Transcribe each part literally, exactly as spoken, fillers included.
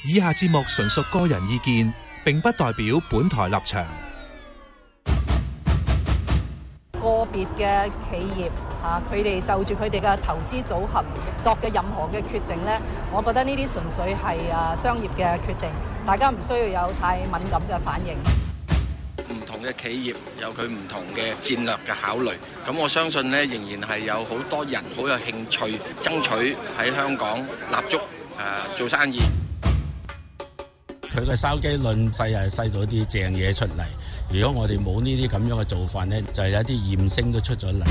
以下節目純屬個人意見，並不代表本台立場。 個別嘅企業嚇，佢哋就住佢哋嘅投資組合作嘅任何嘅決定呢，我覺得呢啲純粹係啊商業嘅決定，大家唔需要有太敏感嘅反應。 唔同嘅企業有佢唔同嘅戰略嘅考慮，咁我相信呢，仍然係有好多人好有興趣爭取喺香港立足誒、呃、做生意。 佢嘅筲箕論細係細咗啲正嘢出嚟，如果我哋冇呢啲咁樣嘅做法呢，就係有啲艷星都出咗嚟。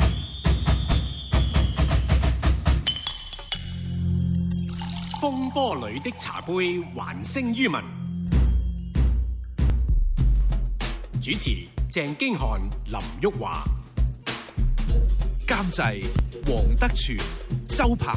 風波裏的茶杯還聲於民。主持鄭經翰、林旭華， 監製黃德全、周鵬。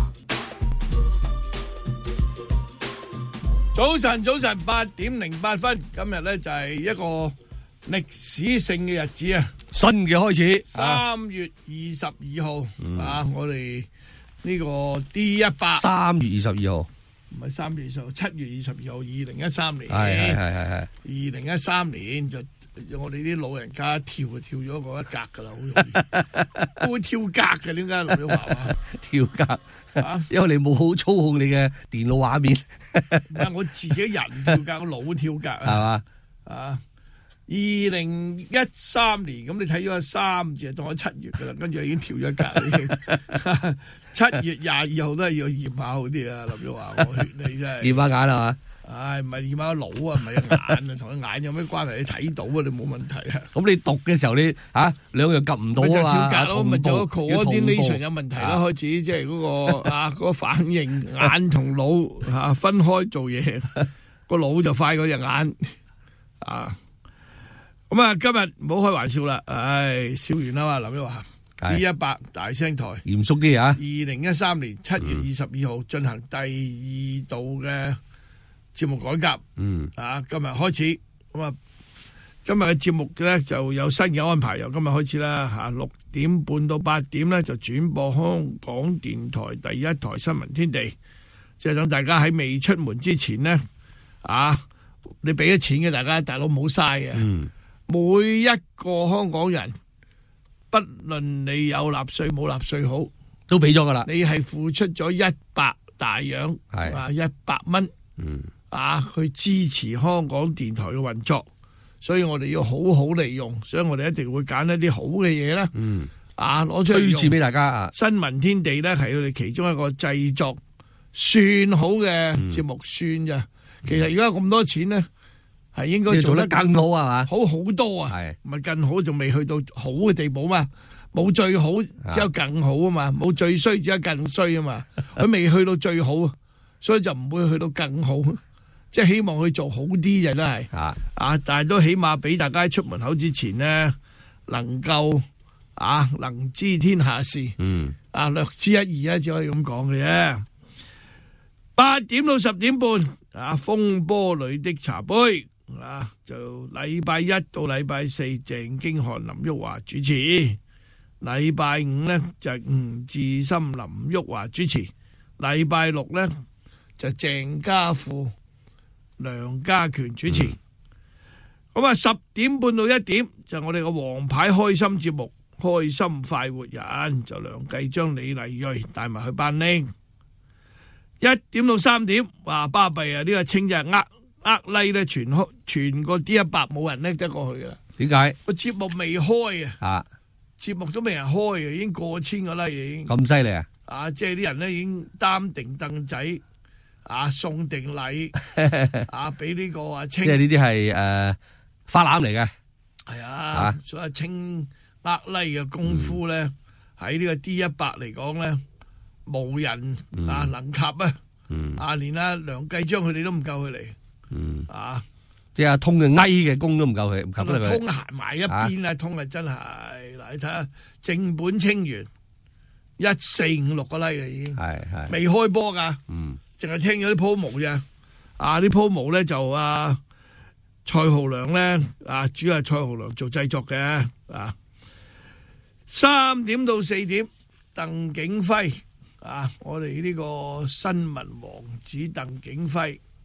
早晨，早晨，八點零八分，今日咧就係一個歷史性嘅日子啊！ 新嘅開始， 三月二十二號啊，我哋呢個 D 一百， 三月二十二號， 唔係三月二十號，七月二十二號，二零一三年， 係係係係係， 二零一三年就我哋啲老人家跳就跳咗嗰一格噶啦，好容易都會跳格嘅，點解林旭華話跳格？啊、因為你冇好操控你嘅電腦畫面， 唔係我自己人跳格，我腦跳格啊，係嘛啊？二零一三年咁，你睇咗個三字，當咗七月噶啦，跟住已經跳咗一格已經。七月廿二號都係要驗下好啲啊！林旭華，我勸你真係驗下眼係嘛？ 唉，唔係驗下腦啊，唔係眼啊，同佢眼有咩關係？你睇到啊，你冇問題啊。 咁你讀嘅時候你嚇兩樣夾唔到啊嘛？ 跳格咯，咪就個 coordination有問題啦，開始即係嗰個啊嗰個反應，眼同腦嚇分開做嘢，個腦就快過隻眼啊！咁啊，今日唔好開玩笑啦，唉，笑完啦嘛，林旭華。D 一百大聲台， 嚴肅啲啊！ 二零一三年七月二十二號進行第二度嘅節目改革，嗯啊，今日開始咁啊，今日嘅節目咧就有新嘅安排，由今日開始啦吓，六點半到八點咧就轉播香港電台第一台新聞天地，即係等大家喺未出門之前咧啊，你俾咗錢嘅大家，大佬唔好嘥嘅，嗯，每一個香港人。不論你有納稅冇納稅好， 都俾咗噶啦。 你係付出咗一百大洋，係啊一百蚊，嗯啊去支持香港電台嘅運作，所以我哋要好好利用，所以我哋一定會揀一啲好嘅嘢啦，嗯啊攞出嚟用，推薦俾大家啊！新聞天地咧係佢哋其中一個製作算好嘅節目，算咋、嗯？其實而家咁多錢咧。係應該做得更好啊嘛，好好多啊，係唔係更好？仲未去到好嘅地步嘛，冇最好，只有更好啊嘛，冇最衰，只有更衰啊嘛。佢未去到最好，所以就唔會去到更好。即係希望佢做好啲就都係啊啊！但係都起碼俾大家喺出門口之前呢，能夠啊能知天下事，嗯啊略知一二啊，只可以咁講嘅啫。八點到十點半啊，風波裏的茶杯。啊，就禮拜一到禮拜四，鄭經翰、林旭華主持；禮拜五呢就係吳志森、林旭華主持；禮拜六呢就鄭家富、梁家權主持。咁啊、嗯，十點半到一點就我哋個王牌開心節目《開心快活人》，就梁繼章、李麗蕊帶埋去班拎。一點到三點，哇巴閉啊！呢、這個清日呃。呃 like 咧，全開全個 D 一百冇人叻得過去噶啦。點解？個節目未開啊！啊，節目都未人開啊，已經過千個 like 已經。咁犀利啊！啊，即係啲人咧已經擔定凳仔，啊送定禮，啊俾呢個阿清。即係呢啲係誒花籃嚟嘅。係啊，啊所以阿清呃 like 嘅功夫咧，喺呢、嗯、個 D 一百嚟講咧，無人啊能及啊！嗯、啊連阿梁繼章佢哋都唔夠佢嚟。嗯啊，即係阿通嘅翳嘅功都唔夠佢，唔及得佢。通行埋一邊啊，通啊真係嗱，你睇下正本清源一四五六個 like 已經係係未開波噶，嗯，淨係聽咗啲 promo 啫。啊，啲 promo 咧就啊蔡浩良咧啊，主要係蔡浩良做製作嘅啊。三點到四點，鄧景輝啊，我哋呢個新聞王子鄧景輝。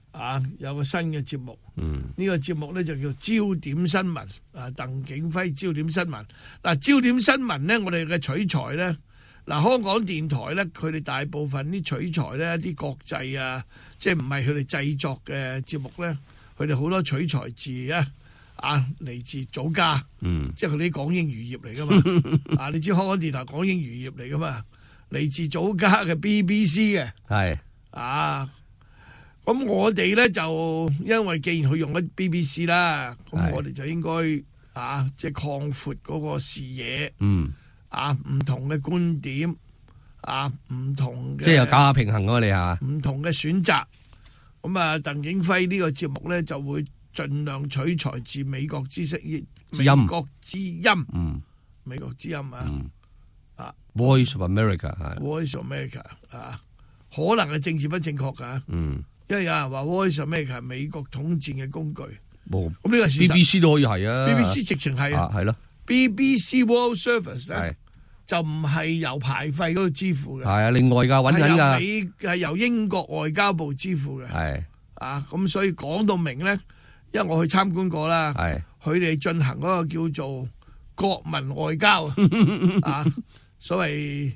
啊，有個新嘅節目。 嗯， 呢個節目咧就叫焦點新聞。啊，鄧景輝焦點新聞。嗱，焦點新聞咧，我哋嘅取材咧，嗱，香港電台咧，佢哋大部分啲取材咧，一啲國際啊，即係唔係佢哋製作嘅節目咧，佢哋好多取材自啊。啊，嚟自祖家， 嗯， 即係佢啲港英餘業嚟噶嘛。啊，你知香港電台港英餘業嚟噶嘛？嚟自祖家嘅 B B C 嘅， 係啊。咁我哋咧就因為既然佢用咗 B B C 啦，咁我哋就應該啊，即係擴闊嗰個視野， 嗯， 啊，唔同嘅觀點，啊，唔同嘅， 即係又搞下平衡啊！你嚇唔同嘅選擇。咁啊，鄧景輝呢個節目咧就會盡量取材自美國知識美國之音， 嗯， 美國之音啊， 嗯、 啊 ，Voice of America 係 Voice of America 啊，可能係政治不正確噶， 嗯， 因為有人話 Voice of America 係美國統戰嘅工具， 冇， 咁呢個事實 B B C 都可以係啊 ，B B C 直情係啊， 係咯 ，B B C World Service 咧就唔係由牌費嗰度支付嘅， 係啊，另外㗎揾緊㗎， 係係由英國外交部支付嘅， 係啊，咁所以講到明咧。因為我去參觀過啦，佢哋進行嗰個叫做國民外交啊，所謂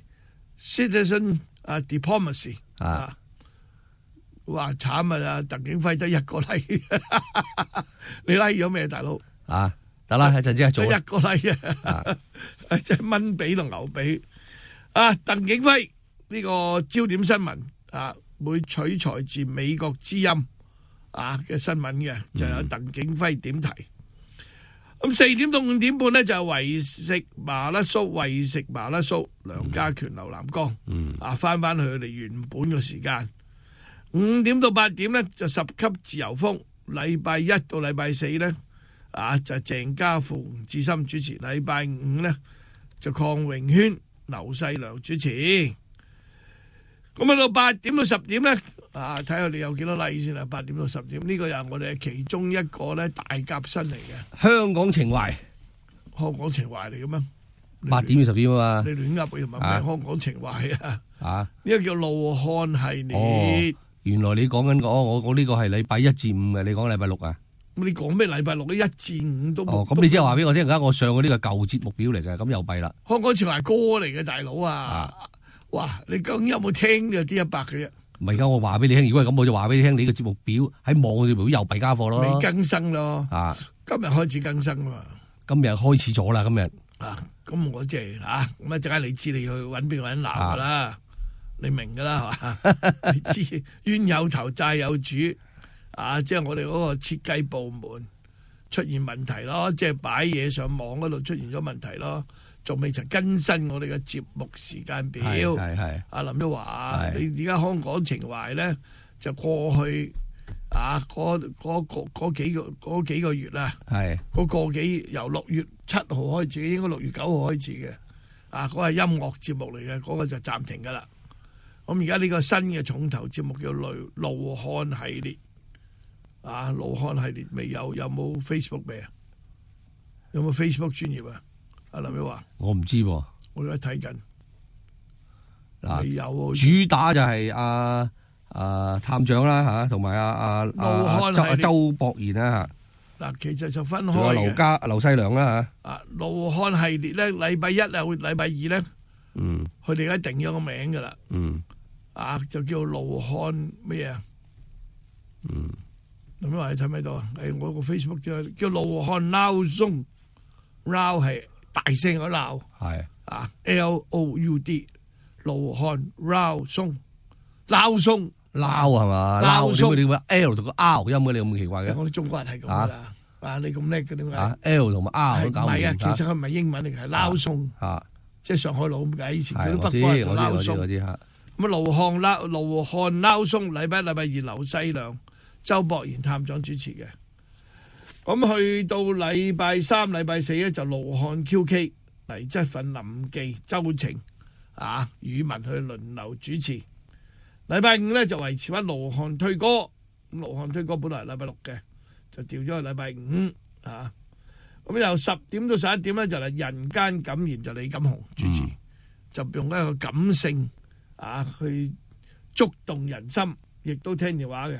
citizen 啊 diplomacy 啊，哇慘啊！鄧景輝得一個 like， 你 like 咗咩大佬？啊， 得啦，一陣之後做一個 like 啊，即係蚊髀同牛髀啊！鄧景輝呢個焦點新聞啊，會取材自美國之音。啊嘅新聞嘅就有鄧景輝點題，咁四點到五點半咧就係為食麻辣酥，為食麻辣酥，梁家權、劉南光， 嗯、 啊翻翻去佢哋原本嘅時間，五點到八點咧就十級自由風，禮拜一到禮拜四咧啊就鄭家富、吳志森主持，禮拜五咧就鄺榮軒、劉細良主持，咁啊到八點到十點咧。啊！睇下你有幾多 like 先啦，八點到十點呢個又係我哋其中一個咧大夾新嚟嘅香港情懷， 香港情懷嚟嘅咩？ 八點到十點啊嘛， 你亂噏嘅唔係咩香港情懷啊？啊！呢個叫怒漢系列。 哦，原來你講緊個我我呢個係禮拜一至五嘅，你講禮拜六啊？ 咁你講咩禮拜六咧？一至五都哦，咁你即係話俾我聽，而家我上嘅呢個舊節目表嚟嘅，咁又弊啦。 香港情懷歌嚟嘅大佬啊！哇！你究竟有冇聽咗啲一百嘅啫？ 唔係，而家我話俾你聽，如果係咁，我就話俾你聽，你個節目表喺網嘅節目表又弊家貨咯。 未更新咯， 啊， 今日開始更新啊嘛。 今日開始咗啦，今日啊，咁我即係啊，咁啊，陣間你知你去揾邊個人鬧噶啦，你明噶啦係嘛？你知冤有頭債有主啊，即係我哋嗰個設計部門出現問題咯，即係擺嘢上網嗰度出現咗問題咯。仲未曾更新我哋嘅節目時間表， 係係阿林都話：你而家香港情懷咧，就過去啊嗰嗰嗰嗰幾個嗰幾個月啦，係嗰個幾由六月七號開始，應該六月九號開始嘅，啊嗰係音樂節目嚟嘅，嗰個就暫停噶啦。咁而家呢個新嘅重頭節目叫怒怒漢系列，啊怒漢系列未有，有冇 Facebook 未啊？有冇 Facebook 專頁啊？阿林咩話？ 我唔知喎， 我而家睇緊嗱， 有主打就係阿阿探長啦嚇，同埋阿阿阿周周博賢啦嚇。嗱，其實就分開嘅。 仲有劉家劉細良啦嚇。啊，怒漢系列咧，禮拜一啊，禮拜二咧，嗯，佢哋而家定咗個名噶啦，嗯，啊，就叫怒漢咩啊？嗯，林咩話你睇唔睇到啊？誒，我個 Facebook 叫叫怒漢鬧鐘，鬧係。大聲嗰鬧係啊 ，L O U D， 怒漢鬧鐘，鬧鐘鬧係嘛？鬧鐘點解 L 同個 R 音嘅？你咁奇怪嘅？ 我哋中國人係咁噶啦，啊你咁叻嘅點解？ 啊 L 同埋 R 都搞唔掂。唔係啊， 其實佢唔係英文嚟嘅，係鬧鐘啊，即係上海佬咁解。以前佢都北方人做鬧鐘。咁啊，怒漢鬧怒漢鬧鐘，禮拜一禮拜二劉細良、周博賢探長主持嘅。咁去到禮拜三、禮拜四咧就怒漢 Q K， 黎則奮、林記、周晴啊、宇文去輪流主持。禮拜五咧就維持翻怒漢推歌，咁怒漢推歌本來係禮拜六嘅，就調咗去禮拜五啊。咁由十點到十一點咧就係人間感言，就李錦雄主持，嗯、就用一個感性啊去觸動人心，亦都聽電話嘅。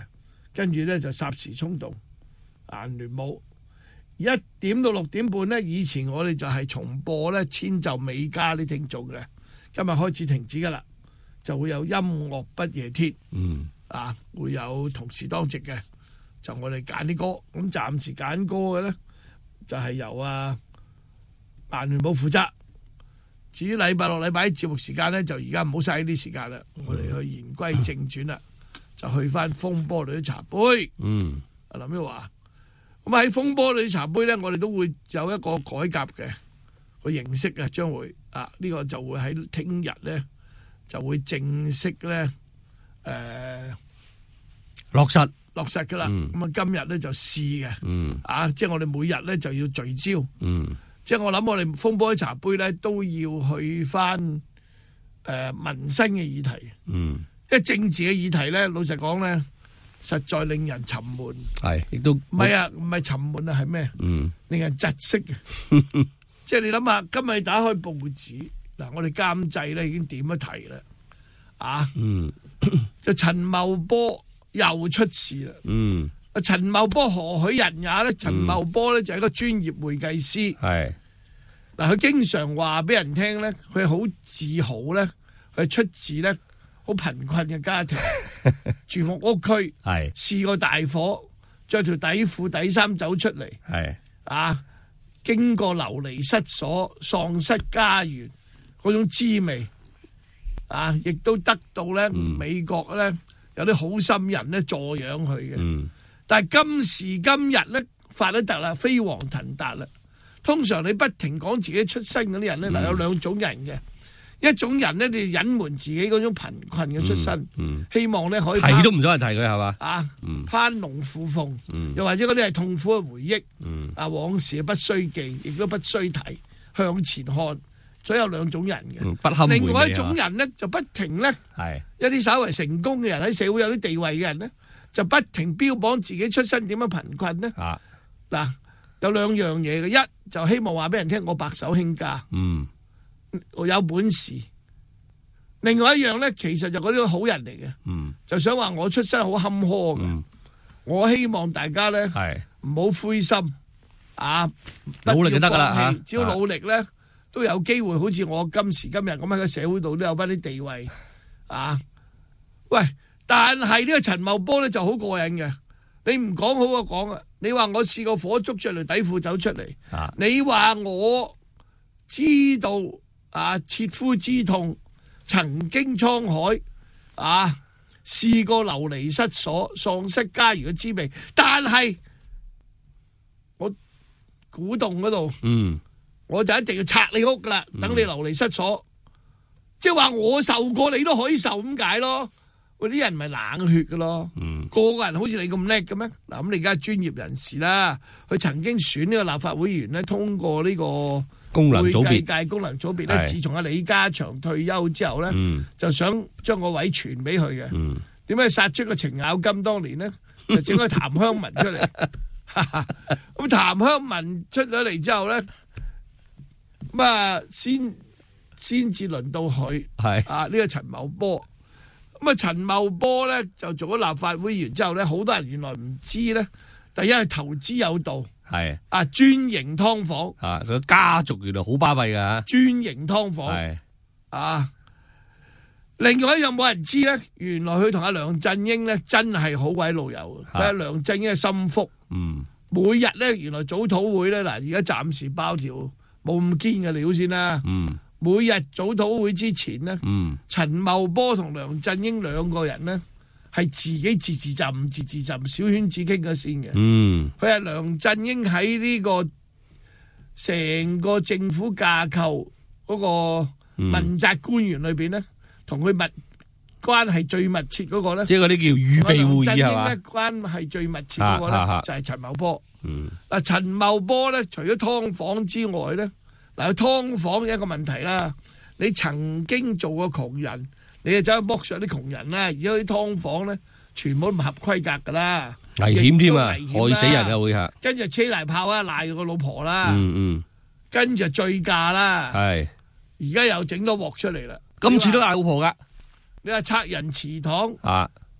跟住咧就霎時衝動，顏聯武一點到六點半咧，以前我哋就係重播咧遷就美加啲聽眾嘅，今日開始停止噶啦，就會有音樂不夜天， 嗯啊會有同事當值嘅，就我哋揀啲歌，咁暫時揀歌嘅咧就係由啊顏聯武負責。至於禮拜六、禮拜一節目時間咧，就而家唔好嘥呢啲時間啦，我哋去言歸正傳啦，就去翻風波裏啲茶杯。 嗯， 阿林旭華，咁喺風波裏啲茶杯咧，我哋都會有一個改革嘅個形式嘅，將會啊呢、這個就會喺聽日咧就會正式咧誒、呃、 落實落實噶啦。咁啊、 嗯、 今日咧就試嘅， 嗯啊即係我哋每日咧就要聚焦。 嗯。 即係我諗，我哋風波茶杯咧都要去翻誒、呃、民生嘅議題， 嗯， 因為政治嘅議題咧，老實講咧，實在令人沉悶。 係，亦都唔係啊，唔係沉悶啊，係咩？ 嗯， 令人窒息嘅。即係你諗下，今日打開報紙嗱，我哋監製咧已經點咗題啦，啊， 嗯， 就陳茂波又出事啦， 嗯。 啊！陳茂波何許人也咧？陳茂波咧就係一個專業會計師。 係嗱，佢經常話俾人聽咧，佢好自豪咧，佢出自咧好貧困嘅家庭，住屋屋區， 係試過大火，着條底褲底衫走出嚟， 係啊，經過流離失所、喪失家園嗰種滋味，啊，亦都得到咧、嗯、美國咧有啲好心人咧助養佢嘅。嗯但係今時今日咧，發得達啦，飛黃騰達啦。通常你不停講自己出身嗰啲人咧，嗱、嗯、有兩種人嘅，一種人咧，你隱瞞自己嗰種貧困嘅出身，嗯嗯、希望咧可以提都唔想人提佢係嘛？ 啊， 嗯、 攀龍附鳳， 嗯、 又或者嗰啲係痛苦嘅回憶， 嗯、 啊往事不須記，亦都不須提，向前看。所以有兩種人嘅， 嗯、不堪回味。 另外一種人咧，就不停咧， 係一啲稍為成功嘅人喺社會有啲地位嘅人咧。就不停標榜自己出身點樣貧困呢？嗱、啊，有兩樣嘢嘅，一就希望話俾人聽我白手興家，嗯，我有本事。另外一樣咧，其實就嗰啲好人嚟嘅，嗯，就想話我出身好坎坷嘅，嗯、我希望大家咧唔好灰心，啊， 努力就得噶啦， 只要努力咧、啊、都有機會，好似我今時今日咁喺個社會度都有翻啲地位，啊，喂！但係呢個陳茂波咧就好過癮嘅，你唔講好過講啊！你話我試過火燭着條底褲走出嚟，啊、你話我知道啊切膚之痛，曾經滄海啊試過流離失所、喪失家園嘅滋味，但係我古洞嗰度，嗯，我就一定要拆你屋噶啦，等你流離失所，嗯、即係話我受過，你都可以受咁解咯。嗰啲人唔係冷血嘅咯，嗯、個個人好似你咁叻嘅咩？嗱，咁你而家專業人士啦，佢曾經選呢個立法會議員咧，通過呢個功能組別會計界功能組別咧，自從阿李家祥退休之後咧，嗯、就想將個位傳俾佢嘅。點解、嗯、殺出個程咬金當年咧，就整個譚香文出嚟？咁譚香文出咗嚟之後咧，咁啊先先至輪到佢，係啊呢個陳茂波。咁啊，陳茂波咧就做咗立法會議員之後咧，好多人原來唔知咧。第一係投資有道，係啊，專營劏房啊，佢家族原來好巴閉噶， 專營劏房係啊。另外一樣冇人知咧，原來佢同阿梁振英咧真係好鬼老友，佢係梁振英嘅心腹。嗯，每日咧原來早討會咧，嗱而家暫時包條冇咁堅嘅料先啦。嗯。每日早討會之前呢，嗯、陳茂波同梁振英兩個人呢係自己自自浸、自自浸小圈子傾咗先嘅。佢係、嗯、梁振英喺呢個成個政府架構嗰個問責官員裏邊呢，同佢密關係最密切嗰個呢， 即係嗰啲叫預備會議係嘛？梁振英呢關係最密切嗰個呢，啊啊、就係陳茂波。嗱、嗯，陳茂波呢，除咗劏房之外呢。嗱，劏房有一個問題啦，你曾經做過窮人，你就走去剝削啲窮人啦。而家啲劏房咧，全部都唔合規格噶啦， 危險添啊，害死人啊會嚇。 跟住車泥炮啊，賴個老婆啦，嗯嗯，跟住醉駕啦，係。而家又整多鑊出嚟啦。 今次都賴老婆噶， 你話拆人祠堂啊，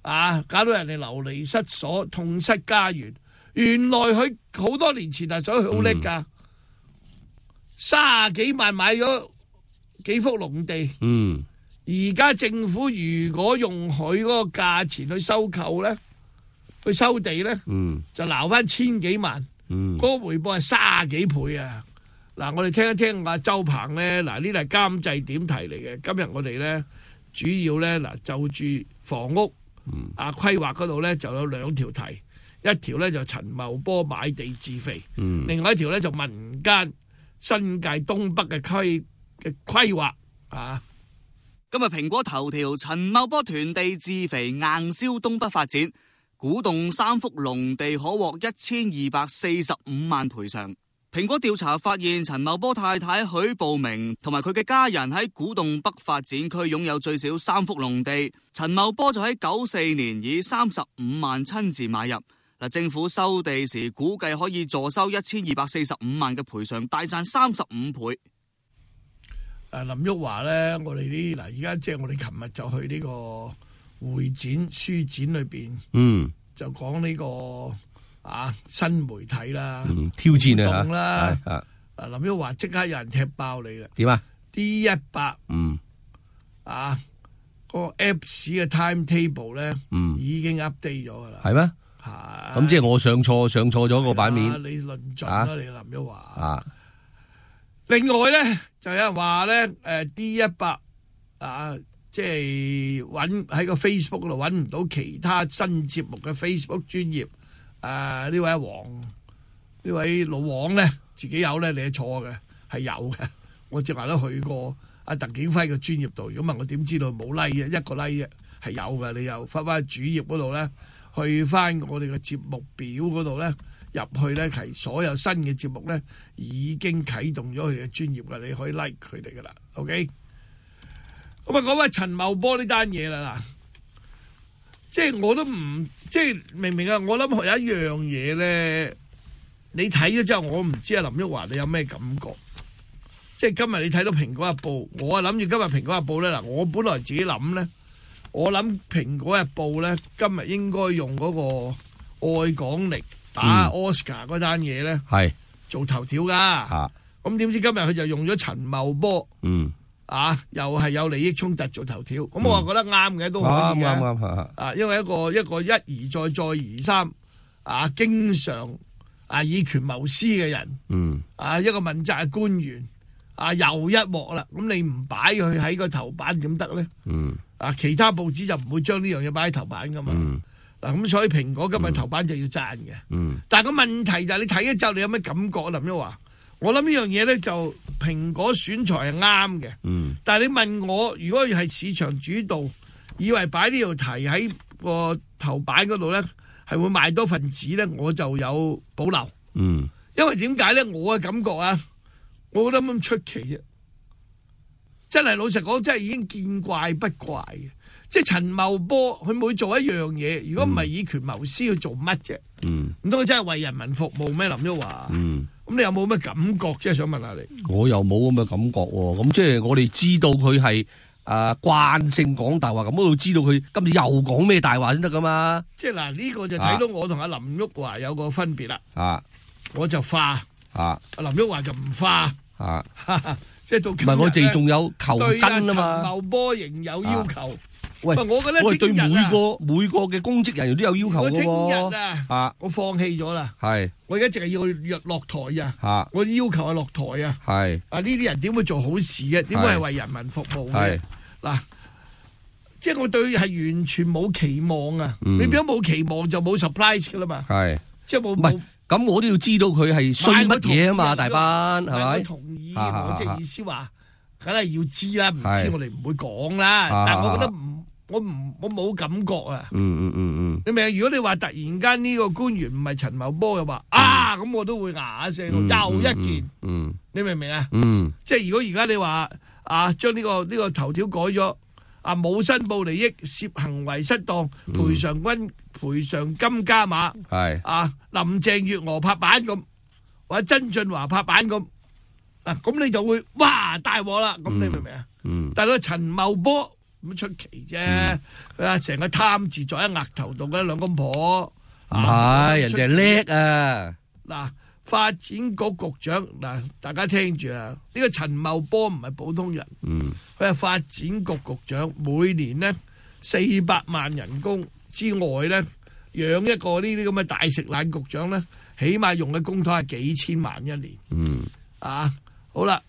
啊，搞到人哋流離失所、痛失家園。原來佢好多年前啊，所以佢好叻㗎，三十幾萬買咗幾幅農地。 嗯， 而家政府如果用佢嗰個價錢去收購咧，去收地咧， 嗯， 就撈翻千幾萬。嗯，嗰個回報係三十幾倍啊！嗱，我哋聽一聽阿周鵬咧，嗱呢啲係監製點題嚟嘅。今日我哋咧主要咧嗱就住房屋啊規劃嗰度咧就有兩條題，一條咧就陳茂波買地自肥，嗯，另外一條咧就民間新界東北嘅規嘅規劃啊。 今日蘋果頭條，陳茂波囤地自肥，硬銷東北發展，古洞三幅農地可獲一千二百四十五萬賠償。蘋果調查發現，陳茂波太太許步明同埋佢嘅家人喺古洞北發展區擁有最少三幅農地。陳茂波就喺九四年以三十五萬親自買入。嗱，政府收地時估計可以助收一千二百四十五萬嘅賠償，大賺三十五倍。 誒，林旭華咧，我哋啲嗱，而家即係我哋琴日就去呢個會展書展裏邊，嗯，就講呢個。啊！新媒體啦， 嗯、挑戰啊， 啦，啊！林旭華即刻有人踢爆你啦。點啊 ？D 一百，嗯，啊，嗰、那個 Apps 嘅 timetable 咧，嗯，已經 update 咗噶啦。係咩？係。咁即係我上錯上錯咗個版面。你論盡啦，你林旭華。啊。另外咧，就有人話咧，誒 D 一百啊，即係揾喺個 Facebook 度揾唔到其他新節目嘅 Facebook 專頁。誒，呢、呃、位阿黃，呢位老黃咧，自己有咧，你係錯嘅，係有嘅。我正話都去過阿鄧景輝嘅專頁度，如果問我點知道冇 like 嘅，一個 like 啫，係有嘅。你又翻翻主頁嗰度咧，去翻我哋嘅節目表嗰度咧，入去咧係所有新嘅節目咧已經啟動咗佢哋嘅專頁㗎，你可以 like 佢哋噶啦。OK，咁啊講翻陳茂波呢單嘢啦嗱。即係我都唔，即係明明啊！我諗有一樣嘢咧，你睇咗之後，我唔知啊林旭華你有咩感覺？即係今日你睇到《蘋果日報》，我啊諗住今日《蘋果日報》咧嗱，我本來自己諗咧，我諗《蘋果日報》咧今日應該用嗰個愛港力打 Oscar 嗰單嘢咧，係、嗯、做頭條噶。咁點知今日佢就用咗陳茂波。嗯。啊，又係有利益衝突做頭條，咁、嗯、我話覺得啱嘅，都可以嘅。啱啱啱啊，因為一個一個一而再再而三啊，經常啊以權謀私嘅人，嗯，啊一個問責嘅官員啊又一幕啦。咁你唔擺佢喺個頭版點得咧？嗯，啊其他報紙就唔會將呢樣嘢擺喺頭版噶嘛。嗯，嗱咁所以蘋果今日頭版就要讚嘅。嗯，但係個問題就係你睇咗之後，你有咩感覺啊？林旭華？我諗呢樣嘢咧就蘋果選材係啱嘅，嗯、但係你問我，如果係市場主導，以為擺呢條題喺個頭版嗰度咧，係會賣多份子咧，我就有保留。嗯，因為點解咧？我嘅感覺啊，我覺得咁出奇啫，真係老實講，真係已經見怪不怪嘅。即係陳茂波，佢每做一樣嘢，如果唔係以權謀私，去做乜啫？嗯，唔通佢真係為人民服務咩？林旭華，嗯。咁你有冇咩感覺？即係想問下你。我又冇咁嘅感覺喎。咁即係我哋知道佢係誒慣性講大話，咁我都知道佢今次又講咩大話先得噶嘛？即係嗱，呢個就睇到我同阿林旭華有個分別啦。啊，我就化啊，阿林旭華就唔化啊。即係到唔係我哋仲有求真啊嘛。陳茂波仍有要求。喂，我覺得我哋對每個每個嘅公職人員都有要求嘅喎。我聽日啊，啊，我放棄咗啦。係，我而家淨係要佢落台啊。嚇，我要求係落台啊。係，啊呢啲人點會做好事嘅？點會係為人民服務嘅？嗱，即係我對係完全冇期望啊。你變咗冇期望就冇 surprise 㗎啦嘛。係，即係冇冇。咁我都要知道佢係衰乜嘢啊嘛，大班係咪？我同意，我即係意思話，梗係要知啦，唔知我哋唔會講啦。但係我覺得唔。我唔，我冇感覺啊！嗯嗯嗯嗯，你明啊？如果你話突然間呢個官員唔係陳茂波嘅話，啊咁我都會牙一聲，又一件。嗯，你明唔明啊？嗯，即係如果而家你話啊，將呢個呢個頭條改咗，啊冇申報利益，涉行為失當，賠償金賠償金加碼，係啊林鄭月娥拍板咁，或者曾俊華拍板咁，嗱咁你就會哇大鑊啦！咁你明唔明啊？嗯，但係個陳茂波。 咁出奇啫。佢啊成個貪字在喺額頭度嘅兩公婆， 唔係人哋係叻啊！ 嗱，發展局局長嗱，大家聽住啊，呢個陳茂波唔係普通人， 嗯， 佢係發展局局長，每年呢四百萬人工之外咧，養一個呢啲咁嘅大食懶局長咧，起碼用嘅公帑係幾千萬一年。 嗯， 啊，好啦，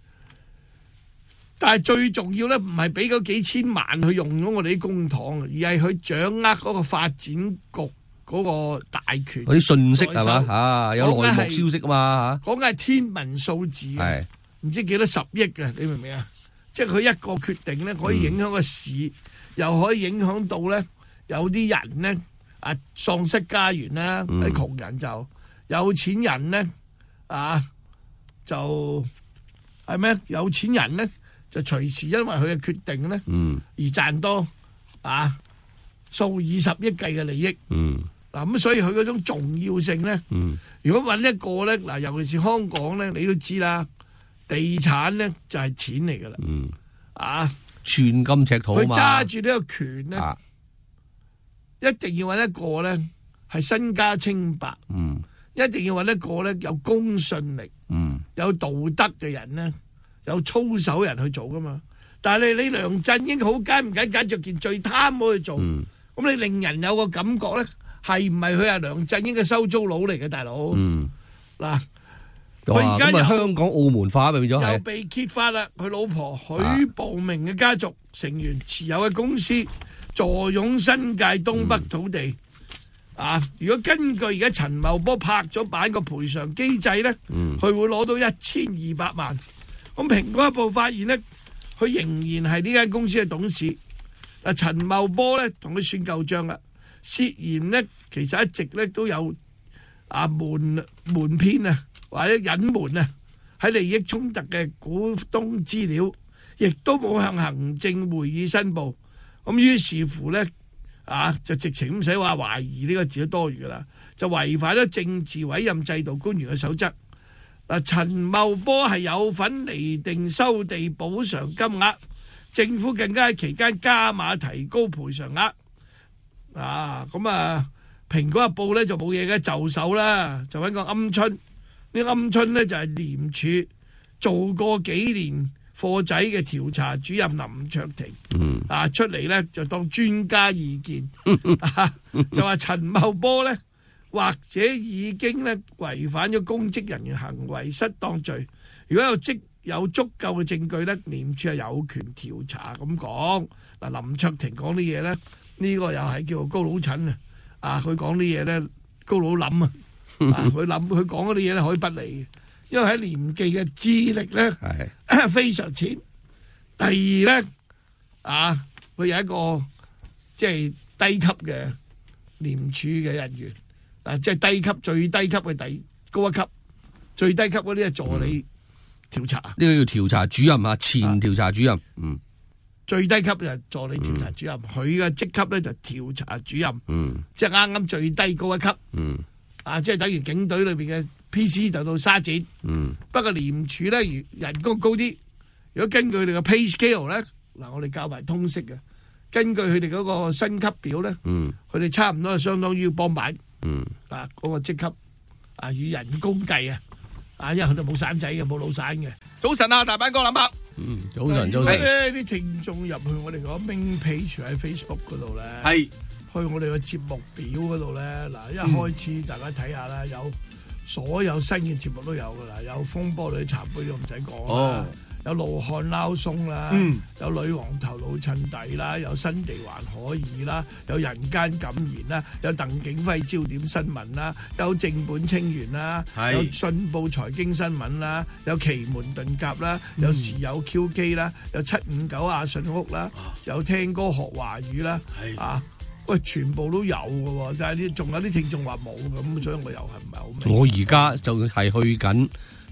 但係最重要咧，唔係俾嗰幾千萬去用咗我哋啲公帑，而係佢掌握嗰個發展局嗰個大權。 嗰啲信息係嘛啊，有內幕消息啊嘛嚇。 講緊係天文數字嘅，唔知幾多十億嘅，你明唔明啊？即係佢一個決定咧，可以影響個市，嗯、又可以影響到咧有啲人咧啊喪失家園啦，啲、嗯、窮人就有錢人咧啊就係咩？有錢人咧就隨時因為佢嘅決定咧、嗯、而賺多啊數以十億計嘅利益。嗯嗱咁，所以佢嗰種重要性咧，嗯、如果揾一個咧，嗱，尤其是香港咧，你都知啦，地產咧就係錢嚟噶啦，嗯、啊， 寸金尺土啊嘛，佢揸住呢個權咧，啊、一定要揾一個咧係身家清白，嗯、一定要揾一個咧有公信力，嗯、有道德嘅人咧，有操守人去做噶嘛。但係你你梁振英好揀唔揀揀着件最貪好去做，咁、嗯、你令人有個感覺咧。係唔係佢係梁振英嘅收租佬嚟嘅大佬？嗯，嗱，佢而家又香港澳門化變咗係， 又被揭發啦。佢老婆許步明嘅家族成員持有嘅公司坐擁新界東北土地。嗯、啊，如果根據而家陳茂波拍咗板個賠償機制咧，佢、嗯、會攞到一千二百萬。咁蘋果日報發現咧，佢仍然係呢間公司嘅董事。嗱，陳茂波咧同佢算舊賬啦。涉嫌咧，其實一直咧都有啊瞞瞞騙啊，或者隱瞞啊，喺利益衝突嘅股東資料，亦都冇向行政會議申報。咁於是乎咧，啊就直情唔使話懷疑呢個字都多餘噶啦，就違反咗政治委任制度官員嘅守則。嗱，陳茂波係有份釐定收地補償金額，政府更加喺期間加碼提高賠償額。啊，咁啊，蘋果日報咧就冇嘢嘅，就手啦，就揾個鵪鶉。呢個鵪鶉咧就係廉署做過幾年貨仔嘅調查主任林卓廷，嗯、啊出嚟咧就當專家意見，啊、就話陳茂波咧或者已經咧違反咗公職人員行為失當罪。如果有即有足夠嘅證據咧，廉署係有權調查咁講。嗱，林卓廷講啲嘢咧。呢個又係叫做高佬診啊！啊，佢講啲嘢咧，高佬諗啊！啊，佢諗佢講嗰啲嘢咧，可以不理嘅，因為喺廉記嘅資歷咧係非常淺。第二咧，啊，佢有一個即係低級嘅廉署嘅人員，啊，即係低級最低級嘅第高一級，最低級嗰啲係助理調查。呢個叫調查主任啊，前調查主任，嗯。 最低級就係助理調查主任，佢嘅職級咧就調查主任，嗯、即係啱啱最低高一級，嗯、啊，即係等於警隊裏邊嘅 P C 就到沙展，嗯、不過廉署咧人工高啲。如果根據佢哋嘅 pay scale 咧，嗱我哋教埋通識嘅，根據佢哋嗰個薪級表咧，佢哋、嗯、差唔多係相當於幫辦，嗯、啊嗰、嗰個職級啊與人工計啊，啊因為佢哋冇散仔嘅，冇老散嘅。早晨啊，大班哥林伯。 嗯，早晨，早晨。 咧啲聽眾入去我哋個 main page 喺 Facebook 嗰度咧，係去我哋個節目表嗰度咧，嗱一開始大家睇下啦，有所有新嘅節目都有噶啦，有風波女茶杯都唔使講啦，有怒漢撈鬆啦，有女王頭腦襯底啦，有新地還可以啦，有人間感言啦，有鄧景輝焦點新聞啦，有正本清源啦，有信報財經新聞啦，有奇門遁甲啦，有時有 Q K 啦，有七五九阿信屋啦，有聽歌學華語啦，啊喂，全部都有嘅，但係啲仲有啲聽眾話冇咁，所以我又係唔係好明。 我而家就係去緊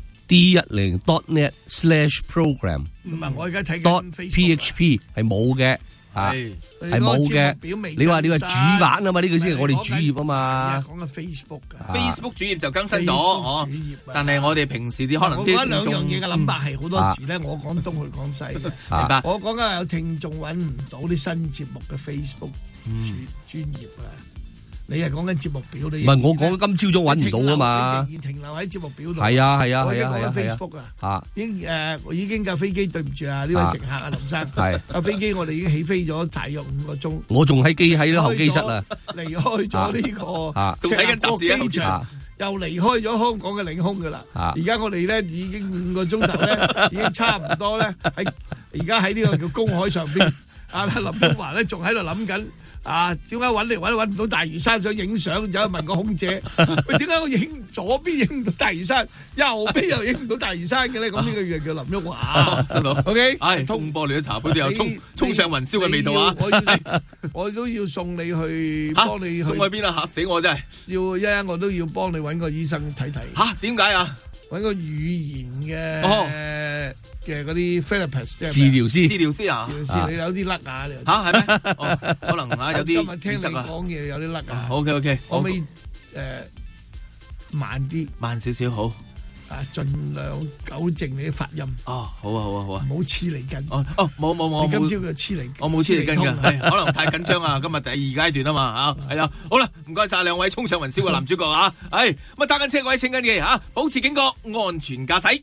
D 一零 dot net slash program， 唔係我而家睇緊 P H P 係冇嘅， 啊，係冇嘅。你話你話主板啊嘛，呢個先係我哋主業啊嘛。 講緊 Facebook 㗎 ，Facebook 主頁就更新咗哦。但係我哋平時啲可能啲聽眾，兩樣嘢嘅諗法係好多時咧，我講東佢講西， 明白？ 我講緊有聽眾揾唔到啲新節目嘅 Facebook 專頁啊。你係講緊節目表，你唔係我講今朝早揾唔到啊嘛， 仍然停留喺節目表度。 係啊係啊係啊係啊 Facebook 啊， 啊已經誒，我已經架飛機，對唔住啊，呢位乘客啊，林生， 係架飛機我哋已經起飛咗大約五個鐘。 我仲喺機喺候機室啊， 離開咗呢個仲睇緊雜誌機場，又離開咗香港嘅領空㗎啦。而家我哋咧已經五個鐘頭咧，已經差唔多咧喺而家喺呢個叫公海上邊。阿林旭華咧仲喺度諗緊。啊！點解揾嚟揾揾唔到大嶼山想影相？有人問個空姐：喂，點解我影左邊影唔到大嶼山，右邊又影唔到大嶼山嘅咧？咁呢個就叫林旭華。 收到 ，OK。 係風波你啲茶杯都有衝衝上雲霄嘅味道啊！ 我都要送你去， 幫你去送去邊啊？嚇死我真係！ 要一陣我都要幫你揾個醫生睇睇。 嚇？點解啊？ 揾個語言嘅。嘅嗰啲 therapist 治療師， 治療師啊， 治療師你有啲甩牙你嚇係咩？哦，可能啊有啲今日聽你講嘢有啲甩牙。 OK OK， 可唔可以誒慢啲， 慢少少好啊，盡量糾正你啲發音。 哦，好啊好啊好啊， 唔好黐脷筋。 哦哦，冇冇冇， 你今朝嘅黐脷， 我冇黐脷筋㗎，係可能太緊張啊！今日第二階段啊嘛嚇，係啦，好啦，唔該曬兩位衝上雲霄嘅男主角啊，係咁啊揸緊車各位請緊嘅嚇，保持警覺，安全駕駛。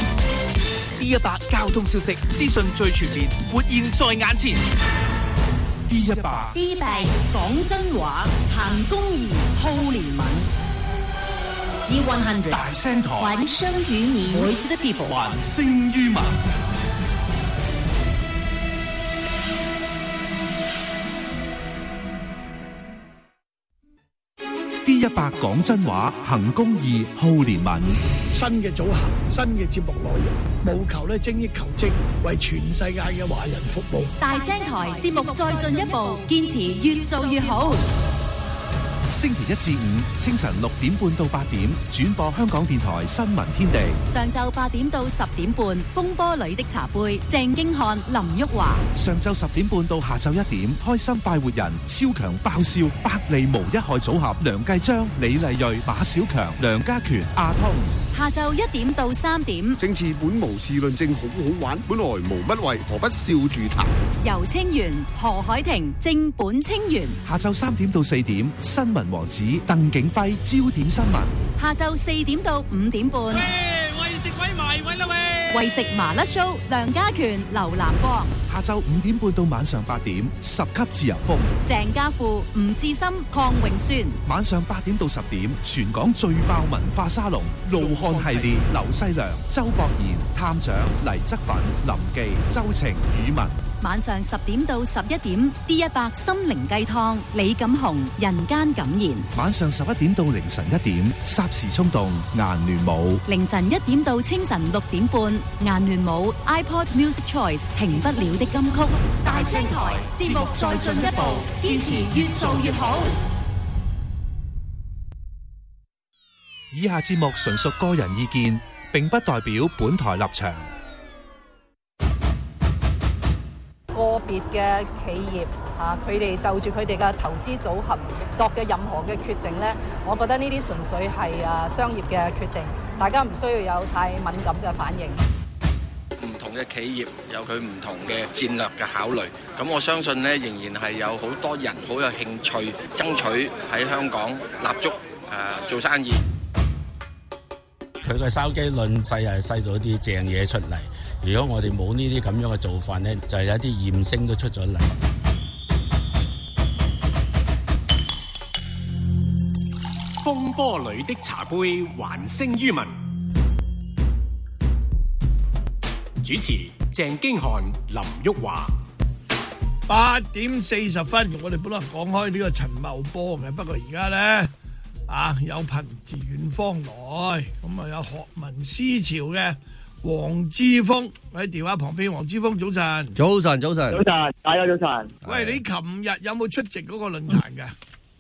D 一百交通消息資訊最全面，活現在眼前。D 一百 D 一百講真話，行公義，好憐憫。D 一百大聲台， 還聲於民 ，Voice of the People， 還聲於民。D 一百講真話，行公義，好憐憫。 新嘅組合，新嘅節目內容，務求咧精益求精，為全世界嘅華人服務。 大聲台節目再進一步，堅持越做越好。 星期一至五清晨六點半到八點轉播香港電台新聞天地。 上晝八點到十點半，風波裏的茶杯，鄭經翰、林旭華。 上晝十點半到下晝一點，開心快活人超強爆笑百利無一害組合，梁繼章、李麗蕊、馬小強、梁家權、阿通。 下晝一點到三點， 政治本無事論政好好玩，本來無乜謂，何不笑住談？ 游清源、何海婷、正本清源。 下晝三點到四點，新聞王子鄧景輝焦點新聞。 下晝四點到五點半，喂， 喂食鬼埋位啦喂！ 為食麻甩鬚，梁家權、劉南光。 下晝五點半到晚上八點，十級自由風， 鄭家富、吳志森、鄺永宣。 晚上八點到十點，全港最爆文化沙龍路漢系列，劉西良、周博賢、探長、黎則奮、林記、周晴、宇文。 晚上十點到十一點 ，D 一百心靈雞湯，李錦雄人間感言。 晚上十一點到凌晨一點，霎時衝動顏聯舞。 凌晨一點到清晨六點半，顏聯舞 iPod Music Choice 停不了的金曲。大聲台節目再進一步，堅持越做越好。 以下節目純屬個人意見，並不代表本台立場。 個別嘅企業嚇，佢哋就住佢哋嘅投資組合作嘅任何嘅決定呢，我覺得呢啲純粹係啊商業嘅決定，大家唔需要有太敏感嘅反應。 唔同嘅企業有佢唔同嘅戰略嘅考慮，咁我相信呢，仍然係有好多人好有興趣爭取喺香港立足誒、呃、做生意。 佢個筲箕論勢係勢咗啲正嘢出嚟，如果我哋冇呢啲咁樣嘅做法呢，就係有啲艷星都出咗嚟。 風波裏的茶杯，還聲於民。主持鄭經翰、林旭華。 八點四十分，我哋本來講開呢個陳茂波嘅，不過而家咧。啊！有朋自遠方來，咁啊有學民思潮嘅黃之鋒喺電話旁邊。黃之鋒早晨， 早晨，早晨， 早晨，大家早晨。 喂，你琴日有冇出席嗰個論壇㗎？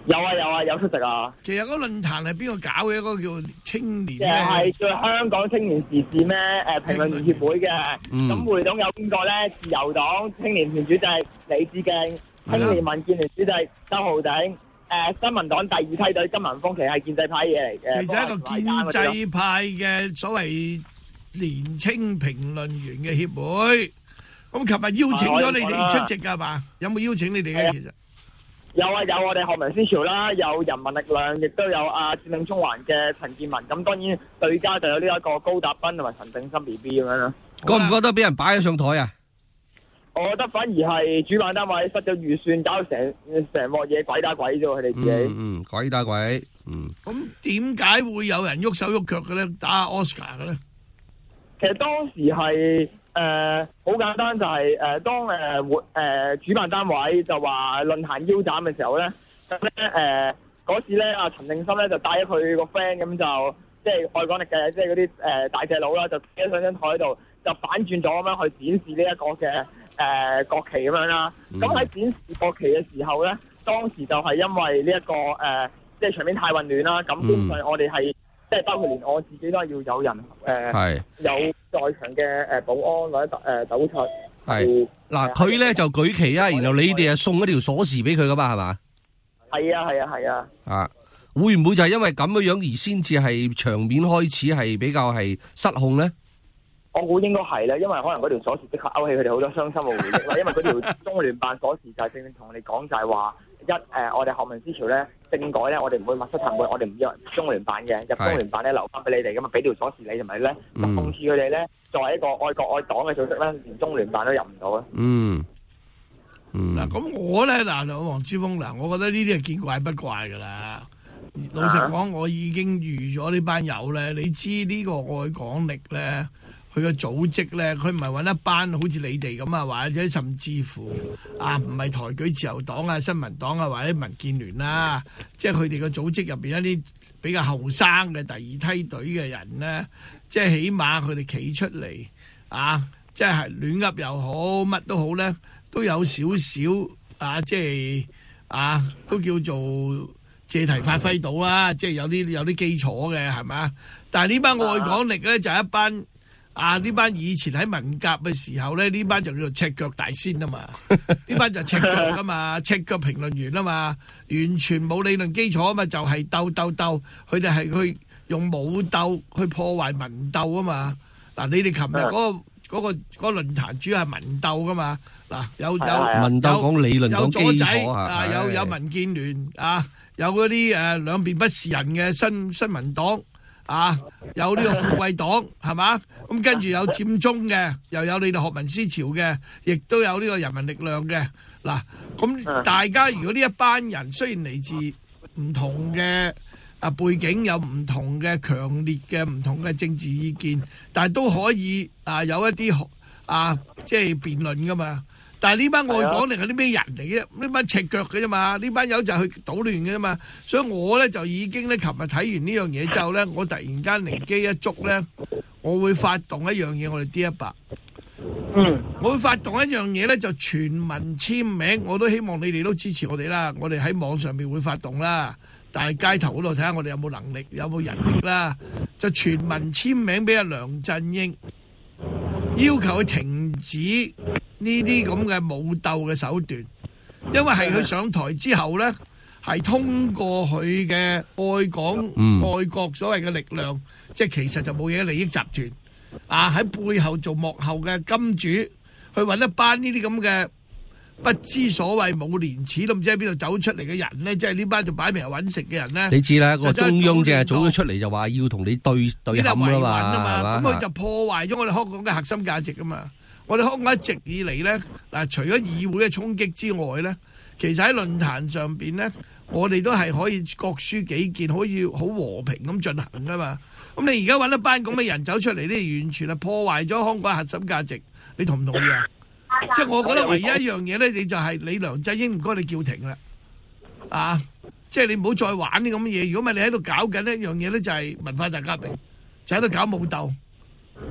有啊有啊有出席啊！ 其實嗰個論壇係邊個搞嘅？嗰、那個叫青年咩？ 係叫香港青年時事咩？誒評論員協會嘅。咁、嗯、會董有邊個咧？自由黨青年團主席李梓敬，青年民建聯主席周浩鼎，誒、呃、新民黨第二梯隊金文峰，其實係建制派嘢嚟嘅。 其實係一個建制派嘅所謂年青評論員嘅協會。咁琴日邀請咗你哋出席㗎嘛？有冇邀請你哋嘅？其實？ 有啊有我哋學民思潮啦，有人民力量，亦都有啊佔領中環嘅陳健民。咁當然對家就有呢一個高達斌同埋陳炳森 B B 咁樣啦。 覺唔覺得俾人擺咗上台啊？ 我覺得反而係主辦單位失咗預算，搞到成成鑊嘢鬼打鬼啫喎，佢哋自己。 嗯嗯，鬼打鬼。嗯。 咁點解會有人喐手喐腳嘅咧？打 Oscar 嘅咧？ 其實當時係。誒、呃，好簡單就係、是、誒、呃，當誒活誒主辦單位就話論壇腰斬嘅時候咧，咁咧誒嗰時咧阿陳定心咧就帶咗佢個 friend 咁就即係愛港力嘅，即係嗰啲誒大隻佬啦，就企喺上張台度就反轉咗咁樣去展示呢一個嘅誒、呃、國旗咁樣啦。咁、嗯、喺展示國旗嘅時候咧，當時就係因為呢、這、一個誒、呃、即係場面太混亂啦。咁基本上我哋係。即係包括連我自己都係要有人誒、呃，有在場嘅誒保安或者誒糾察。 係嗱，佢咧就舉旗啊，然後你哋啊送一條鎖匙俾佢噶嘛，係嘛？ 係啊，係啊，係啊。 啊，會唔會就係因為咁樣樣而先至係場面開始係比較係失控咧？ 我估應該係咧，因為可能嗰條鎖匙即刻勾起佢哋好多傷心嘅回憶啦。因為嗰條中聯辦鎖匙就係正正同你講就係話。一誒、呃，我哋學民思潮咧政改咧，我哋唔會密室談判，我哋唔要中聯辦嘅，入中聯辦咧留翻俾你哋咁啊，俾條鎖匙你，同埋咧諷刺佢哋咧作為一個愛國愛黨嘅組織咧，連中聯辦都入唔到啊！嗯嗯，嗱咁我咧嗱，黃之鋒嗱，我覺得呢啲係見怪不怪噶啦。老實講，我已經預咗呢班友咧，你知呢個愛港力咧。佢嘅組織咧，佢唔係揾一班好似你哋咁啊，或者甚至乎啊，唔係抬舉自由黨啊、新民黨啊，或者民建聯啦，即係佢哋嘅組織入邊一啲比較後生嘅第二梯隊嘅人咧，即係起碼佢哋企出嚟啊，即係亂噏又好，乜都好咧，都有少少啊，即係啊，都叫做借題發揮到啦，即係有啲有啲基礎嘅係咪？但係呢班愛港力咧就係一班。啊！呢班以前喺文革嘅時候咧，呢班就叫做赤腳大仙啊嘛，呢班就赤腳噶嘛，赤腳評論員啊嘛，完全冇理論基礎啊嘛，就係、是、鬥鬥鬥，佢哋係去用武鬥去破壞民鬥啊嘛。嗱、啊，你哋琴日嗰個嗰、那個嗰、那個論壇主要係民鬥噶嘛。嗱、啊，有有民鬥講理論講基礎啊，有有民建聯啊，有嗰啲誒兩邊不是人嘅新新民黨。啊！有呢個富貴黨係嘛？咁跟住有佔中嘅，又有你哋學民思潮嘅，亦都有呢個人民力量嘅。嗱，咁大家如果呢一班人雖然嚟自唔同嘅啊背景，有唔同嘅強烈嘅唔同嘅政治意見，但係都可以啊有一啲啊即係辯論噶嘛。但係呢班愛港力係啲咩人嚟嘅？呢班赤腳嘅啫嘛，呢班友就係去搗亂嘅啫嘛。所以我咧就已經咧，琴日睇完呢樣嘢之後咧，我突然間靈機一觸咧，我會發動一樣嘢，我哋 D 一百。嗯，我會發動一樣嘢咧，就全民簽名，我都希望你哋都支持我哋啦。我哋喺網上面會發動啦，但係街頭嗰度睇下我哋有冇能力，有冇人力啦。就全民簽名俾阿梁振英，要求佢停止呢啲咁嘅武鬥嘅手段，因為係佢上台之後呢，係通過佢嘅愛港、嗯、愛國所謂嘅力量，即係其實就冇嘢利益集團啊，喺背後做幕後嘅金主，去揾一班呢啲咁嘅不知所謂、冇廉恥都唔知喺邊度走出嚟嘅人呢，即係呢班就擺明係揾食嘅人呢。 你知啦，個中央淨係早咗出嚟就話要同你對對冚啊嘛， 咁佢就破壞咗我哋香港嘅核心價值啊嘛。我哋香港一直以嚟咧，嗱，除咗議會嘅衝擊之外咧，其實喺論壇上邊咧，我哋都係可以各抒己見，可以好和平咁進行噶嘛。咁你而家揾一班咁嘅人走出嚟咧，完全係破壞咗香港核心價值，你同唔同意啊？即係我覺得唯一一樣嘢咧，你就係你梁振英唔該你叫停啦，啊！即係你唔好再玩啲咁嘅嘢。如果唔係你喺度搞緊一樣嘢咧，就係文化大革命，就喺度搞武鬥。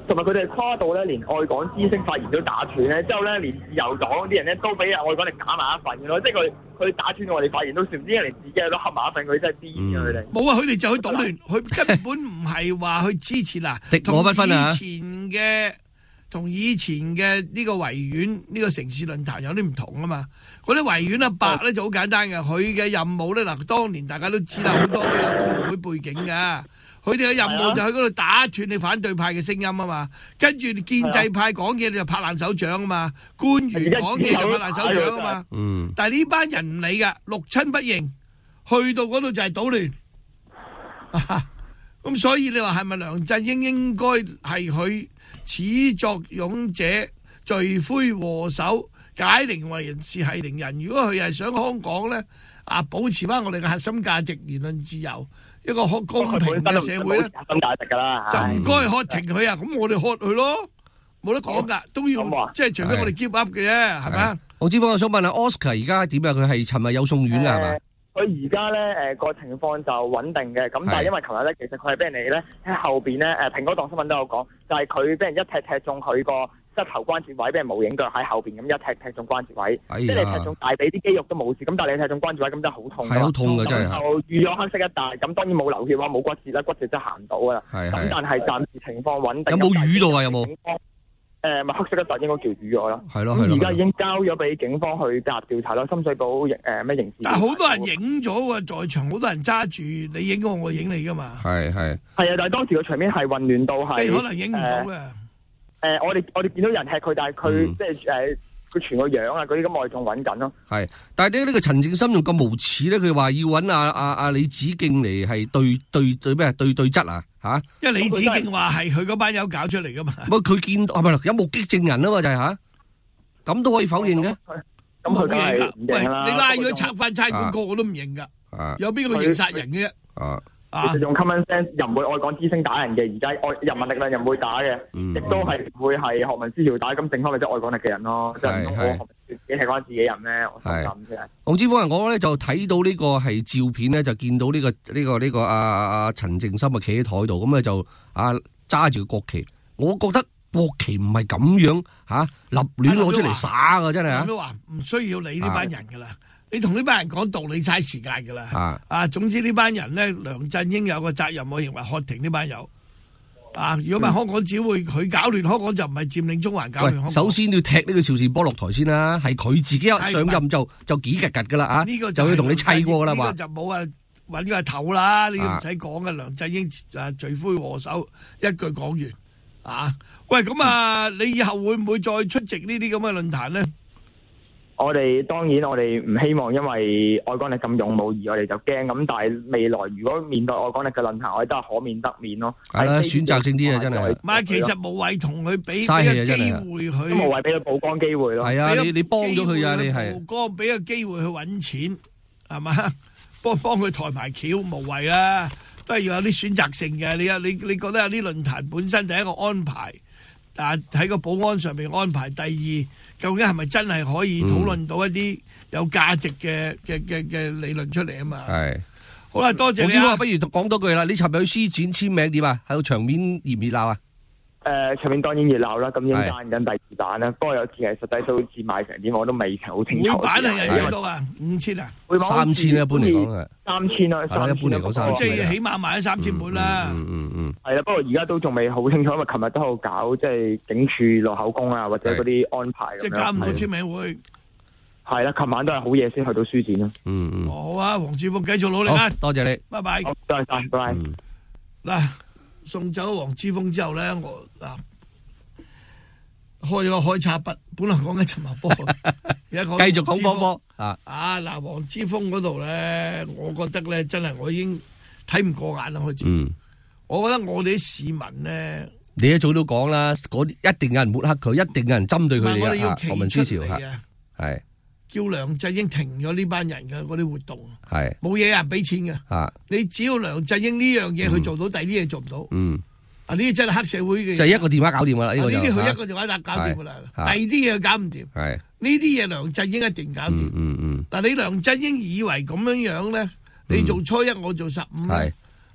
同埋佢哋跨到咧，連愛港知識發言都打斷咧，之後咧連自由黨啲人咧都俾愛港力打埋一份嘅咯，即係佢佢打斷我哋發言都算，唔知連自己都合埋一份，佢真係癲嘅佢哋。 冇啊，佢哋就去搗亂，佢根本唔係話去支持嗱， 敵我不分啊！ 以前嘅同以前嘅呢個維園呢個城市論壇有啲唔同啊嘛。嗰啲維園阿伯咧就好簡單嘅，佢嘅任務咧嗱，當年大家都知道好多都有工聯會背景㗎。佢哋嘅任務就喺嗰度打斷你反對派嘅聲音啊嘛，跟住建制派講嘢你就拍爛手掌啊嘛，官員講嘢就拍爛手掌啊嘛。嗯。但係呢班人唔理㗎，六親不認，去到嗰度就係搗亂。咁所以你話係咪梁振英應該係佢始作俑者、罪魁禍首、解鈴為人是係鈴人？如果佢係想香港咧啊，保持翻我哋嘅核心價值、言論自由。一個公平嘅社會咧，就唔該喝停佢啊！咁我哋喝佢咯，冇得講噶，都要即係除非我哋 give up 嘅啫，係咪啊？ 黃之鋒，我想問下 Oscar 而家點啊？佢係尋日有送院噶係嘛？ 佢而家咧誒個情況就穩定嘅，咁但係因為琴日咧，其實佢係俾人哋咧喺後邊咧誒蘋果檔新聞都有講，就係佢俾人一踢踢中佢個膝頭關節位，俾人無影腳喺後邊咁一踢踢中關節位，即係你踢中大髀啲肌肉都冇事，咁但係你踢中關節位咁真係好痛， 係好痛㗎真係。 就預咗黑色一帶，咁當然冇流血話冇骨折啦，骨折真係行唔到㗎啦。咁但係暫時情況穩定。 有冇瘀到啊？有冇？ 誒咪黑色一帶應該叫瘀咗啦。 係咯係咯。 而家已經交咗俾警方去介入調查啦，深水埗誒咩刑事。 但係好多人影咗喎，在場好多人揸住你影我，我影你㗎嘛。 係係。 係啊，但係當時個場面係混亂到係。 即係可能影唔到嘅。 誒、呃，我哋我哋見到人踢佢，但係佢、嗯、即係誒，佢全個樣啊，嗰啲咁我哋仲揾緊咯。 係，但係呢呢個陳正深仲咁無恥咧，佢話要揾阿阿阿李梓敬嚟係對對對咩對對質啊嚇？ 因為李梓敬話係佢嗰班友搞出嚟噶嘛。 唔係佢見係咪有目擊證人啊嘛？就係嚇，咁都可以否認嘅。 咁佢梗係唔認啦。 喂，你拉咗拆翻差館個個都唔認㗎。 啊、 有邊個認殺人嘅啫？ 啊！ 其實用 common sense 又唔會愛港之聲打人嘅，而家愛人民力量又唔會打嘅，亦、嗯、都係會係學民思潮打，咁剩翻咪即係愛港力嘅人咯，即係唔通我學民自己係關自己人咩？我心諗啫。 黃之鋒啊，我咧就睇到呢個係照片咧，就見到呢、這個呢、這個呢、這個阿阿陳正深啊企喺台度，咁咧就啊揸住個國旗，我覺得國旗唔係咁樣吓、啊、立亂攞出嚟耍噶，真係啊！ 我都話唔需要理呢班人噶啦。你同呢班人講道理嘥時間噶啦，啊，啊，總之呢班人咧，梁振英有個責任，我認為喝停呢班友，啊，如果唔係香港只會佢搞亂香港，就唔係佔領中環搞亂香港。 首先要踢呢個邵氏波落台先啦，係佢自己上任就就幾格格噶啦啊， 呢個就要同你砌過噶啦嘛。 呢個就冇話揾個頭啦，呢個唔使講嘅。梁振英啊，罪魁禍首，一句講完啊。喂，咁啊，你以後會唔會再出席呢啲咁嘅論壇咧？ 我哋當然我哋唔希望因為愛港力咁勇武而我哋就驚咁，但係未來如果面對愛港力嘅論壇，我哋都係可免得免咯。 係啦，選擇性啲啊，真係。 唔係，其實無謂同佢俾俾個機會佢， 無謂俾佢曝光機會咯。 係啊，你你幫咗佢啊，你係曝光俾個機會去揾錢係嘛？幫幫佢抬埋轎，無謂啦，都係要有啲選擇性嘅。你啊，你你覺得有啲論壇本身第一個安排，啊喺個保安上面安排，第二。究竟係咪真係可以討論到一啲有價值嘅嘅嘅嘅理論出嚟啊嘛？係，好啦，多謝你啊！ 不如講多句啦，你尋日去書展簽名點啊？喺個場面熱唔熱鬧啊？ 誒、呃，場面當然熱鬧啦，咁已經賺緊第二版啦。不過有次係實際數字賣成點，我都未好清楚。 每版係有幾多啊？五千啊？ 三千一般嚟講嘅。 三千啦， 係一般嚟講三千。 即係起碼賣咗三千本啦。 嗯嗯嗯。 係啦，不過而家都仲未好清楚，因為琴日都喺度搞，即係警署落口供啊，或者嗰啲安排咁樣。 即係搞唔到簽名會。 係啦，琴晚都係好夜先去到書展咯。 嗯嗯。 好啊，黃志峰繼續努力啊！ 多謝你， 拜拜。 好，多謝晒，拜拜。 嗱，送走黃之鋒之後咧，我嗱。開咗個開叉筆，本來講緊陳茂波，而家講繼續講波波啊！ 啊嗱，黃之鋒嗰度咧，我覺得咧真係我已經睇唔過眼啦，開始。嗯，我覺得我哋啲市民咧， 你一早都講啦，嗰啲一定有人抹黑佢，一定有人針對佢哋我哋要國民思潮嚇，係叫梁振英停咗呢班人嘅嗰啲活動， 係冇嘢有人俾錢嘅嚇。你只要梁振英呢樣嘢佢做到，第二啲嘢做唔到。嗯。啊！呢啲真係黑社會嘅， 就係一個電話搞掂噶啦。呢個就呢啲佢一個電話打搞掂噶啦。第二啲嘢佢搞唔掂。係呢啲嘢梁振英一定搞掂。嗯嗯。嗱，你梁振英以為咁樣樣咧，你做初一我做十五咧，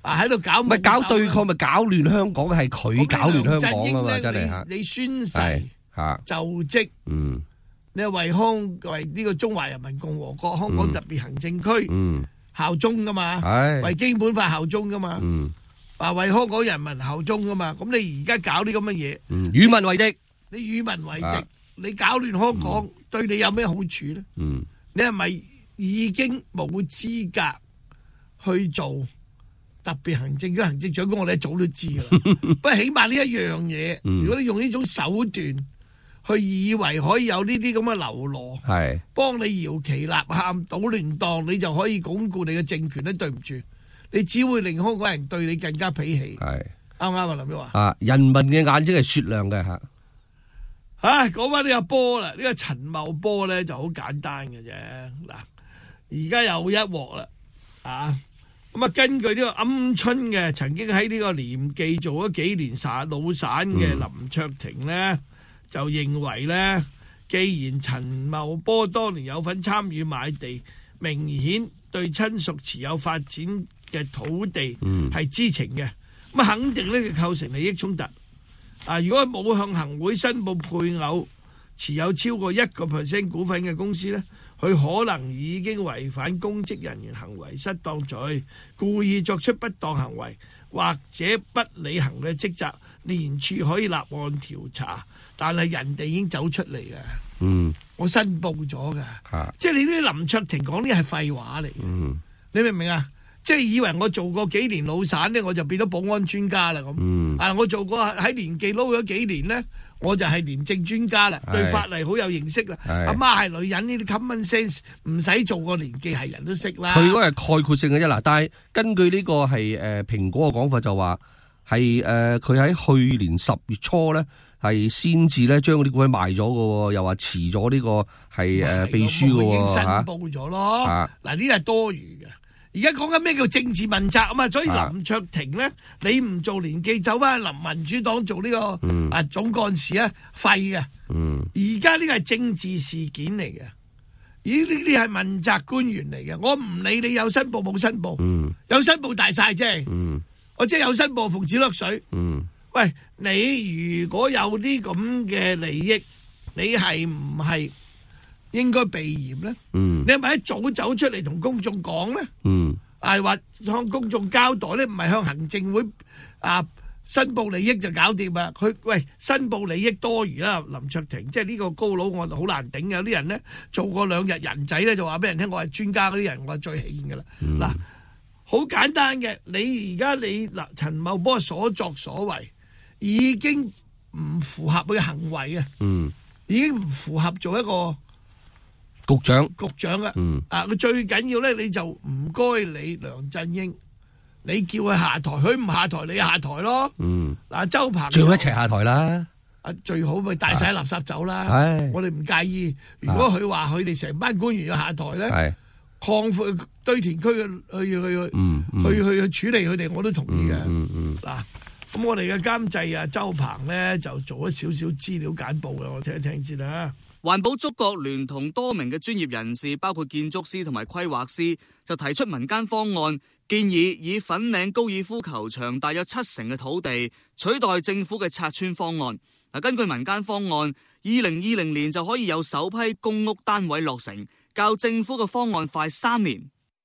啊喺度搞咪搞對抗，咪搞亂香港，係佢搞亂香港啊嘛，真係嚇。 你宣誓嚇就職， 嗯， 你係為香為呢個中華人民共和國香港特別行政區嗯效忠噶嘛， 係為基本法效忠噶嘛， 嗯， 話為香港人民效忠噶嘛。咁你而家搞啲咁嘅嘢， 嗯，與民為敵， 你與民為敵，你搞亂香港對你有咩好處咧？ 嗯， 你係咪已經冇資格去做特別行政區行政長官？我哋一早都知噶啦。不過起碼呢一樣嘢，如果你用呢種手段去以為可以有呢啲咁嘅流羅， 係幫你搖旗吶喊、搗亂檔，你就可以鞏固你嘅政權咧。對唔住，你只會令香港人對你更加鄙棄。 係啱唔啱啊，林旭華？ 啊，人民嘅眼睛係雪亮嘅嚇。 唉，講翻呢個波啦，呢個陳茂波咧就好簡單嘅啫。嗱，而家有一鑊啦，啊！咁啊，根據呢個鵪鶉嘅曾經喺呢個廉記做咗幾年散老散嘅林卓廷呢，就認為呢，既然陳茂波當年有份參與買地，明顯對親屬持有發展嘅土地係知情嘅，咁啊肯定呢就構成利益衝突。啊，如果冇向行會申報配偶持有超過一個 percent 股份嘅公司呢，佢可能已經違反公職人員行為失當罪，故意作出不當行為或者不履行嘅職責，廉署可以立案調查。但係人哋已經走出嚟嘅， 嗯， 我申報咗㗎， 啊、 即係你啲林卓廷講啲係廢話嚟嘅， 嗯， 你明唔明啊？即係以為我做過幾年老散咧，我就變咗保安專家啦咁。 嗯， 啊，我做過喺廉記撈咗幾年咧，我就係廉政專家啦，對法例好有認識啦。阿媽係女人，呢啲 common sense 唔使做過廉記係人都識啦。 佢嗰個係概括性嘅啫嗱，但係根據呢個係誒蘋果嘅講法就話係誒佢喺去年十月初咧係先至咧將嗰啲股份賣咗嘅，又話辭咗呢個係誒秘書嘅已經申嚇。 報咗咯。嗱呢啲係多餘嘅。而家講緊咩叫政治問責啊嘛，所以林卓廷咧，你唔做廉記，走翻林民主黨做呢、這個、嗯、啊總幹事啊，廢嘅。而家呢個係政治事件嚟嘅，咦？呢啲係問責官員嚟嘅，我唔理你有申報冇申報， 嗯、 有申報大晒啫。 嗯、 我即係有申報奉旨落水。 嗯、 喂，你如果有啲咁嘅利益，你係唔係應該避嫌咧？ 嗯， 你係咪一早走出嚟同公眾講咧？ 嗯， 係話向公眾交代咧，唔係向行政會啊申報利益就搞掂啊！佢喂申報利益多餘啦，林卓廷，即係呢個高佬我好難頂。有啲人咧做過兩日人仔咧，就話俾人聽我係專家嗰啲人，我係最興噶啦。嗱、嗯，好簡單嘅，你而家你嗱陳茂波所作所為已經唔符合佢嘅行為啊！ 嗯， 已經唔符合做一個局長， 局長啊！ 嗯， 啊，佢最緊要咧，你就唔該你梁振英，你叫佢下台，佢唔下台，你下台咯。 嗯， 嗱，周鵬最好一齊下台啦。 啊，最好咪帶晒垃圾走啦。 係， 我哋唔介意。如果佢話佢哋成班官員要下台咧， 係擴闊堆填區去去去、 嗯嗯、 去去去處理佢哋，我都同意嘅。嗱、 嗯嗯，咁、 啊、我哋嘅監製啊，周鵬咧就做咗少少資料簡報嘅，我聽一聽先啦。 環保觸覺聯同多名嘅專業人士，包括建築師同埋規劃師，就提出民間方案，建議以粉嶺高爾夫球場大約七成嘅土地取代政府嘅拆遷方案。嗱，根據民間方案，二零二零年就可以有首批公屋單位落成，較政府嘅方案快三年。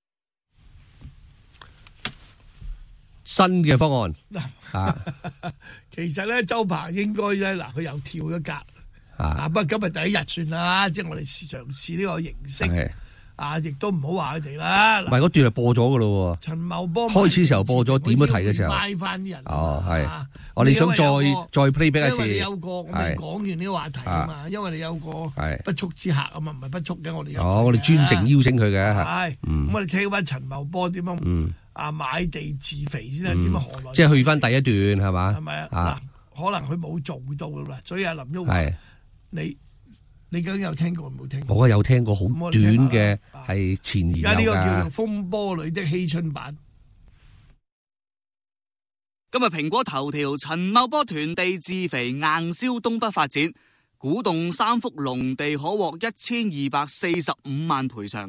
新嘅方案啊， 其實咧，周鵬應該咧，嗱，佢又跳咗格。啊！不過今日第一日算啦，即係我哋嘗試呢個形式，啊，亦都唔好話佢哋啦。 唔係嗰段係播咗噶咯。 陳茂波開始時候播咗，點都提嘅時候， 拉翻啲人。 哦，係。我哋想再再 play 俾一次。 因為你有個我哋講完呢個話題啊嘛，因為你有個不速之客啊嘛，唔係不速嘅，我哋有。 哦，我哋專程邀請佢嘅。 係。咁我哋聽翻陳茂波點樣啊買地自肥先啊？點樣何來？ 即係去翻第一段係嘛？ 係咪啊？嗱，可能佢冇做到啦，所以阿林旭華。你你究竟有聽過冇聽過？ 我有聽過好短嘅係前言。 而家呢個叫做風波裏的希春版。 今日蘋果頭條：陳茂波囤地自肥硬銷東北發展，古洞三幅農地可獲一千二百四十五萬賠償。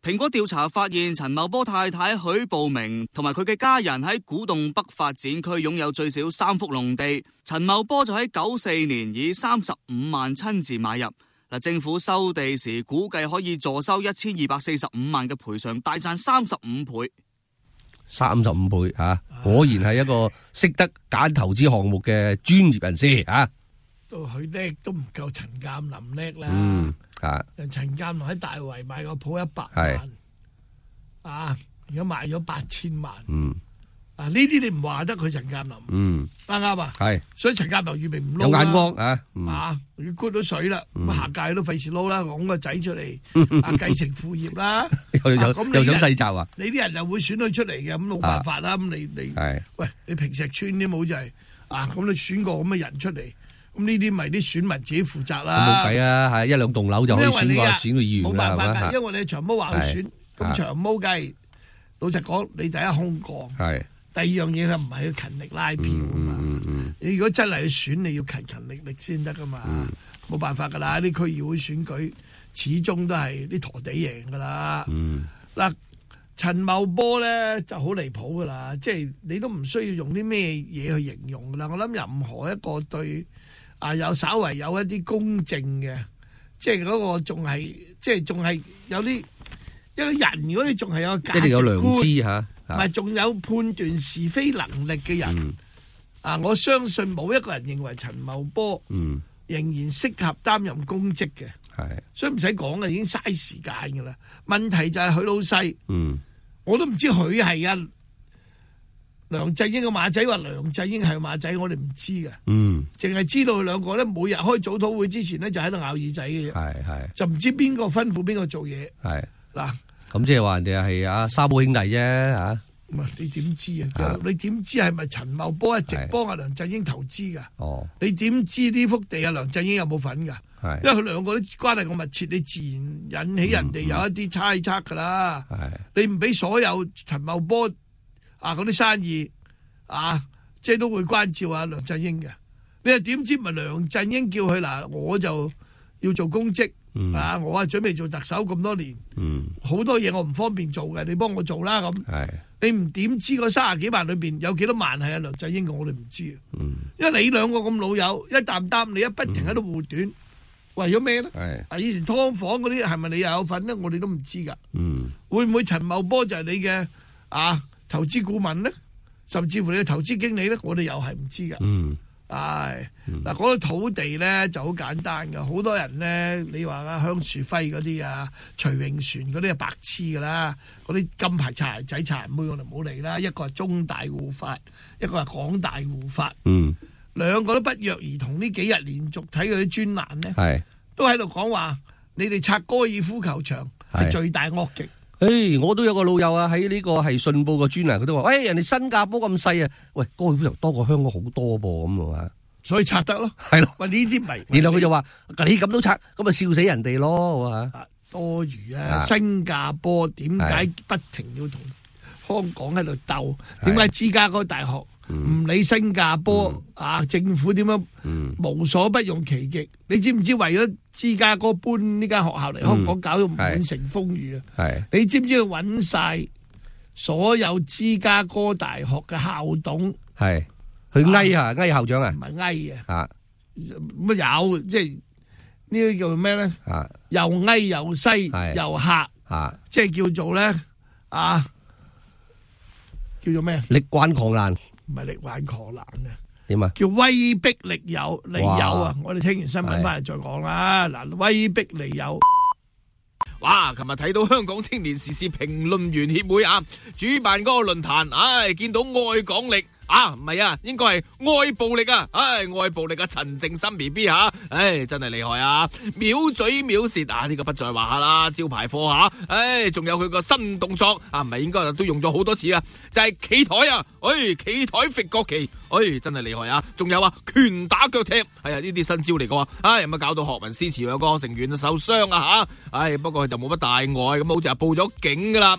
蘋果調查發現，陳茂波太太許步明同埋佢嘅家人喺古洞北發展區擁有最少三幅農地。陳茂波就喺九四年以三十五萬親自買入。嗱，政府收地時估計可以坐收一千二百四十五萬嘅賠償，大賺三十五倍。 三十五倍啊！果然係一個識得揀投資項目嘅專業人士啊！ 都佢叻都唔夠陳鑑林叻啦。 嗯啊， 人陳鑑林喺大圍買個鋪一百係萬，啊，而家賣咗八千萬。 嗯， 啊呢啲你唔話得佢陳鑑林。 嗯， 啱啱啊？ 係， 所以陳鑑林預備唔撈有眼光啊！ 啊，要沽到水啦，咁下屆都費事撈啦，講個仔出嚟啊，繼承父業啦。 又又又想細集啊！ 你啲人又會選佢出嚟嘅，咁冇辦法啦。咁你你喂，你平石村啲冇就係啊，咁你選個咁嘅人出嚟。咁呢啲咪啲選民自己負責啦。 冇計啊，係一兩棟樓就可以選個選個議員冇辦法㗎， 啦， 因為你長毛話去選，咁長毛梗係老實講，你第一空降， 係第二樣嘢佢唔係要勤力拉票啊嘛。你如果真係去選，你要勤勤力力先得噶嘛。冇辦法㗎啦，啲區議會選舉始終都係啲陀地贏㗎啦。嗱，陳茂波咧就好離譜㗎啦，即係你都唔需要用啲咩嘢去形容㗎啦。我諗任何一個對啊，有稍為有一啲公正嘅，即係嗰個仲係，即係仲係有啲一個人，如果你仲係有價值觀，一定有良知嚇，唔係仲有判斷是非能力嘅人，嗯、啊，我相信冇一個人認為陳茂波仍然適合擔任公職嘅，係、嗯，所以唔使講嘅，已經嘥時間㗎啦。問題就係許老細，嗯、我都唔知佢係啊。梁振英個馬仔話梁振英係馬仔，我哋唔知嘅，嗯，淨係知道佢兩個咧，每日開早討會之前咧就喺度咬耳仔嘅啫，係係，就唔知邊個吩咐邊個做嘢，係嗱，咁即係話人哋係啊三寶兄弟啫嚇，唔係你點知啊？你點知係咪陳茂波一直幫阿梁振英投資㗎？哦，你點知呢幅地阿梁振英有冇份㗎？係，因為佢兩個啲關係咁密切，你自然引起人哋有一啲猜測㗎啦。係，你唔俾所有陳茂波啊！嗰啲生意啊，即係都會關照啊梁振英嘅。你又點知唔係梁振英叫佢嗱，我就要做公職、嗯、啊！我啊準備做特首咁多年，好、嗯、多嘢我唔方便做嘅，你幫我做啦咁。你唔點知嗰三十幾萬裏邊有幾多萬係阿梁振英嘅？我哋唔知啊。嗯、因為你兩個咁老友，一擔擔你一不停喺度護短，嗯、為咗咩咧？啊！以前劏房嗰啲係咪你又有份咧？我哋都唔知噶。嗯、會唔會陳茂波就係你嘅啊？投資顧問咧，甚至乎你嘅投資經理咧，我哋又係唔知噶。嗯，唉，嗱，講到土地咧就好簡單噶，好多人咧，你話啊鄉樹輝嗰啲啊，徐永璇嗰啲係白痴噶啦，嗰啲金牌擦鞋仔擦鞋妹我哋唔好嚟啦，一個係中大護法，一個係港大護法，嗯，兩個都不約而同呢幾日連續睇佢啲專欄咧，係都喺度講話，你哋拆高爾夫球場係罪大惡極。 誒、hey，我都有個老友啊，喺呢個係信報個專欄，佢都話：，喂，人哋新加坡咁細啊，喂，高爾夫球多過香港好多噃，咁啊， 所以拆得咯， 係咯。 喂，呢啲咪， 然後佢就話：，你咁都拆，咁咪笑死人哋咯，啊， 多餘啊！啊新加坡點解不停要同香港喺度鬥？點解芝加哥大學唔理新加坡、嗯、啊政府點樣、嗯、無所不用其極？你知唔知為咗芝加哥搬呢間學校嚟香港，搞到滿城風雨啊！你知唔知佢揾晒所有芝加哥大學嘅校董？係去翳啊翳校長啊？ 唔係翳啊！乜有即係呢個叫咩咧？又翳又西又嚇啊！即係叫做咧啊！叫做咩？ 力挽狂瀾。 唔係力挽狂瀾嘅， 點啊？ 叫威逼利誘，利誘啊！我哋聽完新聞翻嚟再講啦。嗱，威逼利誘。 哇！琴日睇到香港青年時事評論員協會啊，主辦嗰個論壇，唉、哎，見到愛港力。啊，唔係啊，應該係愛暴力啊！唉，愛暴力啊，陳靜心 B B 吓，唉，真係厲害啊！藐嘴藐舌啊，呢、這個不在話下啦，招牌貨吓，唉，仲有佢個新動作啊，唔係應該都用咗好多次啊，就係、是、企台啊，唉，企台揈國旗，唉，真係厲害啊！仲有啊，拳打腳踢，係啊，呢啲新招嚟嘅，唉，有冇搞到學民思潮有個成員受傷啊吓？唉，不過佢就冇乜大礙，咁好似係報咗警噶啦。咁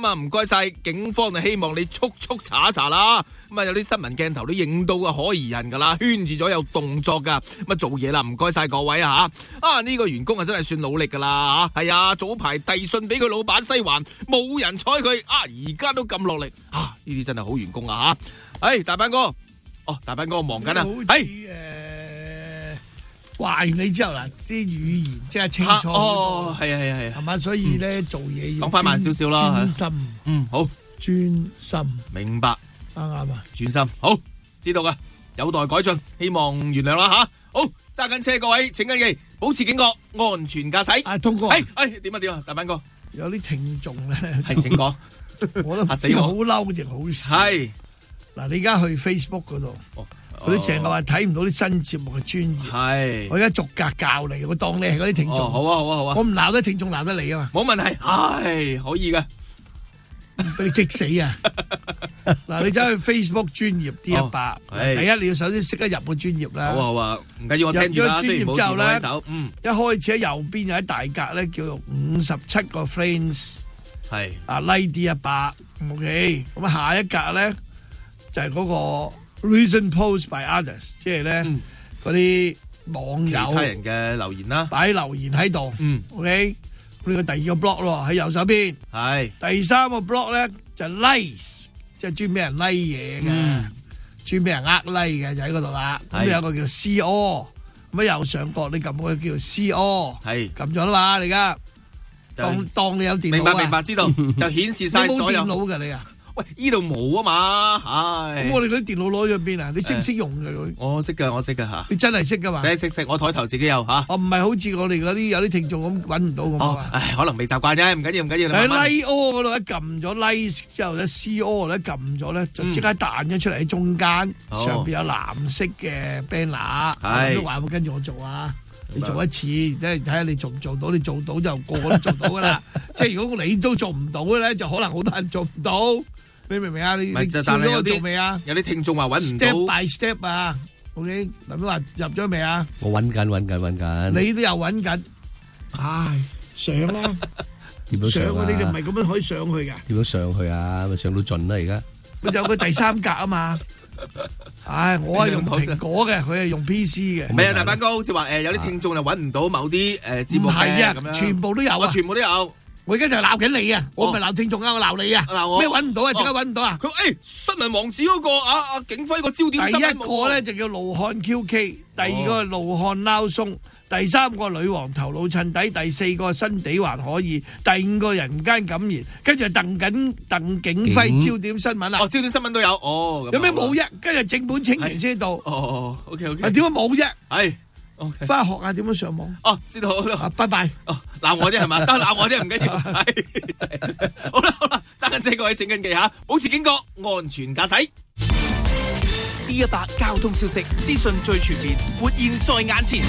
咁啊唔該晒，警方就希望你速速查一查啦。咁啊有啲新聞鏡頭都影到個可疑人噶啦，圈住咗有動作噶，咁啊做嘢啦，唔該晒各位啊吓。啊呢個員工啊真係算努力噶啦吓，係啊早排遞信俾佢老闆西環，冇人睬佢，啊而家都咁落力，啊呢啲真係好員工啊吓。誒大班哥，哦大班哥忙緊啊，係誒話完你之後嗱，啲語言即係清楚。 哦係啊係啊係啊， 係嘛，所以咧做嘢要講翻慢少少啦， 專心。 嗯好， 專心， 明白。 啱啱啊， 專心，好，知道噶，有待改進，希望原諒啦吓。好，揸緊車各位，請緊記，保持警覺，安全駕駛。 啊，通哥， 誒誒，點啊點啊，大班哥， 有啲聽眾咧， 係請講， 我都唔知好嬲定好笑。 係， 嗱，你而家去 Facebook 嗰度，佢哋成日話睇唔到啲新節目嘅專業。 係， 我而家逐格教你，我當你係嗰啲聽眾。 好啊好啊好啊， 我唔鬧得聽眾鬧得你啊嘛。 冇問題，係可以嘅。 俾你激死啊！嗱，你走去 Facebook 專業 D 一百，第一你要首先識得入個專業啦。 好啊好啊，唔緊要，我聽住啦。 入咗專業之後咧， 嗯， 一開始喺右邊有一大格咧，叫做五十七個 friends， 係啊 like D 一百 ，OK， 咁啊下一格咧就係嗰個 recent post by others， 即係咧嗰啲網友其他人嘅留言啦， 擺留言喺度， 嗯 ，OK。呢個第二個 block 咯，喺右手邊。 係第三個 block 咧就 likes， 即係專俾人 like 嘢嘅，專俾人呃 like 嘅就喺嗰度啦。咁有個叫 C O， 咁右上角你撳個叫 C O， 係撳咗啦嘛，你而家當當你有電腦啊？ 明白明白，知道就顯示晒所有。 你冇電腦㗎你啊？ 喂，依度冇啊嘛，唉。 咁我哋嗰啲電腦攞咗邊啊？你識唔識用嘅佢？ 我識㗎，我識㗎吓。 你真係識㗎嘛？ 識識識，我台頭自己有吓。 我唔係好似我哋嗰啲有啲聽眾咁揾唔到咁啊。 唉，可能未習慣啫，唔緊要唔緊要。 喺 like all 嗰度一撳咗 like 之後咧 ，C O 咧撳咗咧，就即刻彈咗出嚟喺中間，上邊有藍色嘅 banner， 我都話會跟住我做啊。你做一次，即係睇下你做唔做到，你做到就個個都做到噶啦。即係如果你都做唔到嘅咧，就可能好多人做唔到。你明唔明啊？你你做咗我做未啊？ 有啲聽眾話揾唔到 ，step by step 啊。OK，林都話入咗未啊？ 我揾緊揾緊揾緊。 你都有揾緊，唉，上啦。 點樣上啊？ 你哋唔係咁樣可以上去㗎。 點樣上去啊？咪上到盡啦而家。 咪有個第三格啊嘛。唉，我係用蘋果嘅，佢係用 P C 嘅。 唔係啊，大班哥好似話誒，有啲聽眾就揾唔到某啲誒節目嘅， 唔係啊， 咁樣全部都有啊， 全部都有。 我而家就係鬧緊你啊！我唔係鬧聽眾啊，我鬧你啊！ 鬧我咩揾唔到啊？點解揾唔到啊？ 佢誒新聞王子嗰個啊啊景輝個焦點新聞。 第一個咧就叫盧漢 Q K， 第二個盧漢撈鬆，第三個女王頭腦襯底，第四個新地還可以，第五個人間感言，跟住鄧緊鄧景輝焦點新聞啦。 哦，焦點新聞都有。哦， 有咩冇啫？跟住整本清完先到。 哦哦 ，OK OK。 啊，點解冇啫？ 係。 翻學啊？點樣上網？ 哦，知道好啦， 拜拜。 哦，鬧我啫係嘛？得鬧我啫，唔緊要。係，好啦好啦，揸緊車各位請緊記下，保持警覺，安全駕駛。D 一百交通消息，資訊最全面，活現在眼前。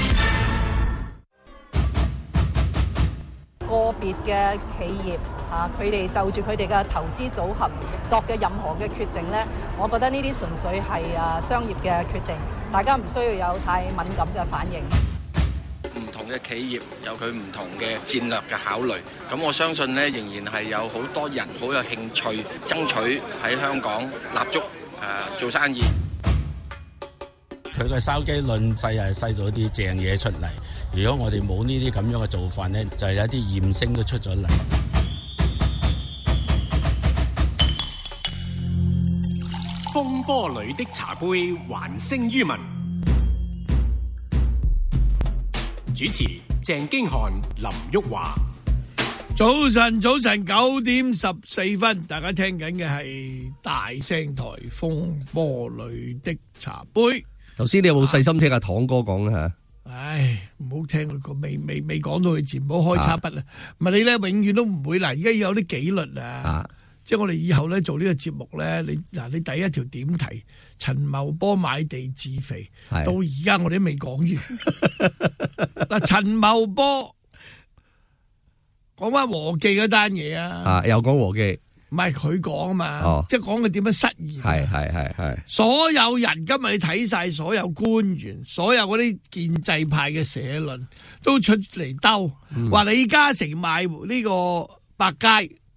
個別嘅企業嚇，佢哋就住佢哋嘅投資組合作嘅任何嘅決定咧，我覺得呢啲純粹係啊商業嘅決定，大家唔需要有太敏感嘅反應。 唔同嘅企業有佢唔同嘅戰略嘅考慮，咁我相信咧仍然係有好多人好有興趣爭取喺香港立足誒、呃、做生意。 佢嘅筲箕論勢係勢咗啲正嘢出嚟。如果我哋冇呢啲咁樣嘅做法呢，就係有啲驗聲都出咗嚟。 風波裏的茶杯，還聲於民。主持鄭經翰、林旭華。 早晨，早晨，九點十四分，大家聽緊嘅係大聲台風波裏的茶杯。 頭先你有冇細心聽阿唐哥講啊？ 唉，唔好聽佢個未未未講到佢字，唔好開叉筆啦。唔係你咧，永遠都唔會嗱。而家有啲紀律啊，啊即係我哋以後咧做呢個節目咧，你嗱你第一條點題，陳茂波買地自肥，到而家我哋都未講完。嗱，陳茂波講翻和記嗰單嘢啊， 啊又講和記。 唔係佢講啊嘛， 哦、 即係講佢點樣失言。 係係係係。 所有人今日你睇晒所有官員，所有嗰啲建制派嘅社論都出嚟兜，話、嗯、李嘉誠賣呢個百佳，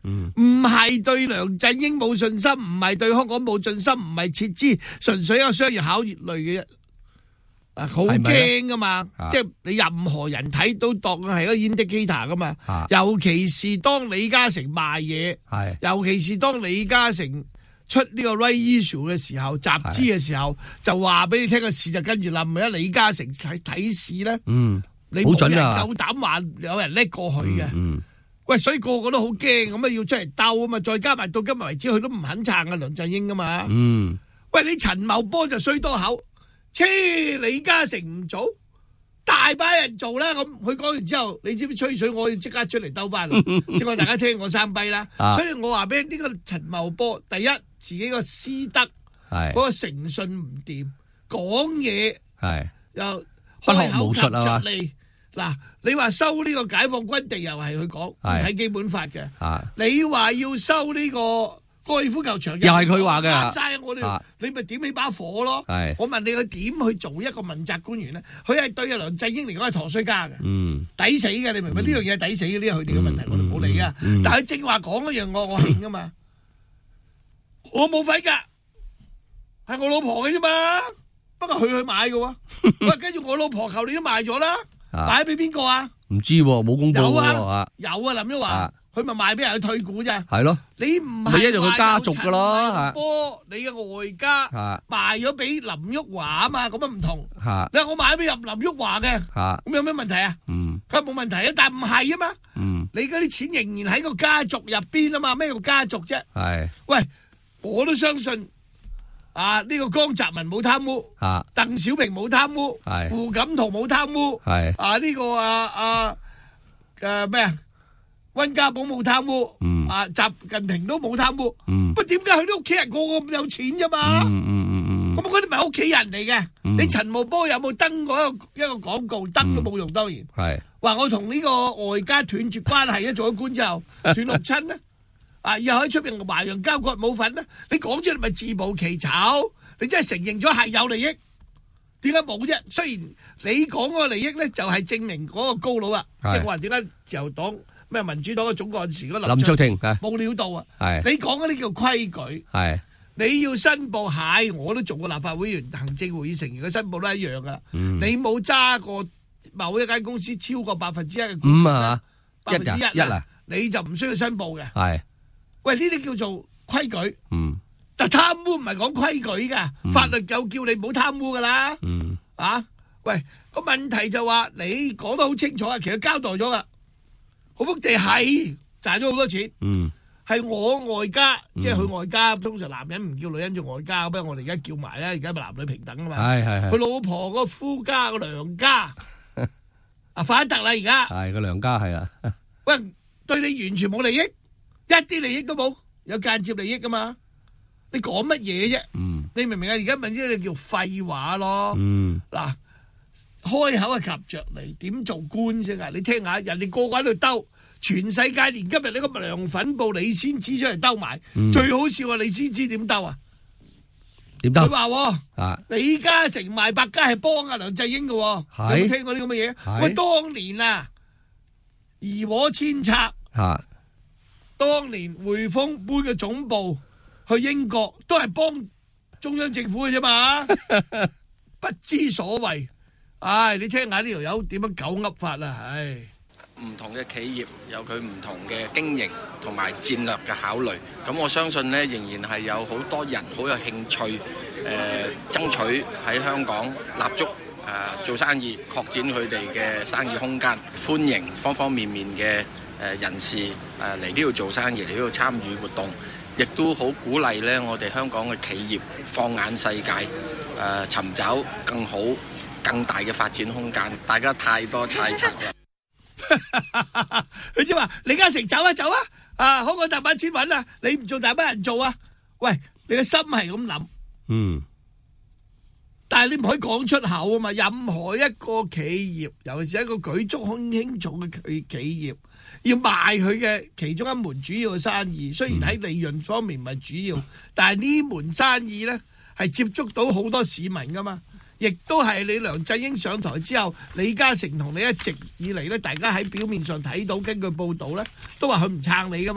唔係對梁振英冇信心，唔係對香港冇信心，唔係撤資，純粹一個商業考慮嘅啫。啊，好驚噶嘛！即係你任何人睇都當係一個 indicator 噶嘛。尤其是當李嘉誠賣嘢，尤其是當李嘉誠出呢個 right issue 嘅時候，集資嘅時候，就話俾你聽個市就跟住冧。咪一李嘉誠睇睇市咧， 嗯， 你冇人夠膽話有人叻過佢嘅。嗯，喂，所以個個都好驚，咁啊要出嚟鬥啊嘛，再加埋到今日為止，佢都唔肯撐啊梁振英噶嘛。嗯，喂，你陳茂波就衰多口。切，李嘉誠唔做，大把人做啦。咁佢講完之後，你知唔知吹水？我要即刻出嚟兜翻。即係大家聽我生悲啦。所以我話俾呢個陳茂波，第一自己個師德，嗰個誠信唔掂，講嘢又不學無術啊嘛。 嗱，你話收呢個解放軍地又係佢講，唔睇基本法嘅。你話要收呢個高爾夫球場又係佢話嘅， 晒我哋，你咪點起把火咯。我問你佢點去做一個問責官員咧？佢係對阿梁振英嚟講係陀衰家嘅，抵死嘅。你明唔明？呢樣嘢係抵死嘅，呢係佢哋嘅問題，我哋冇理噶。但係佢正話講一樣，我我慶噶嘛，我冇份噶，係我老婆嘅啫嘛。不過佢去買嘅，喂，跟住我老婆求你都賣咗啦，賣俾邊個啊？ 唔知冇公布。有啊，有啊，林旭華。佢咪賣俾人去退股啫，係咯。 你唔係一樣佢家族噶咯， 波你嘅外家賣咗俾林旭華啊嘛，咁啊唔同。你話我買俾入林旭華嘅，咁有咩問題啊？嗯，佢冇問題啊，但係唔係啊嘛。嗯，你嗰啲錢仍然喺個家族入邊啊嘛，咩叫家族啫？係，喂，我都相信啊，呢個江澤民冇貪污，啊，鄧小平冇貪污，係，胡錦濤冇貪污，係，啊呢個啊啊誒咩啊？溫家寶冇貪污，啊，習近平都冇貪污，不過點解佢啲屋企人個個咁有錢啫嘛？咁嗰啲咪屋企人嚟嘅？你陳茂波有冇登過一個一個廣告？登都冇用，當然係話我同呢個外家斷絕關係，一做咗官之後斷六親咧，啊，以後喺出邊華洋交割冇份咧？你講出嚟咪自暴其醜？你真係承認咗係有利益，點解冇啫？雖然你講嗰個利益咧，就係證明嗰個高佬啊，即係我話點解自由黨？咩民主黨嘅總幹事嗰林卓廷冇料到啊！你講嗰啲叫規矩，你要申報係，我都做過立法會員、行政會議成員嘅申報都一樣噶。你冇揸過某一間公司超過百分之一嘅股份啊，百分之一啊，你就唔需要申報嘅。係，喂，呢啲叫做規矩。嗯，但貪污唔係講規矩噶，法律就叫你唔好貪污噶啦。嗯，啊，喂，個問題就話你講得好清楚啊，其實交代咗噶。嗰幅地係賺咗好多錢，係、嗯、我外家，嗯、即係佢外家。通常男人唔叫女人做外家，不過我哋而家叫埋咧，而家咪男女平等啊嘛。係係係。佢老婆個夫家個娘家，啊反得啦而家。係個娘家係啊。喂，對你完全冇利益，一啲利益都冇，有間接利益噶嘛？你講乜嘢啫？嗯，你明唔明啊？而家問啲你叫廢話咯。嗯，嗱。開口啊，及着嚟點做官先啊！你聽下，人哋個個喺度兜，全世界連今日呢個涼粉布李先知出嚟兜埋，嗯、最好笑啊！李先知點兜啊？點兜？佢話啊，李嘉誠賣百佳係幫阿梁振英嘅，有冇聽過呢咁嘅嘢？喂，當年啊，疑禍千冊，啊，當年匯豐搬嘅總部去英國，都係幫中央政府嘅啫嘛，不知所謂。唉，你聽下呢條友點樣狗噏法啦！唉， 唔同嘅企業有佢唔同嘅經營同埋戰略嘅考慮。咁我相信呢，仍然係有好多人好有興趣，誒、呃、爭取喺香港立足誒、呃、做生意，擴展佢哋嘅生意空間。歡迎方方面面嘅誒人士誒嚟呢度做生意，嚟呢度參與活動，亦都好鼓勵呢我哋香港嘅企業放眼世界，誒、呃、尋找更好更大嘅發展空間，大家太多猜測啦。 佢即係話李嘉誠走啊走啊，啊香港大把錢揾啊，你唔做大把人做啊？喂，你嘅心係咁諗，嗯，但係你唔可以講出口啊嘛。任何一個企業，尤其是一個舉足輕重嘅企企業，要賣佢嘅其中一門主要嘅生意，雖然喺利潤方面唔係主要，嗯、但係呢門生意咧係接觸到好多市民噶嘛。亦都係你梁振英上台之後，李嘉誠同你一直以嚟咧，大家喺表面上睇到，根據報道咧，都話佢唔撐你噶嘛。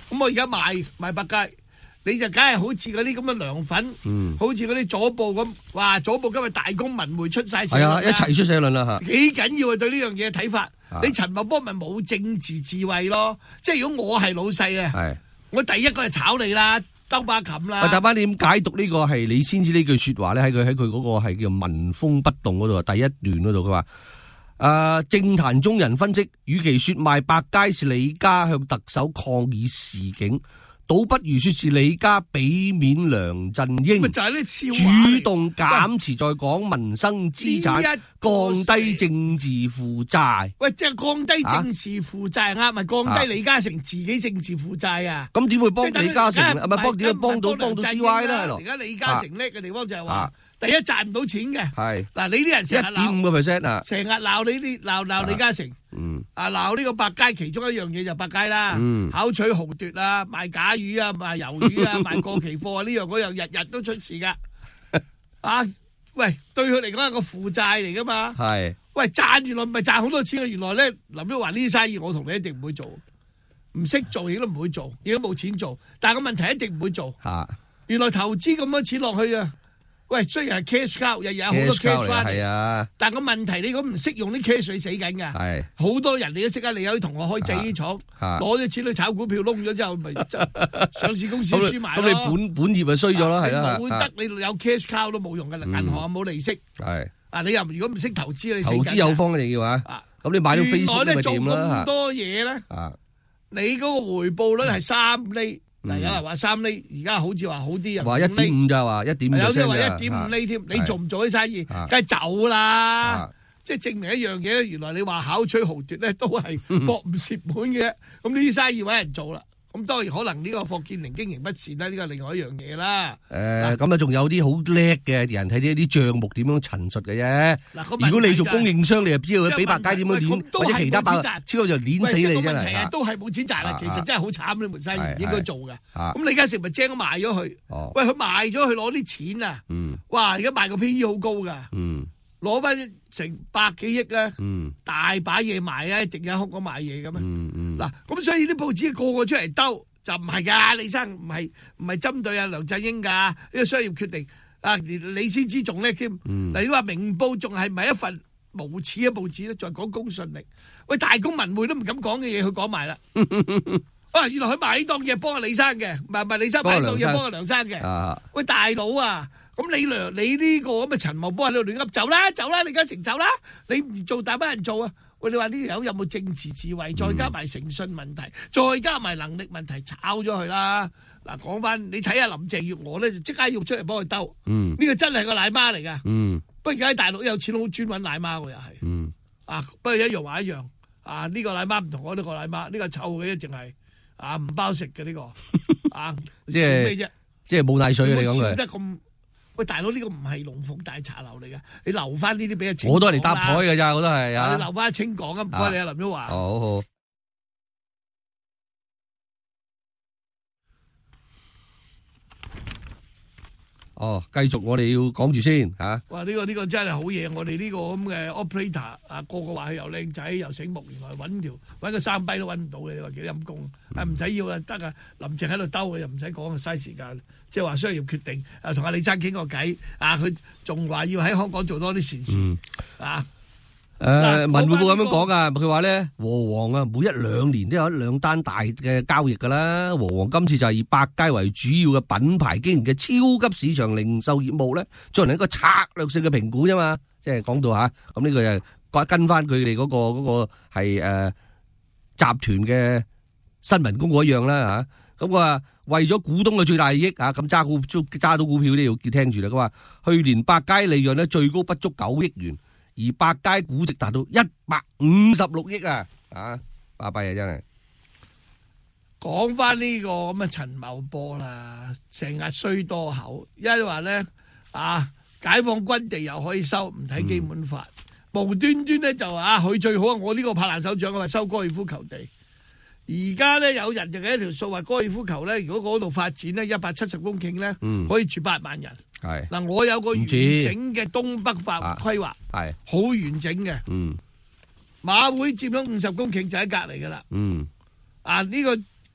咁我而家賣賣百佳，你就梗係好似嗰啲咁嘅涼粉， 嗯， 好似嗰啲左報咁，哇！左報今日大公文匯出晒社論係啊，一齊出社論啦嚇。 幾緊要啊！對呢樣嘢嘅睇法，你陳茂波咪冇政治智慧咯？即係如果我係老細啊，我第一個係炒你啦，兜巴冚啦。 喂，大班你點解讀呢個係你先知呢句説話咧？喺佢喺佢嗰個係叫民風不動嗰度啊，第一段嗰度佢話。誒、呃，政壇中人分析，與其說賣百佳是李家向特首抗議示警，倒不如說是李家俾面梁振英， 就係啲笑話主動減持再講民生資產，降低政治負債。 喂，即係降低政治負債啱，咪、啊、降低李嘉誠自己政治負債啊？ 咁點會幫李嘉誠？唔係幫點樣幫到幫到 C Y 咧？ 而家李嘉誠叻嘅地方就係話。啊第一賺唔到錢嘅，係嗱你啲人成日一點五個 percent 啊， 成日鬧你啲鬧鬧李嘉誠，嗯啊鬧呢個百佳，其中一樣嘢就百佳啦，嗯巧取豪奪啊，賣假魚啊，賣魷魚啊，賣過期貨啊，呢樣嗰樣日日都出事噶，啊喂對佢嚟講係個負債嚟噶嘛，係喂賺原來唔係賺好多錢嘅，原來咧林旭華呢啲生意我同你一定唔會做，唔識做亦都唔會做，亦都冇錢做，但係個問題一定唔會做，嚇原來投資咁多錢落去啊！喂，雖然係 cash cow，日日有好多 cash 翻嚟，啊、但個問題你如果唔識用啲 cash 水死緊㗎，係好多人你都識啊！你有啲同學開製衣廠，攞啲錢去炒股票，窿咗之後咪上市公司輸埋咯。 咁你本本業就衰咗啦，係啦。 冇得你有 cash cow 都冇用㗎啦，銀行冇利息。係啊，你又如果唔識投資，你投資有方嘅要啊。咁你買到 Facebook 咪掂啦。 咁多嘢咧，你嗰個回報率係三厘。嗱，有人話三厘，而家好似話好啲人話一點五就話一點五， 有啲話一點五厘添。你做唔做啲生意，梗係走啦。即係證明一樣嘢咧，原來你話巧取豪奪咧，都係搏唔蝕本嘅。咁呢啲生意揾人做啦。咁當然可能呢個霍建寧經營不善啦，呢個另外一樣嘢啦。 誒，咁啊，仲有啲好叻嘅人睇呢啲帳目點樣陳述嘅啫。如果你做供應商，你就知道佢俾百佳點樣攣，或者其他百超就攣死你真係。 問題啊，都係冇錢賺啦。其實真係好慘呢門生意，唔應該做嘅。咁李嘉誠咪將賣咗佢。喂，佢賣咗佢攞啲錢啊！哇，而家賣個 P E 好高㗎。攞翻成百幾億啊！嗯、大把嘢賣啊，一定有香港買嘢嘅咩？嗱、嗯，咁、嗯、所以啲報紙個個出嚟兜就唔係㗎，李生唔係唔係針對阿梁振英㗎，呢、這個商業決定啊，連李先知仲叻添。嗱、嗯，你話明報仲係唔係一份無恥嘅報紙咧？再講公信力，喂，大公文匯都唔敢講嘅嘢，佢講埋啦。啊，原來佢賣呢檔嘢幫阿李生嘅，唔係唔係李生賣呢檔嘢幫阿梁生嘅。啊、喂，大佬啊！咁你梁你呢個咁嘅陳茂波喺度亂噏，走啦走啦，李嘉誠走啦，你唔做大班人做啊？喂，你話呢條友有冇政治智慧？再加埋誠信問題，再加埋能力問題，炒咗佢啦！嗱，講翻你睇下林鄭月娥咧，就即刻要出嚟幫佢兜。嗯，呢個真係個奶媽嚟噶。嗯，不過而家喺大陸有錢佬專揾奶媽喎，又係。嗯，啊，不過一樣話一樣。啊，呢個奶媽唔同我呢個奶媽，呢個臭嘅淨係啊唔包食嘅呢個。啊， 即係咩啫？即係冇奶水嘅你講佢。 得咁。喂，大佬呢個唔係龍鳳大茶樓嚟噶，你留翻呢啲俾阿清。 我都係嚟搭台㗎咋，我都係啊。 你留翻阿清講啊，唔該你啊，林旭華。 好好。哦，繼續我哋要講住先嚇。 哇！呢個呢個真係好嘢，我哋呢個咁嘅 operator 啊，個個話佢又靚仔又醒目，原來揾條揾個三跛都揾唔到嘅，你話幾陰功啊？唔使要啦，得啊！林鄭喺度兜嘅，又唔使講，嘥時間。即係話商業決定，誒同阿李生傾個偈，啊佢仲話要喺香港做多啲善事，啊誒文匯報咁樣講啊，佢話咧和黃啊，每一兩年都有一兩單大嘅交易㗎啦。和黃今次就係以百佳為主要嘅品牌經營嘅超級市場零售業務咧，進行一個策略性嘅評估啫嘛。即係講到嚇，咁呢個就跟翻佢哋嗰個嗰個係誒集團嘅新聞公告一樣啦嚇。咁啊為咗股東嘅最大利益啊，咁揸股揸到股票都要聽住啦。佢話去年百佳利潤咧最高不足九億元。而百佳估值達到一百五十六億啊！啊，巴閉啊，真係。 講翻呢個咁嘅陳茂波啦，成日衰多口，一話咧啊，解放軍地又可以收，唔睇基本法，嗯、無端端咧就啊，佢最好啊，我呢個拍爛手掌啊，收高爾夫球地。而家咧有人就計一條數話，高爾夫球咧，如果嗰度發展咧一百七十公頃咧，嗯、可以住八萬人。係嗱，我有個完整嘅東北法規劃，係好完整嘅。嗯，馬會佔咗五十公頃就喺隔籬噶啦。嗯，啊呢個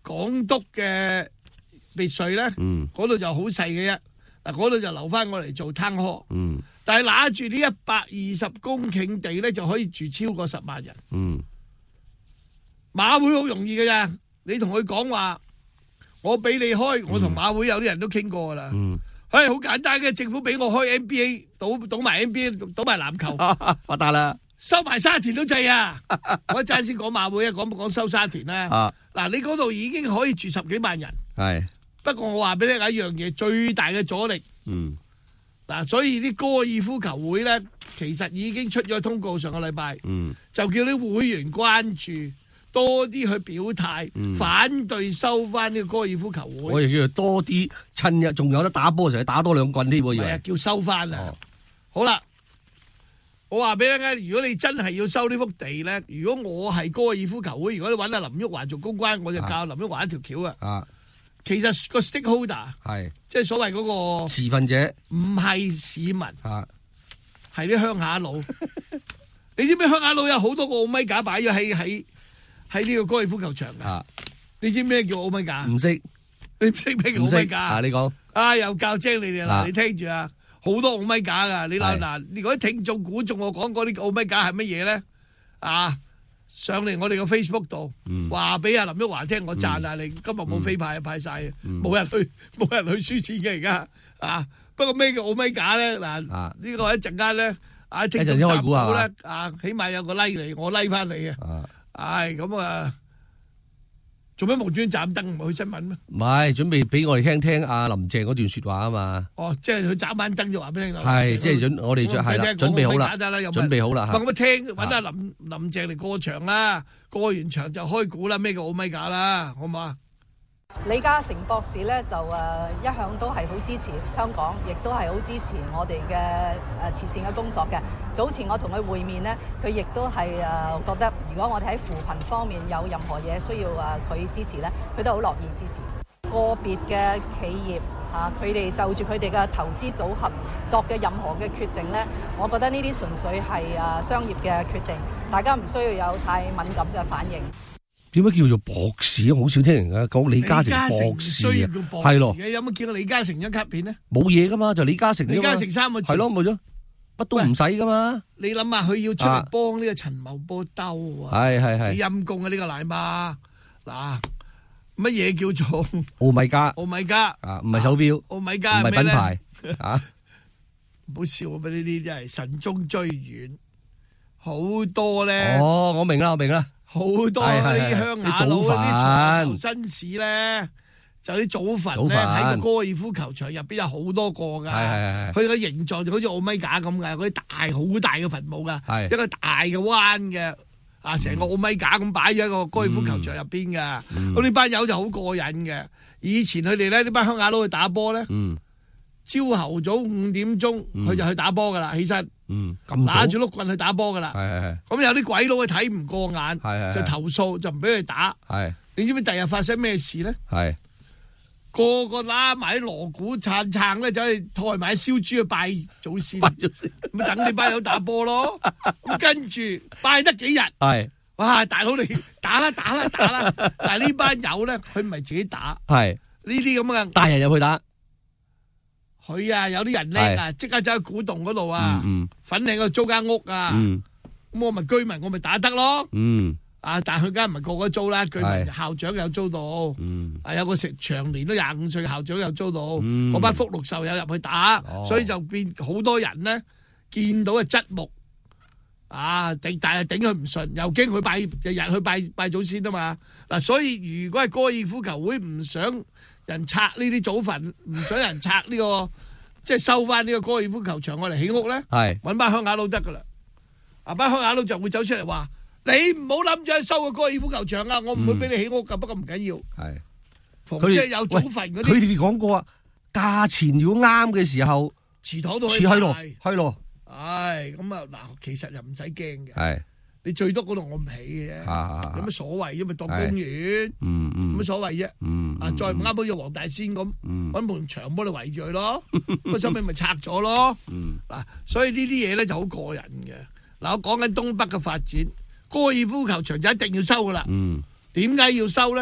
港督嘅別墅咧，嗰度就好細嘅啫。嗱，嗰度就留翻我嚟做攤殼。 嗯， 但係拿住呢一百二十公頃地咧，就可以住超過十萬人。 嗯， 馬會好容易嘅咋，你同佢講話，我俾你開，我同馬會有啲人都傾過噶啦。 嗯， 係好簡單嘅，政府俾我開 N B A， 賭賭埋 N B A， 賭埋籃球， 發達啦， 收埋沙田都制啊！我一陣先講馬會啊，講講收沙田啦。嗱，你嗰度已經可以住十幾萬人。 係。 不過我話俾你聽一樣嘢，最大嘅阻力， 嗯， 嗱，所以啲高爾夫球會咧，其實已經出咗通告，上個禮拜， 嗯， 就叫啲會員關注，多啲去表態， 嗯、 反對收翻呢個高爾夫球會。 我哋叫做多啲，趁日仲有得打波嘅時候，打多兩棍添喎， 係啊，叫收翻啊！哦、好啦，我話俾你聽，如果你真係要收呢幅地咧，如果我係高爾夫球會，如果你揾阿林旭華做公關，我就教林旭華一條橋啊！啊其實個 stakeholder 係即係所謂嗰個持份者， 唔係市民，係啲鄉下佬。你知唔知鄉下佬有好多個奧米加擺咗喺喺喺呢個高爾夫球場㗎？你知咩叫奧米加？ 唔識， 你唔識咩叫奧米加？ 啊，你講啊，又教精你哋啦，你聽住啊，好多奧米加㗎。你諗嗱，如果啲聽眾估中我講嗰啲奧米加係乜嘢咧？啊！上嚟我哋個 Facebook 度，話俾阿林旭華聽，我讚下你。今日冇飛派，派晒嘅，冇人去，冇人去輸錢嘅而家啊！不過咩叫奧米加咧？嗱，呢個一陣間咧，啊聽眾答到咧，啊起碼有個 like 嚟，我 like 翻你啊！唉，咁啊，做咩無端斬燈唔去新聞咩？ 唔係，準備俾我哋聽聽阿林鄭嗰段説話啊嘛。 哦，即係佢斬翻燈就話俾你聽。 係，即係準我哋係啦，準備好啦，準備好啦。 咁啊，聽揾阿林林鄭嚟過場啦，過完場就開估啦，咩叫奧米加啦，好唔好啊？李嘉誠博士咧就誒一向都係好支持香港，亦都係好支持我哋嘅誒慈善嘅工作嘅。早前我同佢會面咧，佢亦都係誒覺得，如果我哋喺扶貧方面有任何嘢需要誒佢支持咧，佢都好樂意支持。個別嘅企業嚇，佢哋就住佢哋嘅投資組合作嘅任何嘅決定咧，我覺得呢啲純粹係誒商業嘅決定，大家唔需要有太敏感嘅反應。 點解叫做博士啊？好少聽人家講李嘉誠博士啊，係咯？有冇見過李嘉誠張卡片咧？冇嘢噶嘛，就李嘉誠。李嘉誠三個字係咯，冇咗，乜都唔使噶嘛。你諗下，佢要出嚟幫呢個陳茂波兜啊？係係係，陰公啊！呢個奶媽嗱，乜嘢叫做奧米加？奧米加啊，唔係手錶，奧米加唔係品牌啊！唔好笑啊！呢啲真係慎終追遠，好多咧。哦，我明啦，我明啦。好多啲鄉下佬啲長頭紳士咧，就啲祖墳咧喺個高爾夫球場入邊有好多個噶，佢個形狀就好似奧米加咁噶，嗰啲大好大嘅墳墓噶，一個大嘅彎嘅，啊成個奧米加咁擺咗喺個高爾夫球場入邊噶，咁呢班友就好過癮嘅。以前佢哋咧呢班鄉下佬去打波咧，朝頭早五點鐘佢就去打波噶啦，起身。嗯，拿住碌棍去打波噶啦，係係係。咁有啲鬼佬佢睇唔過眼，係係就投訴，就唔俾佢打。係，你知唔知第日發生咩事咧？係，個個拉埋啲鑼鼓撐撐咧，走去抬埋燒豬去拜祖先，拜祖先，咪等你班友打波咯。咁跟住拜得幾日？係，哇！大佬你打啦打啦打啦，但係呢班友咧，佢唔係自己打，係呢啲咁嘅帶人入去打。佢啊，有啲人叻啊，即刻走去古洞嗰度啊，嗯嗯、粉嶺嗰度租間屋啊，咁、嗯、我咪居民我咪打得咯。嗯、啊，但係佢梗係唔係個個租啦，居民校長有租到，嗯、啊有個成長年都廿五歲校長有租到，嗰、嗯、班福祿壽有入去打，哦、所以就變好多人咧見到嘅側目，啊頂但係頂佢唔順，又驚佢拜日日去拜拜祖先啊嘛。嗱、啊，所以如果係高爾夫球會唔想人拆呢啲祖墳，唔想人拆呢、這個，即係收翻呢個高爾夫球場，我嚟起屋咧，係揾班鄉下佬得噶啦。啊班鄉下佬就會走出嚟話：你唔好諗住去收個高爾夫球場啊！我唔會俾你起屋噶，嗯、不過唔緊要。係，逢即係有祖墳嗰啲，佢哋講過啊，價錢如果啱嘅時候，祠堂都可以賣。咯，係咯。唉，咁啊嗱，其實又唔使驚嘅。係。你最多嗰度我唔起嘅啫，啊、有乜所謂？因為當公園，嗯嗯、有乜所謂啫？嗯嗯、啊，再唔啱好似黃大仙咁，揾埲牆幫你圍住佢咯，咁收尾咪拆咗咯。嗱、嗯啊，所以呢啲嘢咧就好過癮嘅。嗱、啊，我講緊東北嘅發展，高爾夫球場就一定要收噶啦。點解、嗯、要收咧？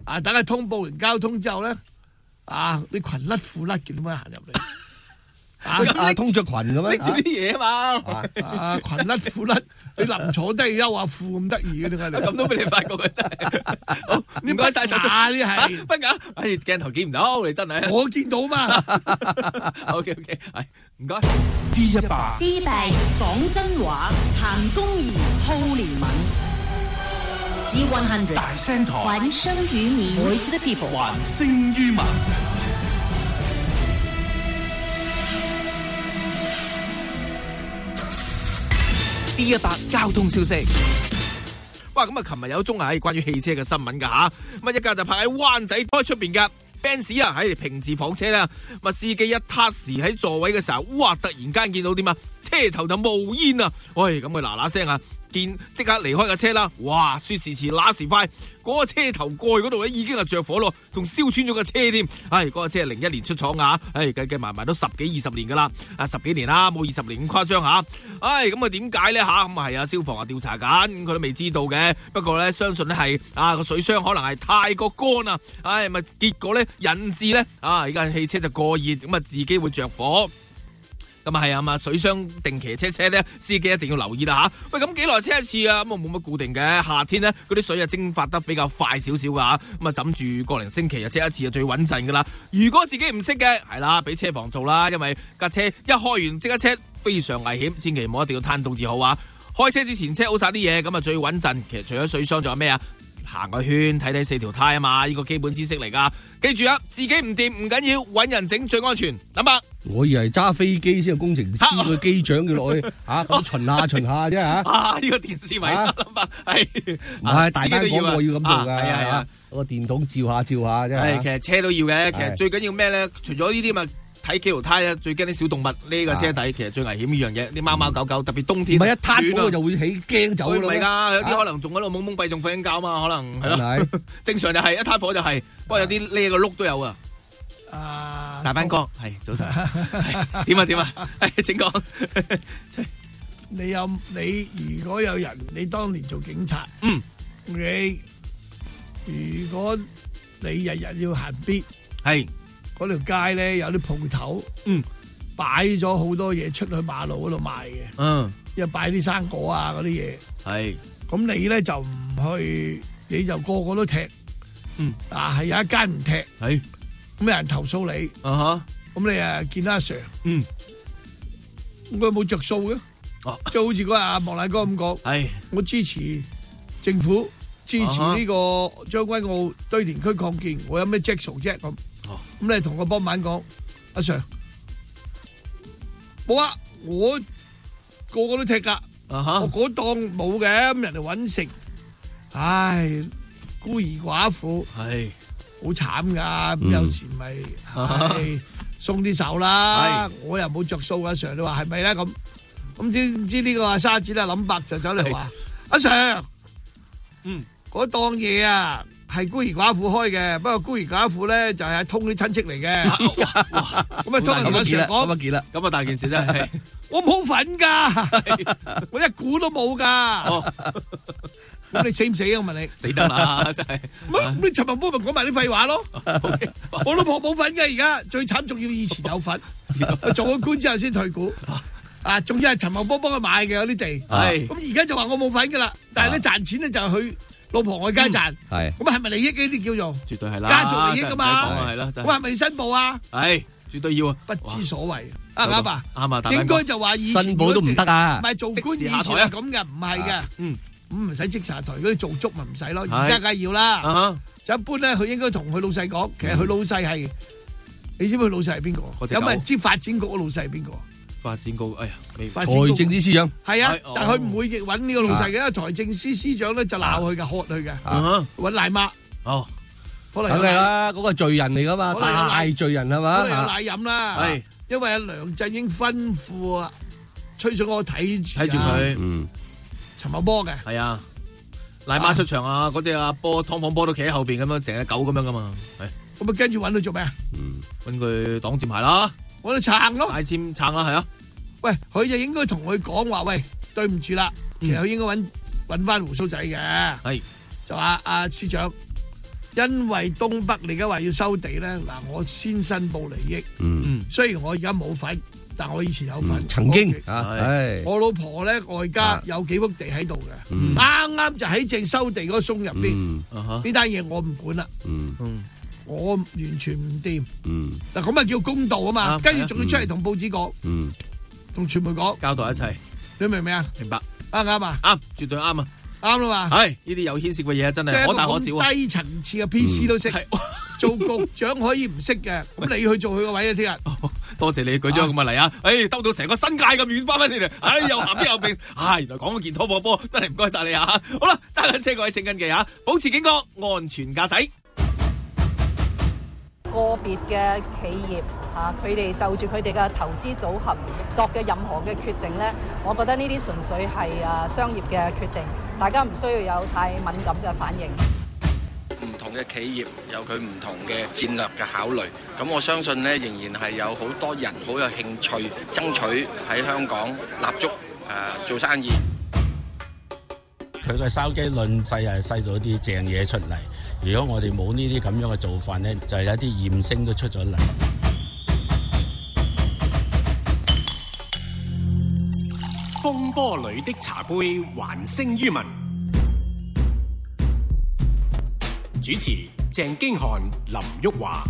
啊，等佢通報完交通之後咧，啊，你裙甩褲甩嘅點樣行入嚟？ 啊啊，通着裙嘅咩？ 拎住啲嘢啊嘛， 啊，裙甩褲甩，你臨坐低休下褲咁得意嘅點解你？ 咁都俾你發覺嘅真係。好，唔該晒手足。 啊，呢係不假，哎，鏡頭見唔到你真係。 我見到嘛。 OK OK，係唔該。 D 一百 D 一百講真話，談公義，好憐憫。D 一百大聲台， 還聲於民 ，Voice of the People， 還聲於民。D 一百交通消息。 哇！咁啊，琴日有宗係關於汽車嘅新聞㗎吓，咁啊一架就泊喺灣仔開出邊㗎 Benz 啊，喺平治房車啦，咁啊司機一撻時喺座位嘅時候，哇！突然間見到點啊，車頭就冒煙啊！喂，咁佢嗱嗱聲啊！見即刻離開架車啦！哇，說時遲那時快，嗰、那個車頭蓋嗰度咧已經係着火咯，仲燒穿咗個車添。唉，嗰、那個車係零一年出廠啊，唉計計埋埋都十幾二十年噶啦，啊十幾年啦，冇二十年咁誇張吓。唉，咁啊點解咧吓？咁啊係啊，消防啊調查緊，咁佢都未知道嘅。不過咧，相信咧係啊個水箱可能係太過乾啊，唉咪結果咧引致咧啊而家汽車就過熱，咁啊自己會着火。咁啊係啊嘛，水箱定期車車咧，司機一定要留意啦吓。喂，咁幾耐車一次啊？咁啊冇乜固定嘅。夏天咧，嗰啲水啊蒸發得比較快少少噶吓。咁啊枕住個零星期啊車一次就最穩陣噶啦。如果自己唔識嘅，係啦，俾車房做啦，因為架車一開完即刻車，非常危險，千祈唔好一定要攤凍至好啊。開車之前車好晒啲嘢，咁啊最穩陣。其實除咗水箱，仲有咩啊？行個圈睇睇四條胎啊嘛，呢個基本知識嚟噶。記住啊，自己唔掂唔緊要，揾人整最安全。諗下。 我以為揸飛機先有工程師個機長要落去吓咁巡下巡下啫吓。 啊，呢個電視咪諗下係唔係大單講我要咁做噶。 係啊係啊， 個電筒照下照下啫。 係其實車都要嘅，其實最緊要咩咧？除咗呢啲咪睇幾條胎啊，最驚啲小動物呢個車底，其實最危險呢樣嘢，啲貓貓狗狗，特別冬天。 唔係一撻火就會起驚走咯。 唔係㗎，有啲可能仲喺度懵懵閉，仲瞓緊覺啊嘛，可能係咯。正常就係一撻火就係，不過有啲呢個碌都有啊。啊，大班哥係早晨，點啊點啊，請講。 你有你如果有人，你當年做警察， 嗯， 你如果你日日要行必係嗰條街咧有啲鋪頭， 嗯， 擺咗好多嘢出去馬路嗰度賣嘅， 嗯， 又擺啲生果啊嗰啲嘢， 係， 咁你咧就唔去，你就個個都踢， 嗯， 啊係有一間唔踢， 係。 咁有人投訴你， 啊哈， 咁你啊見到阿 Sir， 嗯， 咁佢冇着數嘅， 哦， 即係好似嗰日阿莫乃光咁講， 係， 我支持政府，支持呢個將軍澳堆填區擴建，我有咩着數啫咁，咁你同個幫辦講，阿 Sir，冇啊，我個個都踢噶， 啊哈， 我嗰檔冇嘅，咁人哋搵食，唉，孤兒寡婦， 係。 好慘噶，咁有時咪係鬆啲手啦。我又冇着數阿 Sir，你話係咪咧？咁咁知唔知呢個阿沙子咧諗白就走嚟話阿 Sir，嗯，嗰檔嘢啊係孤兒寡婦開嘅，不過孤兒寡婦咧就係阿通啲親戚嚟嘅。咁啊，通同阿 Sir 講， 咁啊件啦， 咁啊大件事真係， 我冇份噶，我一股都冇噶。咁你死唔死啊？我問你， 死得啦，真係。 咁你陳茂波咪講埋啲廢話咯？我老婆冇份嘅，而家最慘仲要以前有份，做咗官之後先退股。啊，仲要係陳茂波幫佢買嘅嗰啲地。係。咁而家就話我冇份噶啦，但係咧賺錢咧就係佢老婆外家賺。係。咁啊係咪利益呢啲叫做？絕對係啦。家族利益噶嘛。係啦。咁係咪申報啊？ 係，絕對要啊。 不知所謂。啱唔啱啊？ 啱啊。 應該就話以前申報都唔得啊。 唔係做官以前係咁嘅，唔係嘅。嗯。咁唔使即下台，如果你做足咪唔使咯。而家梗係要啦。就一般咧，佢應該同佢老細講，其實佢老細係，你知唔知佢老細係邊個？有冇人知發展局嘅老細係邊個？ 發展局，哎呀， 財政司司長。 係啊，但係佢唔會揾呢個老細嘅，因為財政司司長咧就鬧佢嘅，喝佢嘅，揾賴媽。哦，可能梗係啦，嗰個罪人嚟噶嘛，大罪人係嘛？ 可能有奶飲啦。係，因為阿梁振英吩咐啊，吹水我睇住睇住佢。嗯。 陳茂波嘅係啊，賴媽出場啊，嗰隻阿波湯房波都企喺後邊咁樣，成隻狗咁樣噶嘛，係。 咁啊，跟住揾佢做咩啊？ 嗯，揾佢擋箭牌啦， 揾佢撐咯， 大簽撐啦，係啊。 喂，佢就應該同佢講話，喂，對唔住啦，其實佢應該揾揾翻鬍鬚仔嘅，係，就阿阿司長， 因為東北你而家話要收地咧，嗱我先申報利益。 嗯， 雖然我而家冇份，但我以前有份。 嗯、曾經我啊，係我老婆咧外家有幾幅地喺度嘅，啱啱就喺正收地嗰個松入邊。呢單嘢我唔管啦。嗯嗯，我完全唔掂。嗯，嗱咁啊叫公道啊嘛，跟住仲要出嚟同報紙講。嗯，同傳媒講， 交代一切。 你明唔明啊？ 明白。 啱唔啱啊？ 啱，絕對啱啊！ 啱啦嘛， 係呢啲有牽涉嘅嘢真係可大可小啊！ 低層次嘅 P C 都識，做局長可以唔識嘅，咁你去做佢個位啊！聽日， 多謝你舉咗咁嘅嚟啊！誒，兜到成個新界咁遠翻返嚟，唉，又鹹邊又並，啊，原來講嗰件拖貨波，真係唔該晒你啊！好啦，揸緊車各位請緊記啊，保持警覺，安全駕駛。 個別嘅企業嚇，佢哋就住佢哋嘅投資組合作嘅任何嘅決定咧，我覺得呢啲純粹係啊商業嘅決定，大家唔需要有太敏感嘅反應。 唔同嘅企業有佢唔同嘅戰略嘅考慮，咁我相信咧仍然係有好多人好有興趣爭取喺香港立足誒、呃、做生意。 佢嘅筲箕論勢係篩咗啲正嘢出嚟，如果我哋冇呢啲咁樣嘅做法呢，就係有啲驗聲都出咗嚟。 風波裏的茶杯還聲於民。主持鄭經翰、林旭華。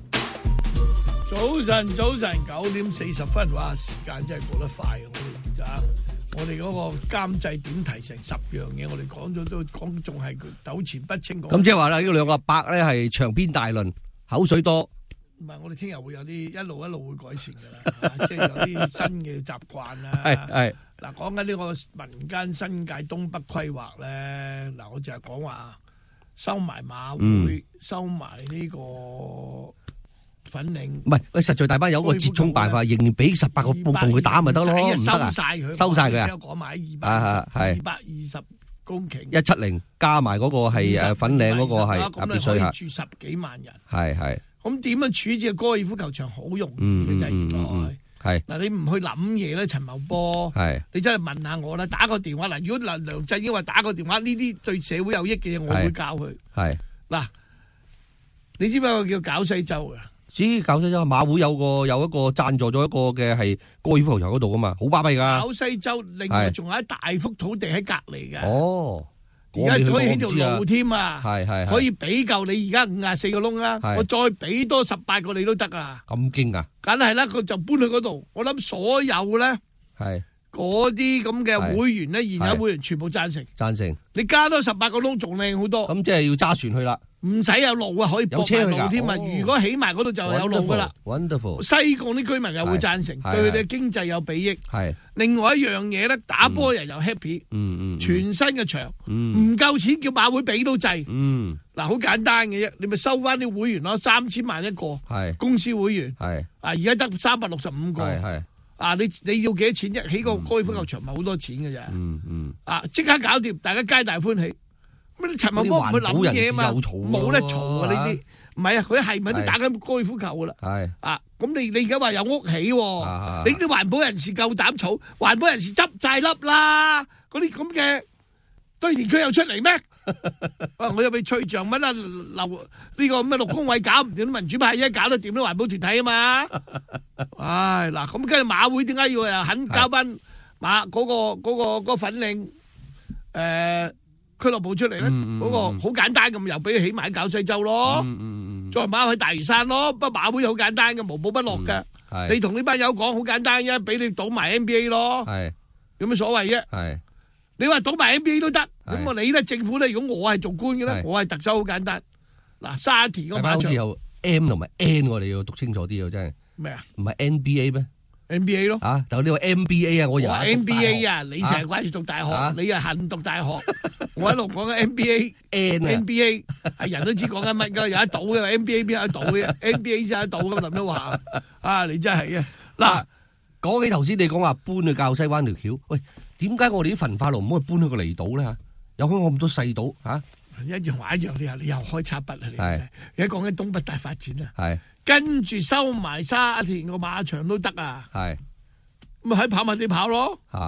早晨，早晨，九點四十分，哇！時間真係過得快啊！我哋啊，我哋嗰個監製點提成十樣嘢，我哋講咗都講，仲係糾纏不清。 咁即係話啦，呢兩個伯咧係長篇大論，口水多。 唔係，我哋聽日會有啲一路一路會改善噶啦，即係有啲新嘅習慣啦。 係係嗱，講緊呢個民間新界東北規劃咧，嗱，我就係講話收埋馬會，嗯、收埋呢個粉嶺。唔係，喂，實在大班有個折衷辦法，仍然俾十八個暴動佢打咪得咯，唔得啊？收晒佢，收晒佢啊！講埋二百二百二十公頃，一七零加埋嗰個係誒粉嶺嗰個係咁你可以住十幾萬人。係係。咁點樣處置個高爾夫球場好容易嘅啫，原來係嗱，你唔去諗嘢咧，陳茂波，係你真係問下我啦，打個電話嗱，如果嗱梁振英話打個電話，呢啲對社會有益嘅嘢，我會教佢。係嗱，你知唔知個叫搞西洲啊？知搞西洲，馬會有個有一個贊助咗一個嘅係高爾夫球場嗰度噶嘛，好巴閉噶。搞西洲，另外仲有一大幅土地喺隔籬嘅。哦。而家可以起條路添啊，係係可以俾夠你而家五廿四個窿啦，我再俾多十八個你都得啊！咁驚啊！梗係啦，佢就搬去嗰度。我諗所有咧，係嗰啲咁嘅會員咧，現有會員全部贊成。贊成。你加多十八個窿仲靚好多。咁即係要揸船去啦。唔使有路啊，可以駁埋路添啊！如果起埋嗰度就有路噶啦。Wonderful。西貢啲居民又會贊成，對佢哋經濟有裨益。係。另外一樣嘢咧，打波人又 happy。嗯嗯。全新嘅場，唔夠錢叫馬會俾到制。嗯。嗱，好簡單嘅啫，你咪收翻啲會員咯，三千萬一個。係。公司會員。係。啊，而家得三百六十五個。係係。啊，你你要幾多錢啫？起個高爾夫球場咪好多錢嘅啫。嗯嗯。啊，即刻搞掂，大家皆大歡喜。乜陳茂波唔去諗嘢嘛？冇得嘈啊！呢啲唔係啊，佢係咪都打緊高爾夫球噶啦？係啊，咁你你而家話有屋起，你啲環保人士夠膽嘈，環保人士執晒笠啦！嗰啲咁嘅堆填區又出嚟咩？啊，我又俾崔祥文啊，劉呢個咩陸公偉搞唔掂，民主派一搞得掂啲環保團體啊嘛！唉，嗱，咁跟住馬會點解要又肯交翻馬嗰個嗰個嗰個粉嶺誒？俱樂部出嚟咧，嗰個好簡單咁，又俾佢起埋搞西洲咯，再買喺大嶼山咯。不過馬會好簡單嘅，無寶不落嘅。你同呢班友講好簡單啫，俾你賭埋 N B A 咯，有乜所謂啫？你話賭埋 N B A 都得，咁我你咧政府咧，如果我係做官嘅咧，我係特首，好簡單。嗱，沙田個馬場有 M 同埋 N，我哋要讀清楚啲啊，真係咩啊？唔係 N B A 咩？N B A 咯，啊，但係呢個 N B A 啊，我又 N B A 啊，你成日掛住讀大學，你又恨讀大學，我喺度講緊 N B A，N B A 係人都知講緊乜噶，有得賭嘅 N B A 邊有得賭嘅 ，N B A 先有得賭咁林都話，啊，你真係啊，嗱，講起頭先你講話搬去滘西灣條橋，喂，點解我哋啲焚化爐唔可以搬去個離島咧吓？有香港咁多細島吓，一樣話一樣，你又你又開叉筆啊你，而家講緊東北大發展啊，係。跟住收埋沙田個馬場都得啊，係咁咪喺跑馬地跑咯，吓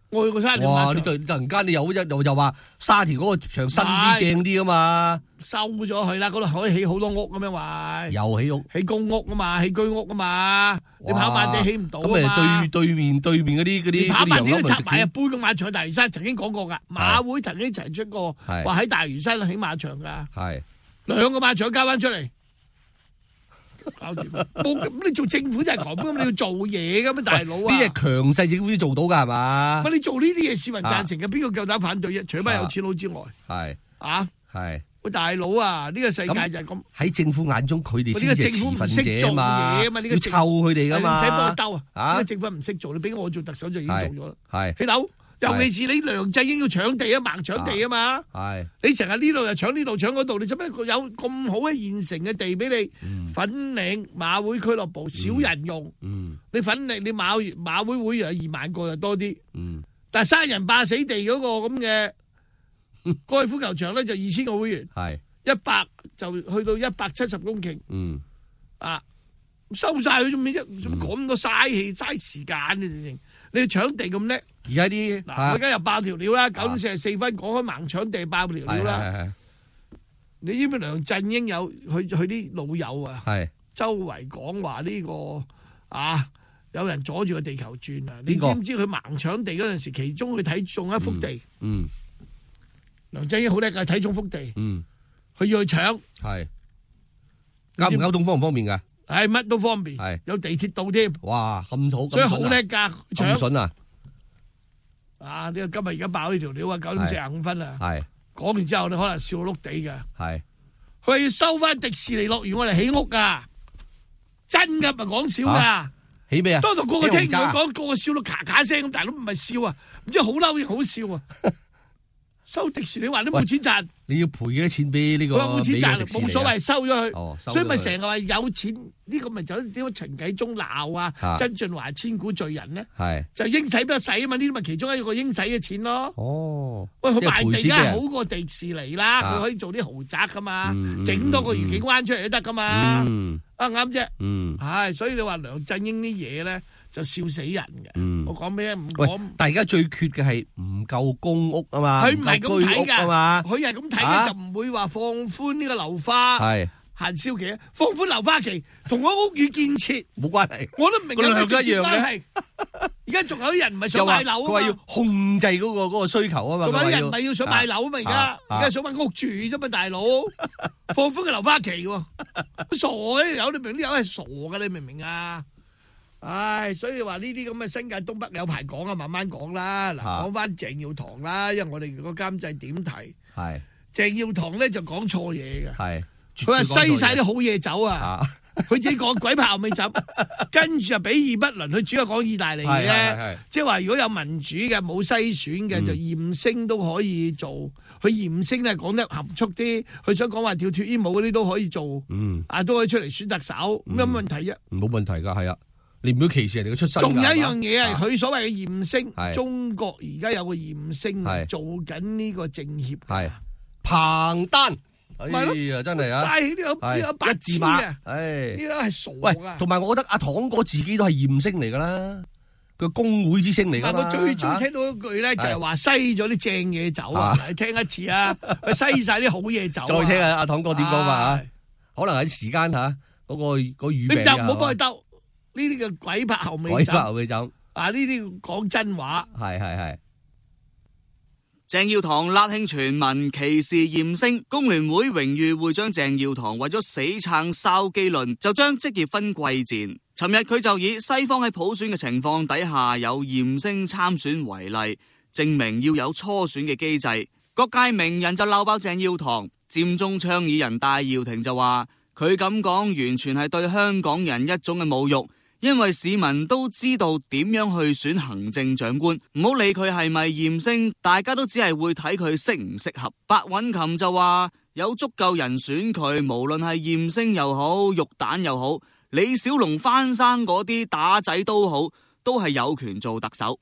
我去過沙田馬哇！ 場。 你突突然間你又又又話沙田嗰個場新啲正啲啊嘛， 收咗佢啦，嗰度可以起好多屋咁樣話。 又起屋， 起公屋啊嘛，起居屋啊嘛，你跑馬地起唔到啊嘛。 咁誒對對面對面嗰啲嗰啲， 跑馬地都拆埋啊，搬個馬場去大嶼山，曾經講過㗎，馬會曾經提出過話喺大嶼山起馬場㗎。係兩個馬場交翻出嚟。搞掂，冇咁你做政府就係咁，咁你要做嘢噶嘛，大佬啊！ 呢啲係強勢政府先做到噶係嘛？ 乜你做呢啲嘢市民贊成嘅，邊個夠膽反對啫？除咗班有錢佬之外， 係啊， 係喂大佬啊！呢個世界就係咁。喺政府眼中，佢哋先係持份者啊嘛， 要湊佢哋噶嘛， 唔使幫我鬥啊！ 啊， 呢個政府唔識做，你俾我做特首就已經做咗啦。 係起樓。尤其是你梁振英要搶地啊，盲搶地啊嘛，係你成日呢度又搶呢度搶嗰度，你做咩有咁好嘅現成嘅地俾你？粉嶺馬會俱樂部少人用，你粉嶺你馬馬會會員有二萬個就多啲，但係生人霸死地嗰個咁嘅高爾夫球場咧就二千個會員，係一百就去到一百七十公頃，啊收晒佢做咩啫？講咁多嘥氣嘥時間嘅直情，你搶地咁叻。 而家啲嗱，我而家又爆條料啦，九點四十四分講開盲搶地爆條料啦。你知唔知梁振英有佢佢啲老友啊？係周圍講話呢個啊，有人阻住個地球轉啊！你知唔知佢盲搶地嗰陣時，其中佢睇中一幅地。嗯，梁振英好叻㗎，睇中幅地。嗯，佢要去搶。係交唔交通方唔方便㗎？ 係乜都方便，係有地鐵道添。 哇，咁好， 所以好叻㗎，搶。 咁筍啊！ 啊！呢個今日而家爆呢條料啊，九點四十五分啊！係講完之後，你可能笑到碌地㗎。係佢話要收翻迪士尼樂園，我哋起屋㗎，真㗎，唔係講笑㗎。 起咩啊？ 當到個個聽唔到講，個個笑到咔咔聲咁，大佬唔係笑啊，唔知好嬲定好笑啊！收迪士尼話都冇錢賺， 你要賠幾多錢俾呢個？ 佢話冇錢賺，冇所謂，收咗佢。 哦， 所以咪成日話有錢呢個咪就點解陳繼宗鬧啊？曾俊華千古罪人呢？係就應使不得使啊嘛！呢啲咪其中一個應使嘅錢咯。哦，喂，佢賣地梗係好過迪士尼啦，佢可以做啲豪宅噶嘛，整多個愉景灣出嚟都得噶嘛。啊啱啫。嗯，係所以你話梁振英啲嘢咧。就笑死人嘅，嗯、我講咩唔講？ 但係而家最缺嘅係唔夠公屋啊嘛， 佢唔係咁睇㗎嘛， 佢係咁睇嘅就唔會話放寬呢個樓花係限銷期，放寬樓花期同我屋宇建設冇關係， 我都唔明有咩直接關係。 而而家仲有啲人唔係想買樓啊嘛， 佢話要控制嗰個嗰個需求啊嘛， 仲有啲人唔係要想買樓啊嘛，而家而家想揾屋住啫嘛，大佬放寬嘅樓花期喎，傻嘅有你明啲有係傻嘅，你明唔明啊？唉，所以話呢啲咁嘅新界東北有排講啊，慢慢講啦。嗱，講翻鄭耀棠啦，因為我哋個監製點提，係鄭耀棠咧就講錯嘢嘅，係佢話西晒啲好嘢走啊，佢自己講鬼炮未走，跟住就比爾不倫，佢主要講意大利嘅，即係話如果有民主嘅冇篩選嘅就驗星都可以做，佢驗星咧講得含蓄啲，佢想講話跳脫衣舞嗰啲都可以做，嗯，啊都可以出嚟選特首，咁有乜問題啫？ 冇問題噶，係啊。你唔會歧視人哋嘅出身。 仲有一樣嘢係佢所謂嘅驗星，中國而家有個驗星做緊呢個政協，係彭丹。哎呀，真係啊！ 但係呢個呢個白痴啊！ 唉， 呢個係傻噶。 喂，同埋我覺得阿棠哥自己都係驗星嚟噶啦，佢工會之星嚟噶嘛。 我最中意聽到一句咧，就係話篩咗啲正嘢走啊！你聽一次啊，佢篩晒啲好嘢走。 再聽下阿棠哥點講嘛吓，可能喺時間吓嗰個個語病啊。 你就唔好幫佢鬥。呢啲叫鬼拍後尾鬼拍後尾枕啊！呢啲講真話， 係係係。 鄭耀棠辣興全民歧視驗星，工聯會榮譽會長鄭耀棠為咗死撐筲箕論，就將職業分貴賤。尋日佢就以西方喺普選嘅情況底下有驗星參選為例，證明要有初選嘅機制。各界名人就鬧爆鄭耀棠，佔中倡議人戴耀廷就話佢咁講完全係對香港人一種嘅侮辱。因為市民都知道點樣去選行政長官，唔好理佢係咪驗星，大家都只係會睇佢適唔適合。白韻琴就話有足夠人選佢，無論係驗星又好，肉彈又好，李小龍翻生嗰啲打仔都好，都係有權做特首。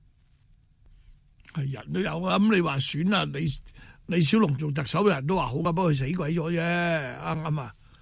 係人都有啊，咁你話選啊，李李小龍做特首嘅人都話好噶，不過佢死鬼咗啫，啱唔啱啊？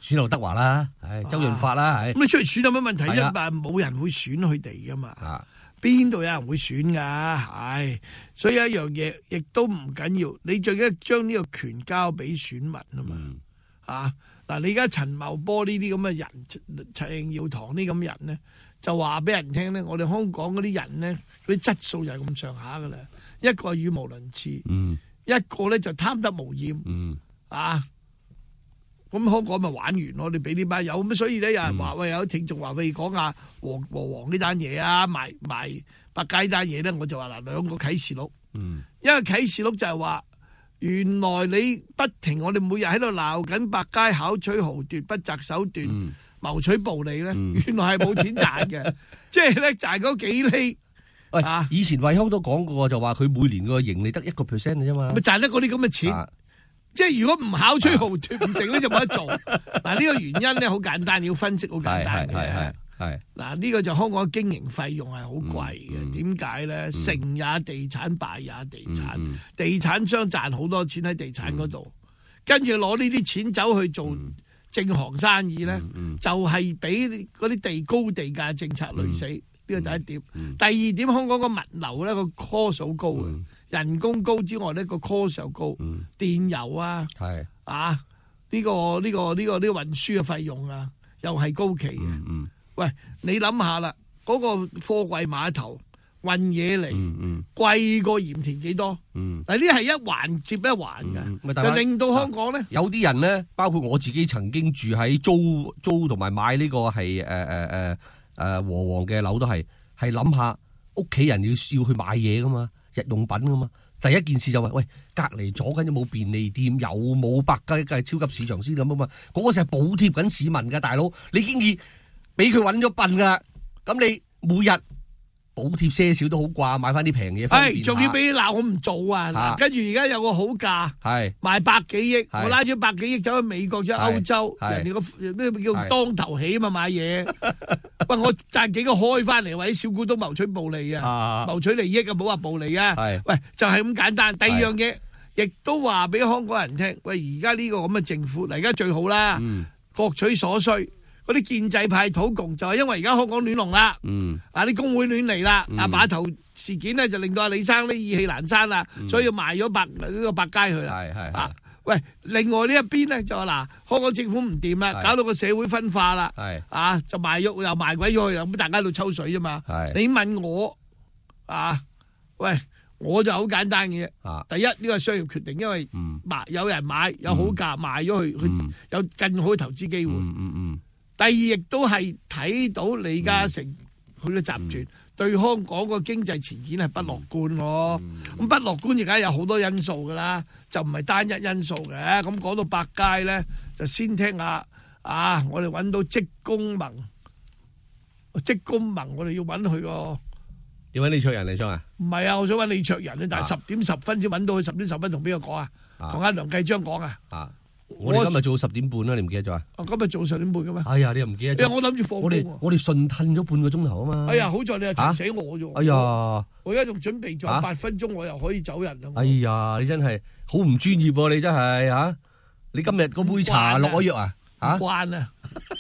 選劉德華啦，係周潤發啦，係咁你出嚟選有乜問題啫？ 係啊但係冇人會選佢哋噶嘛。 啊邊度有人會選㗎？唉，所以一樣嘢亦都唔緊要，你最緊要將呢個權交俾選民啊嘛。 嗯、 啊嗱，你而家陳茂波呢啲咁嘅人，陳耀堂呢咁人咧，就話俾人聽咧，我哋香港嗰啲人咧，嗰啲質素就係咁上下㗎啦。一個係語無倫次， 嗯、 一個咧就貪得無厭， 嗯、 啊。咁香港咪玩完咯？你俾呢班友咁，所以咧有人話喂，有聽眾話喂，講下和和黃呢單嘢啊，賣賣百佳呢單嘢咧，我就話嗱，兩個啟示錄。 嗯， 一個啟示錄就係話，原來你不停我哋每日喺度鬧緊百佳巧取豪奪、不擇手段、 嗯、 謀取暴利咧， 嗯、 原來係冇錢賺嘅，即係咧賺嗰幾厘。 喂， 啊、 以前惠康都講過，就話佢每年個盈利得一個 percent 嘅啫嘛， 咪賺得嗰啲咁嘅錢。啊即係如果唔巧取豪奪唔成咧，就冇得做。嗱，呢個原因咧好簡單，要分析好簡單嘅。 係嗱，呢個就香港嘅經營費用係好貴嘅。點解咧？成也地產，敗也地產。 嗯、 地產商賺好多錢喺地產嗰度，跟住攞呢啲錢走去做正行生意咧， 嗯嗯、 就係俾嗰啲地高地價政策累死。呢個、嗯、第一點。 嗯、 第二點，香港個物流咧個 cost 好高嘅。嗯人工高之外呢個 cost 又高， 嗯、 電油啊， 係啊呢、呢個呢、呢個呢、呢個呢、呢個運輸嘅費用啊，又係高企嘅。 嗯嗯、 喂，你諗下啦，嗰、嗰個貨櫃碼頭運嘢嚟， 嗯嗯、 貴過鹽田幾多？嗱、 嗯， 呢係一環接一環嘅， 嗯、 就令到香港咧、啊， 有啲人咧，包括我自己曾經住喺租租同埋買呢個係誒誒誒誒和黃嘅樓都係，係諗下屋企人要要去買嘢噶嘛。日用品噶嘛，第一件事就話、是、喂，隔離左緊有冇便利店，有冇百佳嘅超級市場先咁啊嘛，嗰、那個就係補貼緊市民噶，大佬，你已經已俾佢揾咗笨噶，咁你每日補貼些少都好啩，買翻啲平嘢方便下。仲要俾你鬧我唔做啊！嗱，跟住而家有個好價，係賣百幾億，我拉咗百幾億走去美國，走去歐洲，人哋個咩叫當頭起啊嘛買嘢。喂，我賺幾個開翻嚟，或者小股東謀取暴利啊，謀取利益啊，唔好話暴利啊。喂，就係咁簡單。第二樣嘢，亦都話俾香港人聽，喂，而家呢個咁嘅政府，嗱而家最好啦，各取所需。嗰啲建制派土共就係因為而家香港亂龍啦， 嗯、 啊啲工會亂嚟啦， 嗯、 啊碼頭事件咧就令到阿李生呢意氣闌珊啦，嗯、所以要賣咗百呢個百佳去啦。 係係啊，喂，另外呢一邊咧就話嗱，香港政府唔掂啦，搞到個社會分化啦，啊就賣咗又賣鬼咗去，咁大家喺度抽水啫嘛。你問我啊，喂，我就好簡單嘅啫。第一呢個係商業決定，因為買有人買有好價賣咗去，佢有更好嘅投資機會。 嗯嗯嗯第二亦都係睇到李嘉誠佢嘅集團對香港個經濟前景係不樂觀喎。咁、嗯、不樂觀而家有好多因素㗎啦，就唔係單一因素嘅。咁講到百佳咧，就先聽下啊，我哋揾到職工盟，職工盟我哋要揾佢個。 要揾李卓人嚟上啊？ 唔係啊，我想揾李卓人咧，但係十點十分先揾到佢，十點十分同邊個講啊？同阿梁繼章講啊？ 啊我哋今日做十點半啦，你唔記得咗啊？ 我今日做十點半嘅咩？ 哎呀，你又唔記得咗？ 我諗住放工。 我哋我哋順褪咗半個鐘頭啊嘛。 哎呀，好在你又提醒我啫。 哎呀， 我而家仲準備咗八分鐘，我又可以走人啦。 哎呀，你真係好唔專業喎！你真係吓，你今日嗰杯茶落咗藥啊？吓， 關啊！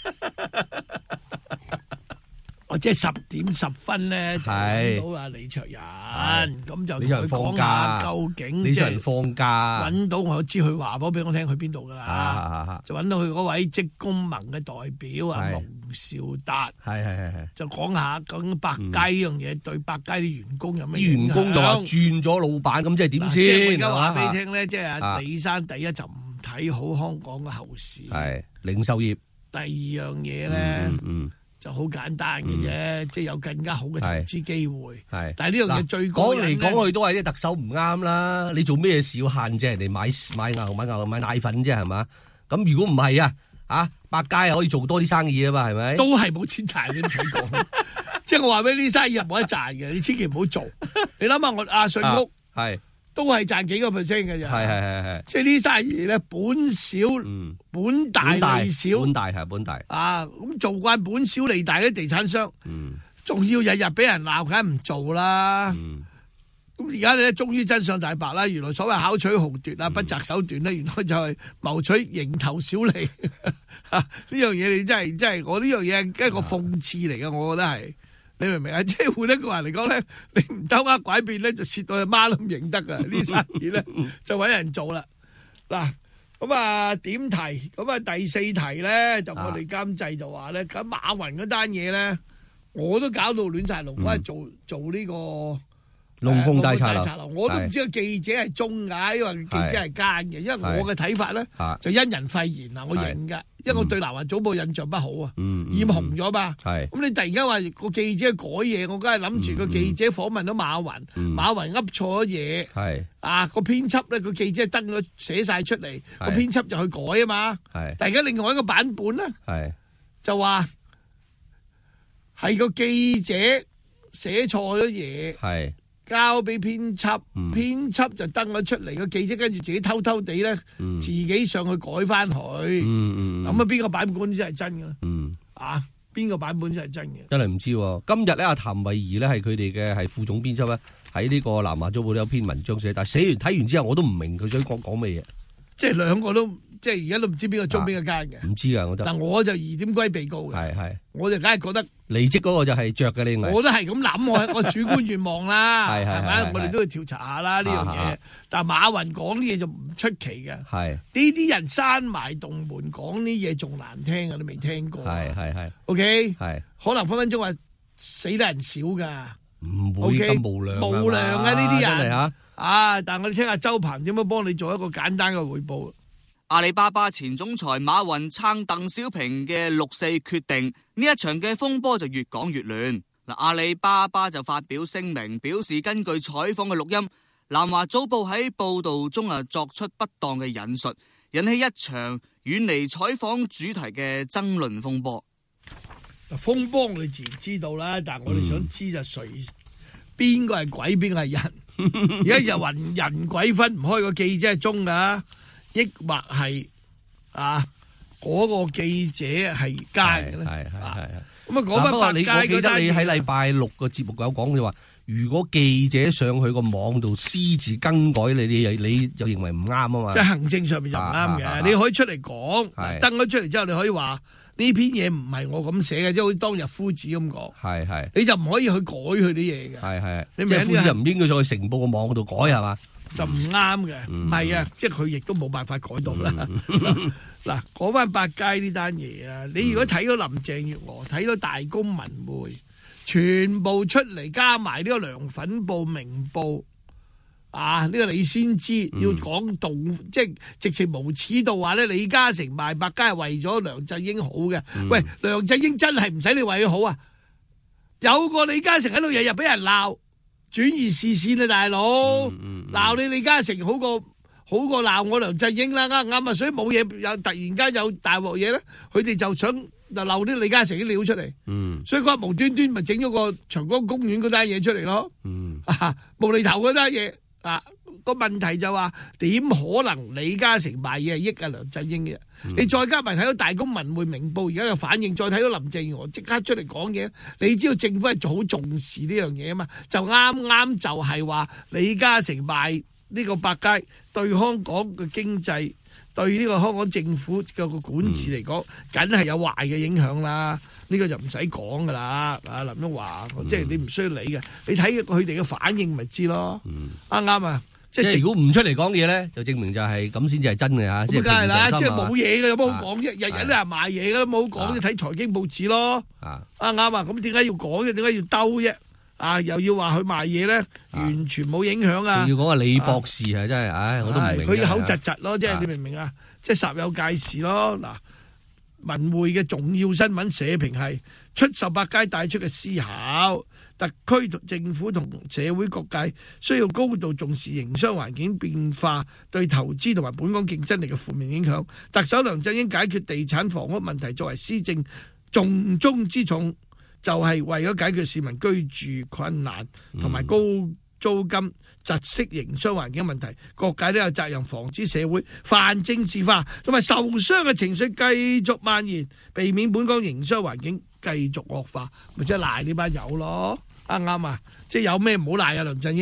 我即係十點十分咧，就揾到阿李卓人，咁就同佢講下究竟李卓人放假， 揾到我知佢話咗俾我聽去邊度噶啦，就揾到佢嗰位職工盟嘅代表阿龍兆達， 係係係係， 就講下究竟百佳呢樣嘢對百佳啲員工有咩影響？員工就話轉咗老闆，咁即係點先？ 即係我而家話俾你聽咧，即係阿李生第一就唔睇好香港嘅後市， 係零售業。 第二樣嘢咧。就好簡單嘅啫，嗯、即係有更加好嘅投資機會。係，但係呢樣嘢最講嚟講去都係啲特首唔啱啦。你做咩事要限制人哋買買牛買牛買奶粉啫？係嘛？咁如果唔係啊，啊百佳可以做多啲生意啊嘛？係咪？ 都係冇錢賺，你唔使講。即係我話俾你，呢生意冇得賺嘅，你千祈唔好做。你諗下我阿信屋係。都係賺幾個 percent 嘅啫，係係係係，即係呢生意咧本小、嗯、本大利小， 本大係本大啊！咁做慣本小利大嘅地產商，仲、嗯、要日日俾人鬧，梗係唔做啦。 咁而家咧，終於真相大白啦！原來所謂巧取豪奪啊、不擇手段咧，原來就係謀取蠅頭小利。呢樣嘢你真係真係，我呢樣嘢係一個諷刺嚟嘅，我覺得係。你明唔明啊？即係換一個人嚟講咧，你唔兜呃拐騙咧，就蝕到阿媽都唔認得噶。呢生意咧就揾人做啦。嗱，咁啊點題？咁啊第四題咧，就我哋監製就話咧，咁馬雲嗰單嘢咧，我都搞到亂晒龍，我係做做呢個。 龍鳳大茶樓， 我都唔知個記者係忠㗎，因為記者係奸嘅。因為我嘅睇法咧，就因人廢言啊，我認㗎。因為我對南華早報印象不好啊，染紅咗嘛。咁你突然間話個記者改嘢，我梗係諗住個記者訪問到馬雲，馬雲噏錯咗嘢，啊個編輯咧個記者登咗寫晒出嚟，個編輯就去改啊嘛。但係而家另外一個版本咧，就話係個記者寫錯咗嘢。交俾編輯，編輯就登咗出嚟，個記者跟住自己偷偷地咧，自己上去改翻佢。咁啊，邊個版本先係真嘅咧？啊，邊個版本先係真嘅？ 真係唔知。今日咧，阿譚慧儀咧係佢哋嘅係副總編輯咧，喺呢個南華早報都有篇文章寫，但係寫完睇完之後，我都唔明佢想講講咩嘢。 即係兩個都，即係而家都唔知邊個忠邊個奸嘅。唔知啊，我覺得。但我就疑點歸被告嘅。 係係。 我就梗係覺得離職嗰個就係着嘅，你認為？ 我都係咁諗，我我主觀願望啦，係係咪？我哋都要調查下啦呢樣嘢。但係馬雲講啲嘢就唔出奇嘅。係呢啲人閂埋洞門講啲嘢仲難聽啊！你未聽過？係係係。O K。係。可能分分鐘話死得人少㗎。 唔會咁無良。 無良啊！呢啲人嚇。啊！但係我哋聽下周鵬點樣幫你做一個簡單嘅彙報。 阿里巴巴前總裁馬雲撐鄧小平嘅六四決定，呢一場嘅風波就越講越亂。嗱，阿里巴巴就發表聲明，表示根據採訪嘅錄音，南華早報喺報道中啊作出不當嘅引述，引起一場遠離採訪主題嘅爭論風波。 風波我哋自然知道啦，但係我哋想知就誰邊個係鬼，邊個係人？而家就話人鬼分唔開，個記者係忠噶。抑或係啊嗰、那個記者係奸嘅咧？係係係。咁啊講翻八街嗰單嘢，我記得你喺禮拜六個節目有講，你話如果記者上去個網度私自更改你，你你就認為唔啱啊嘛？即係行政上面就唔啱嘅。你可以出嚟講，登咗出嚟之後，你可以話呢篇嘢唔係我咁寫嘅，即係好似當日夫子咁講。係係。你就唔可以去改佢啲嘢嘅。係係。即係夫子就唔應該上去成報個網度改係嘛？就唔啱嘅，唔係、嗯、啊，即係佢亦都冇辦法改到啦。嗱、嗯，講翻八街呢單嘢啊，你如果睇到林鄭月娥，睇到大公文匯，全部出嚟加埋呢個梁粉報、明報啊，呢、這個你先知、嗯、要講道，即係直情無恥到話咧，李嘉誠賣八街係為咗梁振英好嘅。嗯、喂，梁振英真係唔使你為佢好啊，有個李嘉誠喺度日日俾人鬧。轉移視線啊，大佬！鬧、嗯嗯、你李嘉誠好過好過鬧我梁振英啦，啱啱啊？所以冇嘢有突然間有大鑊嘢咧，佢哋就想就漏啲李嘉誠啲料出嚟。嗯，所以嗰日無端端咪整咗個長江公園嗰單嘢出嚟咯。嗯，啊無厘頭嗰單嘢啊！個問題就話點可能李嘉誠賣嘢係益啊梁振英嘅？嗯、你再加埋睇到大公文匯明報而家嘅反應，再睇到林鄭月娥即刻出嚟講嘢，你知道政府係好重視呢樣嘢啊嘛？就啱啱就係話李嘉誠賣呢個百佳對香港嘅經濟，對呢個香港政府嘅個管治嚟講，梗係、嗯、有壞嘅影響啦。呢、呢個就唔使講噶啦。啊林東華，嗯、即係你唔需要理嘅，你睇佢哋嘅反應咪知咯。啱啱、嗯、啊？ 即係如果唔出嚟講嘢咧，就證明就係咁先至係真嘅嚇。 咁梗係啦，即係冇嘢嘅，有乜好講啫？日日都係賣嘢嘅，冇好講，你睇財經報紙咯。啊啱啊！咁點解要講嘅？點解要兜啫？啊又要話佢賣嘢咧，完全冇影響啊！ 要講啊李博士係真係，唉我都唔明。 佢口窒窒咯，即係你明唔明啊？即係煞有介事咯。嗱，文匯嘅重要新聞社評係出售百佳帶出嘅思考。特區政府同社會各界需要高度重視營商環境變化對投資同埋本港競爭力嘅負面影響。特首梁振英解決地產房屋問題作為施政重中之重，就係為咗解決市民居住困難同埋高租金窒息營商環境問題，各界都有責任防止社會泛政治化同埋受傷嘅情緒繼續蔓延，避免本港營商環境繼續惡化，咪即係賴呢班友咯，啱唔啱啊？即係有咩唔好賴啊？梁振英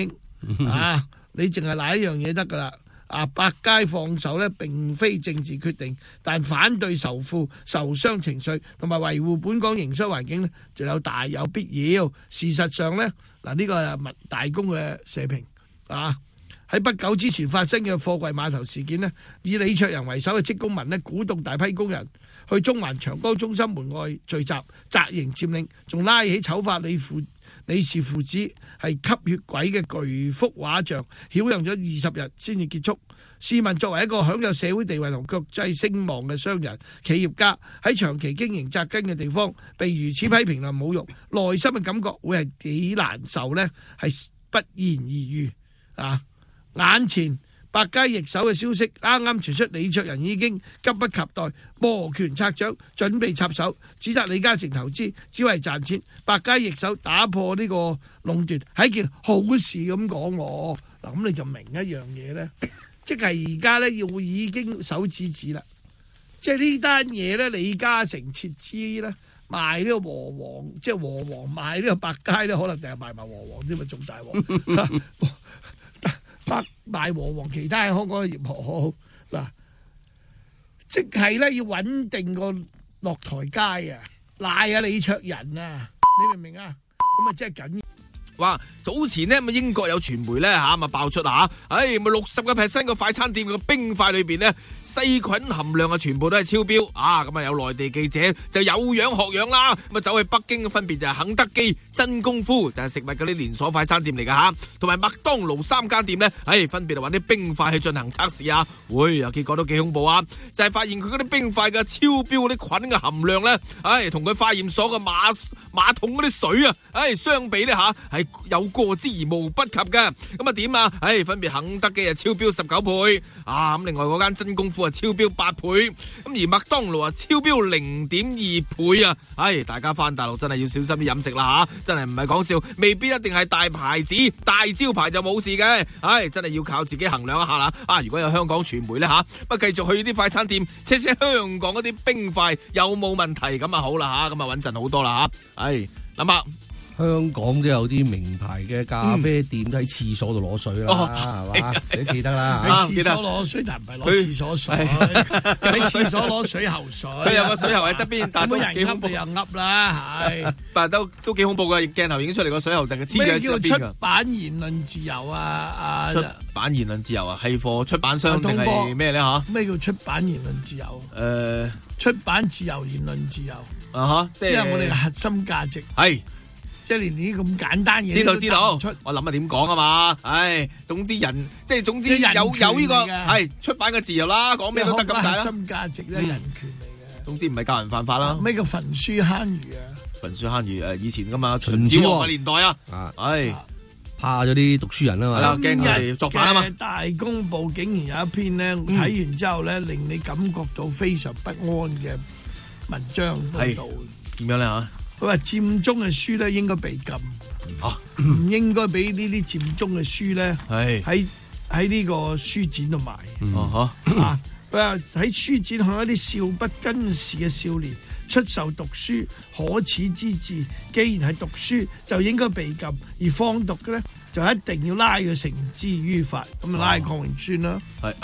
啊，你淨係賴一樣嘢得㗎啦。啊，百佳放手呢並非政治決定，但反對仇富、受傷情緒同埋維護本港營商環境呢，就有大有必要。事實上呢，嗱、這、呢個係文大公嘅社評啊。喺不久之前發生嘅貨櫃碼頭事件呢，以李卓人為首嘅職工盟呢，鼓動大批工人去中環長江中心門外聚集，紮營佔領，仲拉起醜化李父李氏父子係吸血鬼嘅巨幅畫像，曉揚咗二十日先至結束。試問作為一個享有社會地位同國際聲望嘅商人、企業家，喺長期經營紮根嘅地方，被如此批評同侮辱，內心嘅感覺會係幾難受呢？係不言而喻啊！眼前百佳易手嘅消息啱啱傳出，李卓人已經急不及待摩拳擦掌，準備插手，指責李嘉誠投資只為賺錢。百佳易手打破呢個壟斷係一件好事咁講喎。嗱，咁你就明一樣嘢呢，即係而家呢要已經手指指啦，即係呢單嘢呢，李嘉誠撤資呢，賣呢個和黃，即係和黃賣呢個百佳呢，可能定係賣埋和黃添，咪仲大鑊。百賣和黃，其他喺香港嘅業好好嗱，即係咧要穩定個落台階啊，賴啊李卓人啊，你明唔明啊？咁啊真係緊要。 哇！早前呢，咪英國有傳媒咧嚇，咪爆出嚇，唉，咪六十個 percent 個快餐店個冰塊裏邊呢，細菌含量啊，全部都係超標啊！咁啊，有內地記者就有樣學樣啦，咁啊走去北京，分別就係肯德基、真功夫，就係食物嗰啲連鎖快餐店嚟㗎嚇，同埋麥當勞三間店呢，唉，分別就揾啲冰塊去進行測試啊！會啊，結果都幾恐怖啊！就係發現佢嗰啲冰塊嘅超標嗰啲菌嘅含量咧，唉，同佢化驗所嘅馬馬桶嗰啲水啊，唉，相比咧嚇係有過之而無不及嘅，咁啊點啊？唉，分別肯德基啊超標十九倍，啊咁另外嗰間真功夫啊超標八倍，咁而麥當勞啊超標零點二倍啊！唉，大家翻大陸真係要小心啲飲食啦吓，真係唔係講笑，未必一定係大牌子、大招牌就冇事嘅，唉，真係要靠自己衡量一下啦。啊，如果有香港傳媒咧吓，不繼續去啲快餐店，車車香港嗰啲冰塊有冇問題咁啊好啦吓，咁啊穩陣好多啦吓，唉諗下。 香港都有啲名牌嘅咖啡店都喺廁所度攞水啦，係嘛？你記得啦， 喺廁所攞水但唔係攞廁所水，喺廁所攞水喉水。 佢有個水喉喺側邊，但係都幾恐怖。 又噏啦，係， 但係都都幾恐怖嘅，鏡頭已經出嚟個水喉就係黐喺側邊㗎。咩叫出版言論自由啊？啊， 出版言論自由啊，係貨出版商定係咩咧嚇？ 咩叫出版言論自由？ 誒， 出版自由、言論自由啊哈，即係因為我哋嘅核心價值係。 即係連呢啲咁簡單嘢知道知道，我諗下點講啊嘛，唉，總之人即係總之有有呢個係出版嘅自由啦，講咩都得咁解啦。 核心價值咧，人權嚟嘅。 總之唔係教人犯法啦。 咩叫焚書坑儒啊？ 焚書坑儒誒，以前噶嘛，秦始皇嘅年代啊，唉， 怕咗啲讀書人啊嘛， 驚佢哋作反啊嘛。 大公報竟然有一篇咧，睇完之後咧，令你感覺到非常不安嘅文章報道。 點樣咧吓？ 佢話佔中嘅書咧應該被禁，唔、啊、應該俾呢啲佔中嘅書咧喺喺呢個書展度賣。 嗯、啊佢話喺書展向一啲少不更事嘅少年出售讀書，可恥之至。既然係讀書，就應該被禁；而放毒嘅咧，就一定要拉佢繩之於法。咁啊，拉抗榮孫啦。係，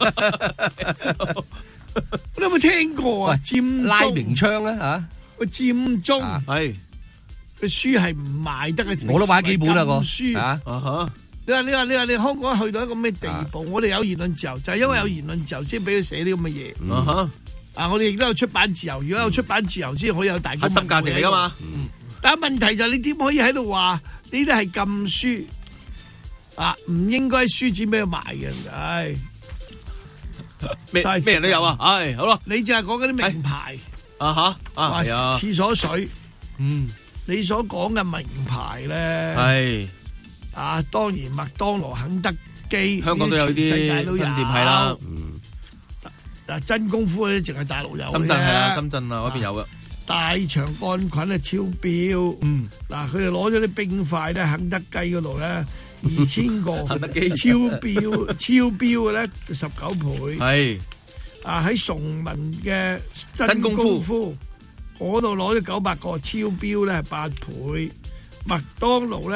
你有冇聽過啊？佔拉明槍咧嚇？ 個佔中係個書係唔賣得嘅， 我都買幾本啦個書啊！你話你話你話你香港去到一個咩地步？我哋有言論自由，就係因為有言論自由先俾佢寫啲咁嘅嘢。啊！我哋亦都有出版自由，如果有出版自由先可以有大核心價值嚟噶嘛。 但係問題就係你點可以喺度話呢啲係禁書啊？唔應該書展俾佢賣嘅，唉！ 咩咩人都有啊！唉，好咯， 你淨係講嗰啲名牌。 啊吓啊係啊！ 廁所水， 嗯， 你所講嘅名牌咧， 係啊，當然麥當勞、肯德基， 香港都有啲分店係啦。 嗯，嗱，真功夫咧，淨係大陸有嘅。 深圳係啦，深圳啊嗰邊有嘅。大腸桿菌係超標，嗯，嗱，佢哋攞咗啲冰塊咧，肯德基嗰度咧二千個， 肯德基超標超標嘅咧十九倍， 係。 啊！喺崇文嘅真功夫嗰度攞咗九百個，超標咧係八倍。麥當勞咧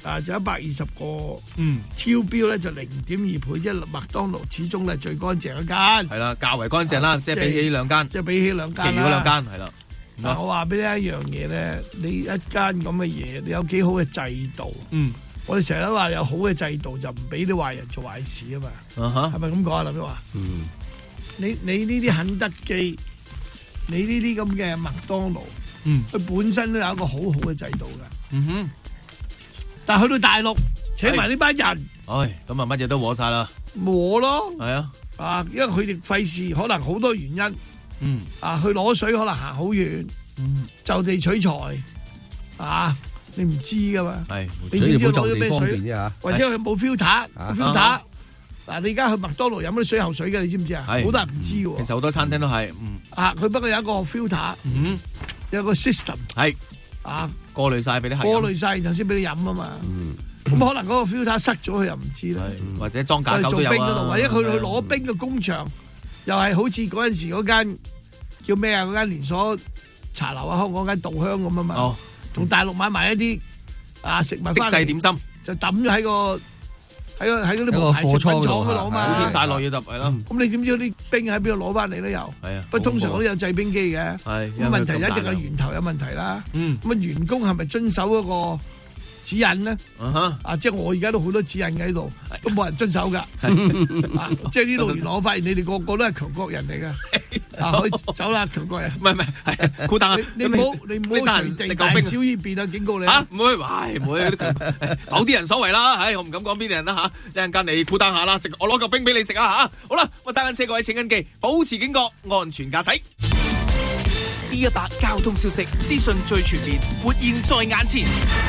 啊，就一百二十個， 嗯， 超標咧就零點二倍，即係麥當勞始終咧最乾淨一間。 係啦，較為乾淨啦，即係比起兩間， 即係比起兩間啦。 其餘嗰兩間係啦。 嗱，我話俾你一樣嘢咧，你一間咁嘅嘢，你有幾好嘅制度？ 嗯， 我哋成日都話有好嘅制度，就唔俾啲壞人做壞事啊嘛。 啊哈， 係咪咁講啊？林旭華？ 嗯， 你你呢啲肯德基，你呢啲咁嘅麥當勞， 嗯， 佢本身都有一個好好嘅制度㗎。 嗯哼， 但係去到大陸請埋呢班人， 唉，咁啊乜嘢都和晒啦， 和咯， 係啊， 啊，因為佢哋費事，可能好多原因， 嗯， 啊，去攞水可能行好遠， 嗯， 就地取材，啊，你唔知噶嘛， 係， 你知唔知攞咗咩水？或者佢冇 filter，filter，嗱，你而家去麥當勞飲啲水喉水嘅，你知唔知啊？好多人唔知嘅喎。 其實好多餐廳都係，嗯， 啊，佢不過有一個 filter， 嗯， 有個 system， 係， 啊， 過濾晒俾啲客， 過濾晒然後先俾你飲啊嘛。咁可能嗰個 filter 塞咗，佢又唔知啦。 或者裝假狗都有啊。 或者佢去攞冰嘅工場，又係好似嗰陣時嗰間叫咩啊？嗰間連鎖茶樓啊，香港間稻香咁啊嘛。哦，同大陸買埋一啲啊食物翻嚟， 即製點心就抌咗喺個喺個喺嗰啲無牌食品廠嗰度啊嘛。 好天曬落雨揼係咯。 咁你點知啲冰喺邊度攞翻嚟咧？又係啊。不過通常都有製冰機嘅。係。咁問題一定係源頭有問題啦。嗯。咁啊員工係咪遵守嗰個指引咧，啊，即係我而家都好多指引喺度，都冇人遵守噶，啊，即係呢度原來我發現你哋個個都係強國人嚟嘅，啊，可以走啦，強國人， 唔係唔係，係孤單， 你唔好你唔好隨地大小二便啊，警告你嚇，唔會，唉，唔會，某啲人所謂啦，唉，我唔敢講邊啲人啦嚇，一陣間你孤單下啦，食我攞嚿冰俾你食啊嚇，好啦，我揸緊車，各位請緊記，保持警覺，安全駕駛。 D 一百交通消息資訊最全面，活現在眼前。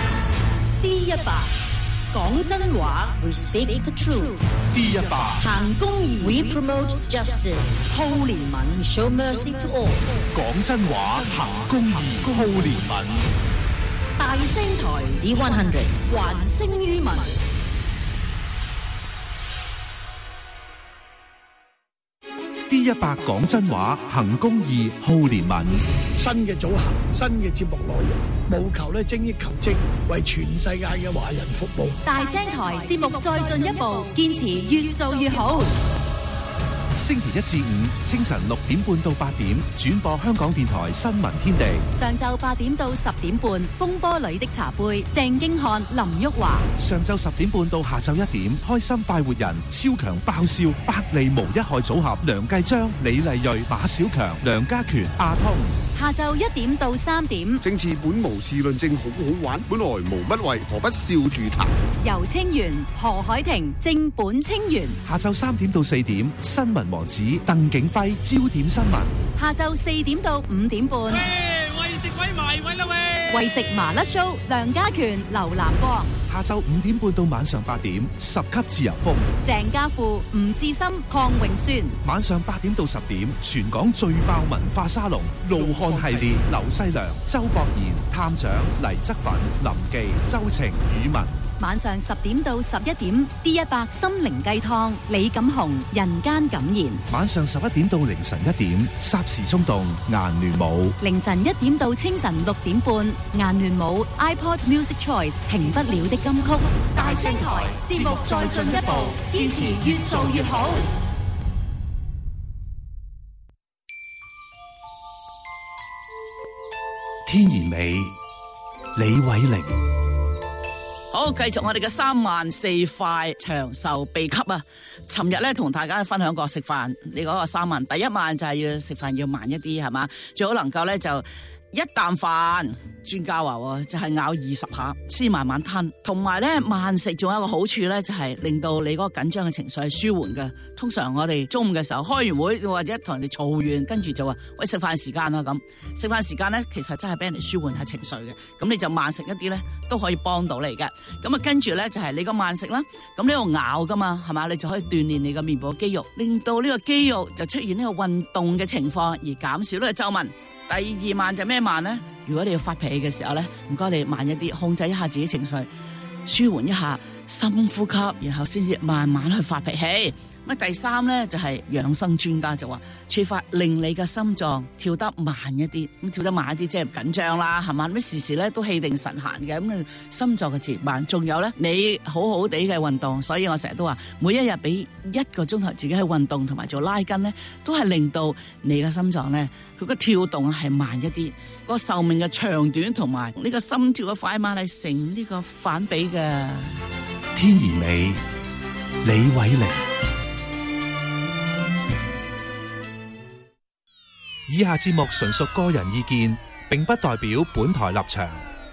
D 一百講真話 ，We speak the truth。 D 一百行公義 ，We promote justice。好憐憫 ，Show mercy to all。 講真話，行公義，好憐憫。 大聲台 D 一百還聲於民。 D 一百講真話，行公義，好憐憫。 新嘅組合，新嘅節目內容，務求咧精益求精，為全世界嘅華人服務。 大聲台節目再進一步，堅持越做越好。 星期一至五清晨六點半到八點轉播香港電台新聞天地。 上晝八點到十點半，風波裏的茶杯，鄭經翰、林旭華。 上晝十點半到下晝一點，開心快活人超強爆笑百利無一害組合，梁繼章、李麗蕊、馬小強、梁家權、阿通。 下晝一點到三點， 政治本無事論政好好玩，本來無乜謂，何不笑住談？ 游清源、何海婷、正本清源。 下晝三點到四點，新聞王子鄧景輝焦點新聞。 下晝四點到五點半， 喂，為食鬼埋位啦喂！ 為食麻甩鬚，梁家權、劉南光。 下晝五點半到晚上八點，十級自由風， 鄭家富、吳志森、鄺永宣。 晚上八點到十點，全港最爆文化沙龍路漢系列，劉西良、周博賢、探長、黎則奮、林記、周晴、宇文。 晚上十點到十一點 ，D 一百心靈雞湯，李錦雄人間感言。 晚上十一點到凌晨一點，霎時衝動顏聯舞。 凌晨一點到清晨六點半，顏聯舞 iPod Music Choice 停不了的金曲。大聲台節目再進一步，堅持越做越好。 天然美，李偉玲。 好，繼續我哋嘅三萬四塊長壽秘笈啊！尋日咧同大家分享過食飯，你嗰個三萬，第一萬就係要食飯要慢一啲，係嘛？最好能夠咧就一啖飯，專家話就係、是、咬二十下先慢慢吞，同埋咧慢食仲有一個好處咧，就係、是、令到你嗰個緊張嘅情緒係舒緩嘅。通常我哋中午嘅時候開完會或者同人哋嘈完，跟住就話喂，食飯時間啦咁，食飯時間咧其實真係俾人哋舒緩下情緒嘅。咁你就慢食一啲咧都可以幫到你嘅。咁啊跟住咧就係、是、你個慢食啦，咁呢度咬噶嘛係嘛，你就可以鍛煉你個面部肌肉，令到呢個肌肉就出現呢個運動嘅情況，而減少呢個皺紋。第二慢就咩慢呢？如果你要發脾氣嘅時候咧，唔該你慢一啲，控制一下自己情緒，舒緩一下深呼吸，然後先至慢慢去發脾氣。咁第三咧就係、是、養生專家就話，設法令你嘅心臟跳得慢一啲。咁跳得慢一啲即係緊張啦，係嘛？咁時時咧都氣定神閒嘅，咁心臟嘅節慢。仲有咧，你好好地嘅運動，所以我成日都話，每一日俾一個鐘頭自己去運動同埋做拉筋咧，都係令到你嘅心臟咧佢個跳動係慢一啲，個壽命嘅長短同埋呢個心跳嘅快慢係成呢個反比嘅。 天然美，李偉玲。以下節目純屬個人意見，並不代表本台立場。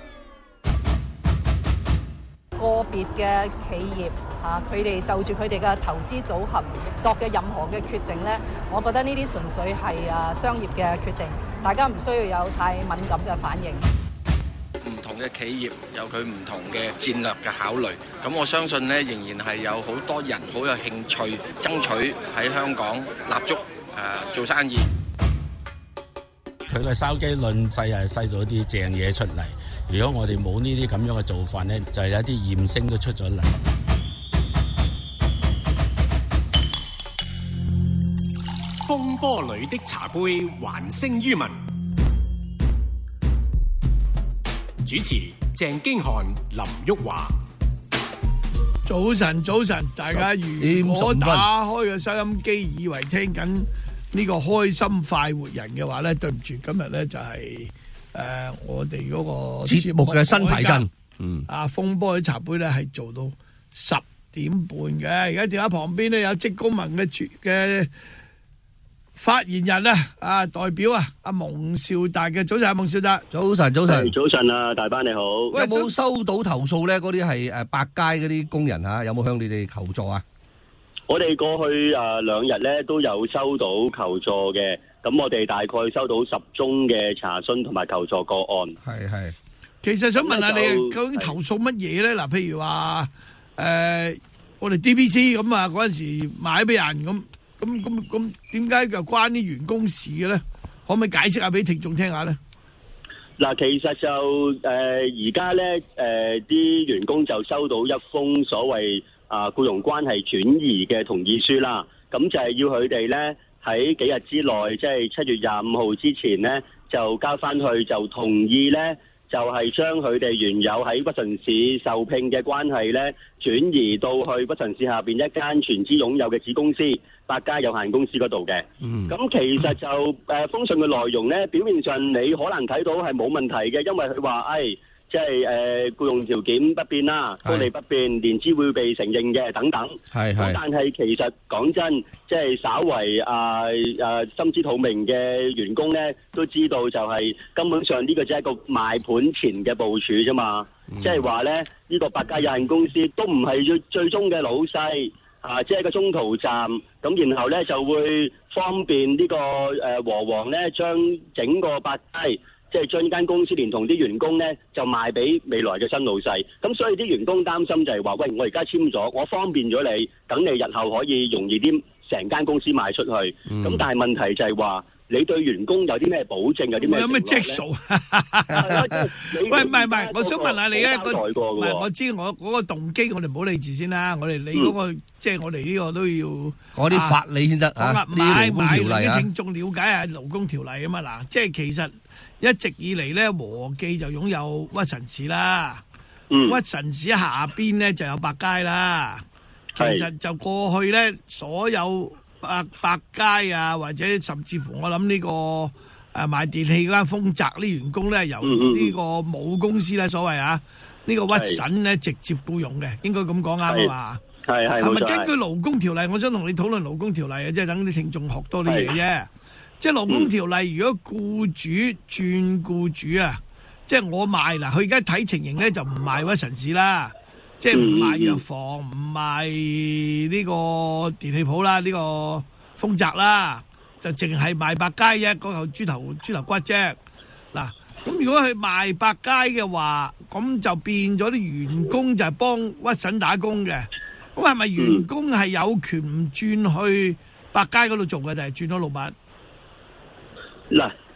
個別嘅企業嚇，佢哋就住佢哋嘅投資組合作嘅任何嘅決定呢，我覺得呢啲純粹係啊商業嘅決定，大家唔需要有太敏感嘅反應。 唔同嘅企業有佢唔同嘅戰略嘅考慮，咁我相信呢，仍然係有好多人好有興趣爭取喺香港立足誒、呃、做生意。 佢嘅筲箕論勢係篩咗啲正嘢出嚟，如果我哋冇呢啲咁樣嘅做法呢，就係有啲驗聲都出咗嚟。 風波裏的茶杯還聲於民。主持鄭經翰、林旭華。 早晨，早晨，大家如果打開個收音機，以為聽緊呢個開心快活人嘅話咧，對唔住，今日咧就係、是、誒、呃、我哋嗰個節目嘅新提振。嗯， 啊風波嘅茶杯咧係做到十點半嘅，而家電話旁邊咧有職工盟嘅主嘅發言人啊，啊代表啊，阿蒙兆達嘅。早晨，阿蒙兆達。 早晨，早晨， 早晨啊，大班你好。 有冇收到投訴咧？嗰啲係誒百佳嗰啲工人吓，有冇向你哋求助啊？ 我哋過去誒兩日咧都有收到求助嘅，咁我哋大概收到十宗嘅查詢同埋求助個案。 係係，其實想問下你究竟投訴乜嘢咧？嗱，譬如話誒，我哋 D B C 咁啊，嗰陣時買俾人咁，咁咁咁，點解就關啲員工事嘅咧？可唔可以解釋下俾聽眾聽下咧？ 嗱，其實就誒而家咧誒啲員工就收到一封所謂啊，僱傭關係轉移嘅同意書啦，咁就係要佢哋咧喺幾日之內，即係七月廿五號之前咧，就交翻去，就同意咧，就係將佢哋原有喺屈臣氏受聘嘅關係咧，轉移到去屈臣氏下邊一間全資擁有嘅子公司百佳有限公司嗰度嘅。嗯，咁其實就誒、呃、封信嘅內容咧，表面上你可能睇到係冇問題嘅，因為佢話誒。即係誒僱用條件不變啦，福利不變，年資會被承認嘅等等。係係。咁但係其實講真，即係稍為啊啊心知肚明嘅員工咧，都知道就係根本上呢個只係一個賣盤前嘅部署啫嘛。即係話咧，呢個百佳有限公司都唔係最最終嘅老細啊，即係個中途站。咁然後咧就會方便呢個誒和黃咧，將整個百佳。即係將呢間公司連同啲員工咧，就賣俾未來嘅新老細。咁所以啲員工擔心就係話：喂，我而家簽咗，我方便咗你，等你日後可以容易啲成間公司賣出去。咁、嗯、但係問題就係話，你對員工有啲咩保證？有啲咩？有咩積數？喂，唔係唔係，我想問下你咧，個唔係我知我嗰個動機，我哋唔好理住先啦。我哋你嗰個即係我哋呢個都要嗰啲法理先得啊。 唔係唔係，啲聽眾了解下勞工條例啊嘛。嗱，即係其實。一直以嚟咧，和記就擁有屈臣氏啦，嗯、屈臣氏下邊咧就有百佳啦。其實就過去咧，所有百百佳啊，或者甚至乎我諗呢、這個誒、啊、賣電器嗰間豐澤啲員工咧，由呢個母公司咧，所謂啊，呢、這個屈臣咧直接僱用嘅，應該咁講啱嘛？係係係咪根據勞工條例？我想同你討論勞工條例啊，即係等啲聽眾學多啲嘢啫。即係勞工條例，如果僱主轉僱主啊，即係我賣嗱，佢而家睇情形咧就唔賣屈臣氏啦，即係唔賣藥房，唔賣呢個電器鋪啦，呢個豐澤啦，就淨係賣百佳啫，嗰嚿豬頭豬頭骨啫。嗱，咁如果佢賣百佳嘅話，咁就變咗啲員工就係幫屈臣打工嘅。咁係咪員工係有權唔轉去百佳嗰度做嘅，定係轉咗老闆？ 嗱，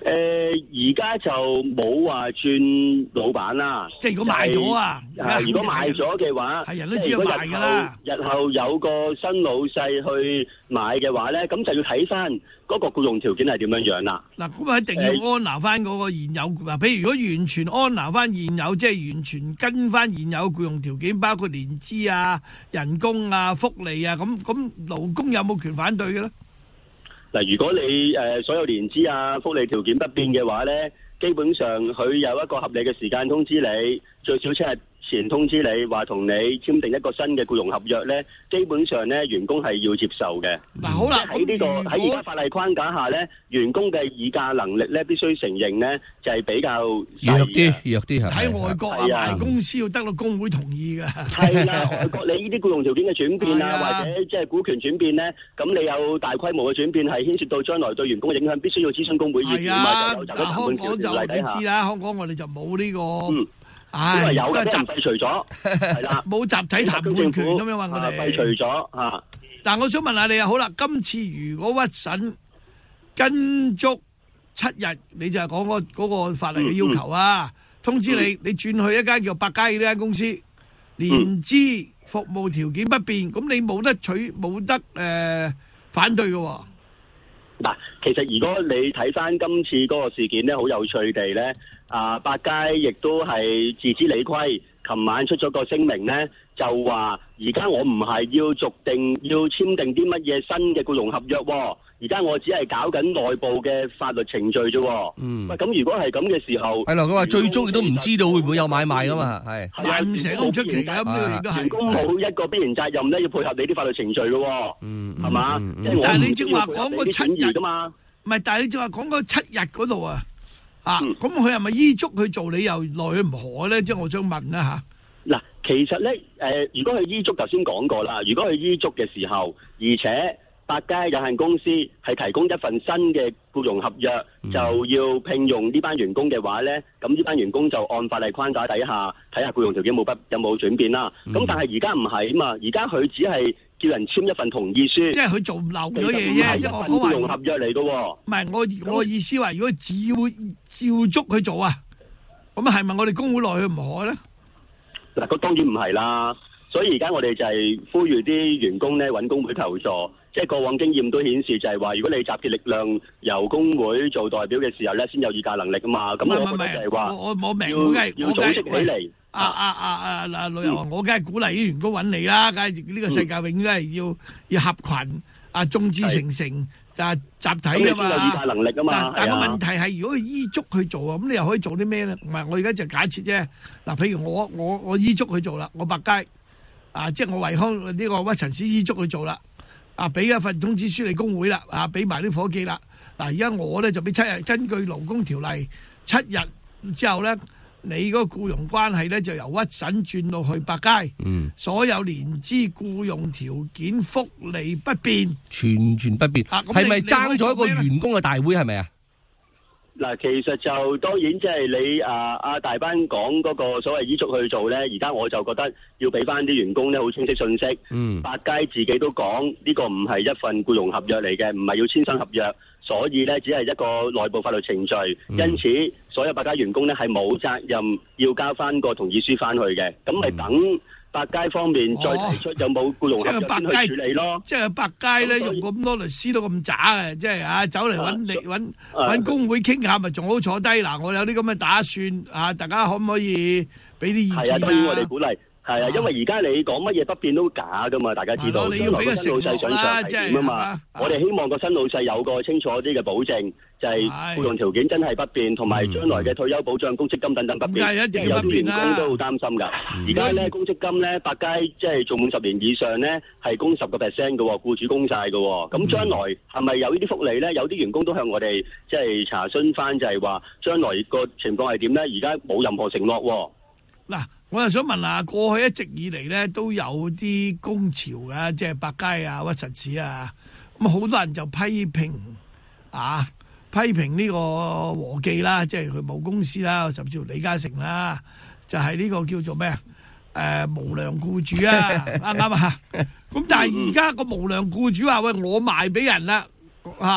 誒而家就冇話轉老闆啦， 即係如果賣咗啊， 係如果賣咗嘅話， 係人都知道賣㗎啦。 日後有個新老細去買嘅話咧，咁就要睇翻嗰個僱用條件係點樣樣啦。 嗱，咁啊一定要安撫翻嗰個現有嗱，譬如如果完全安撫翻現有，即係完全跟翻現有僱用條件，包括年資啊、人工啊、福利啊，咁咁勞工有冇權反對嘅咧？ 嗱，如果你誒、呃、所有年資啊、福利條件不變嘅話咧，基本上佢有一個合理嘅時間通知你，最少七日前通知你話同你簽訂一個新嘅僱傭合約咧，基本上咧員工係要接受嘅。 嗱、好啦， 喺呢、這個喺而家法例框架下咧，員工嘅議價能力咧必須承認咧就係、是、比較弱啲，弱啲係。 喺外國啊，賣公司要得到工會同意嘅。 係啦，外國你呢啲僱傭條件嘅轉變啊，或者即係股權轉變咧，咁你有大規模嘅轉變，係牽涉到將來對員工嘅影響，必須要諮詢工會意見嘛。就有就喺談判條例底下。 你知啦，香港我哋就冇呢、這個。 嗯唉， 因為有嘅集廢除咗，係啦， 冇集體談判權咁樣話我哋廢除咗嚇。 但我想問下你啊，好啦，今次如果屈臣跟足七日，你就係講嗰嗰個法例嘅要求啊，嗯、通知你，嗯、你轉去一間叫百佳嘅呢間公司，年資服務條件不變，咁你冇得取冇得誒、呃、反對嘅喎。 嗱，其實如果你睇翻今次嗰個事件咧，好有趣地咧，啊，百佳亦都係自知理虧，琴晚出咗個聲明咧，就話而家我唔係要續定要簽訂啲乜嘢新嘅僱傭合約喎，而家我只係搞緊內部嘅法律程序啫。嗯，喂，咁如果係咁嘅時候， 係咯，佢話最終亦都唔知道會唔會有買賣噶嘛，係係唔成咁出奇㗎，咁呢個亦都係員工冇一個必然責任咧，要配合你啲法律程序咯。嗯，係嘛？ 但係你正話講個七日㗎嘛？唔係，但係你正話講個七日嗰度啊，啊，咁佢係咪依足去做，你又奈佢唔何咧？即係我想問啦嚇。 嗱，其實咧，誒，如果佢依足，頭先講過啦，如果佢依足嘅時候，而且百佳有限公司係提供一份新嘅僱傭合約，嗯、就要聘用呢班員工嘅話咧，咁呢班員工就按法例框架底下睇下僱傭條件冇不有冇轉變啦。咁、嗯、但係而家唔係啊嘛，而家佢只係叫人簽一份同意書， 即係佢做漏咗嘢啫。即係我講話僱傭合約嚟嘅喎。唔係我我意思話，如果照照足去做啊，咁係咪我哋工會內去唔可咧？ 嗱，個當然唔係啦。所以而家我哋就係呼籲啲員工咧揾工會求助。即係過往經驗都顯示就係話，如果你集結力量由工會做代表嘅時候咧，先有議價能力啊嘛。咁我覺得就係話， 我我明， 要我梗係要組織起嚟。 啊啊啊啊嗱，旅遊我梗係鼓勵啲員工揾你啦，梗係呢個世界永遠都係要要合群啊，眾志成城啊，集體啊嘛。 有議價能力啊嘛。 但但個問題係，如果佢依足去做啊，咁你又可以做啲咩咧？唔係我而家就假設啫。嗱，譬如我我我依足去做啦，我百佳啊，即係我惠康呢個屈臣氏依足去做啦。啊！俾一份通知書你工會啦，啊！俾埋啲伙計啦。嗱，而家我咧就俾七日，根據勞工條例，七日之後咧，你嗰個僱傭關係咧就由屈臣轉到去百佳。嗯。所有年資、僱傭條件、福利不變， 全全不變。係咪爭咗一個員工嘅大會？係咪啊？ 嗱，其實就當然即係你啊啊大班講嗰個所謂依足去做咧，而家我就覺得要俾翻啲員工咧好清晰信息。嗯，百佳自己都講呢、這個唔係一份僱傭合約嚟嘅，唔係要簽新合約，所以咧只係一個內部法律程序。嗯、因此，所有百佳員工咧係冇責任要交翻個同意書翻去嘅，咁咪等百佳方面再提出有冇僱傭合約先去處理咯。 即係百佳咧用咁多律師都咁渣嘅，即係啊走嚟揾你揾揾工會傾下，咪仲好坐低嗱。我有啲咁嘅打算啊，大家可唔可以俾啲意見啊？ 係啊，當然我哋鼓勵。係啊，因為而家你講乜嘢不變都假噶嘛，大家知道。 你要俾個新老細上場係點啊嘛？我哋希望個新老細有個清楚啲嘅保證，就係僱傭條件真係不變，同埋將來嘅退休保障、公積金等等不變。 一定要不變啦！ 有啲員工都好擔心㗎。而家咧公積金咧，百佳即係做滿十年以上咧，係供十個 percent 嘅喎，僱主供晒嘅喎。咁將來係咪有呢啲福利咧？有啲員工都向我哋即係查詢翻，就係話將來個情況係點咧？而家冇任何承諾喎。 嗱。我又想問下，過去一直以嚟咧都有啲工潮嘅，即係百佳啊、屈臣氏啊，咁好多人就批評啊，批評呢個和記啦，即係佢母公司啦，甚至乎李嘉誠啦，就係、是、呢個叫做咩啊？誒、呃、無良僱主啊，啱唔啱啊？咁但係而家個無良僱主話喂，我賣俾人啦嚇，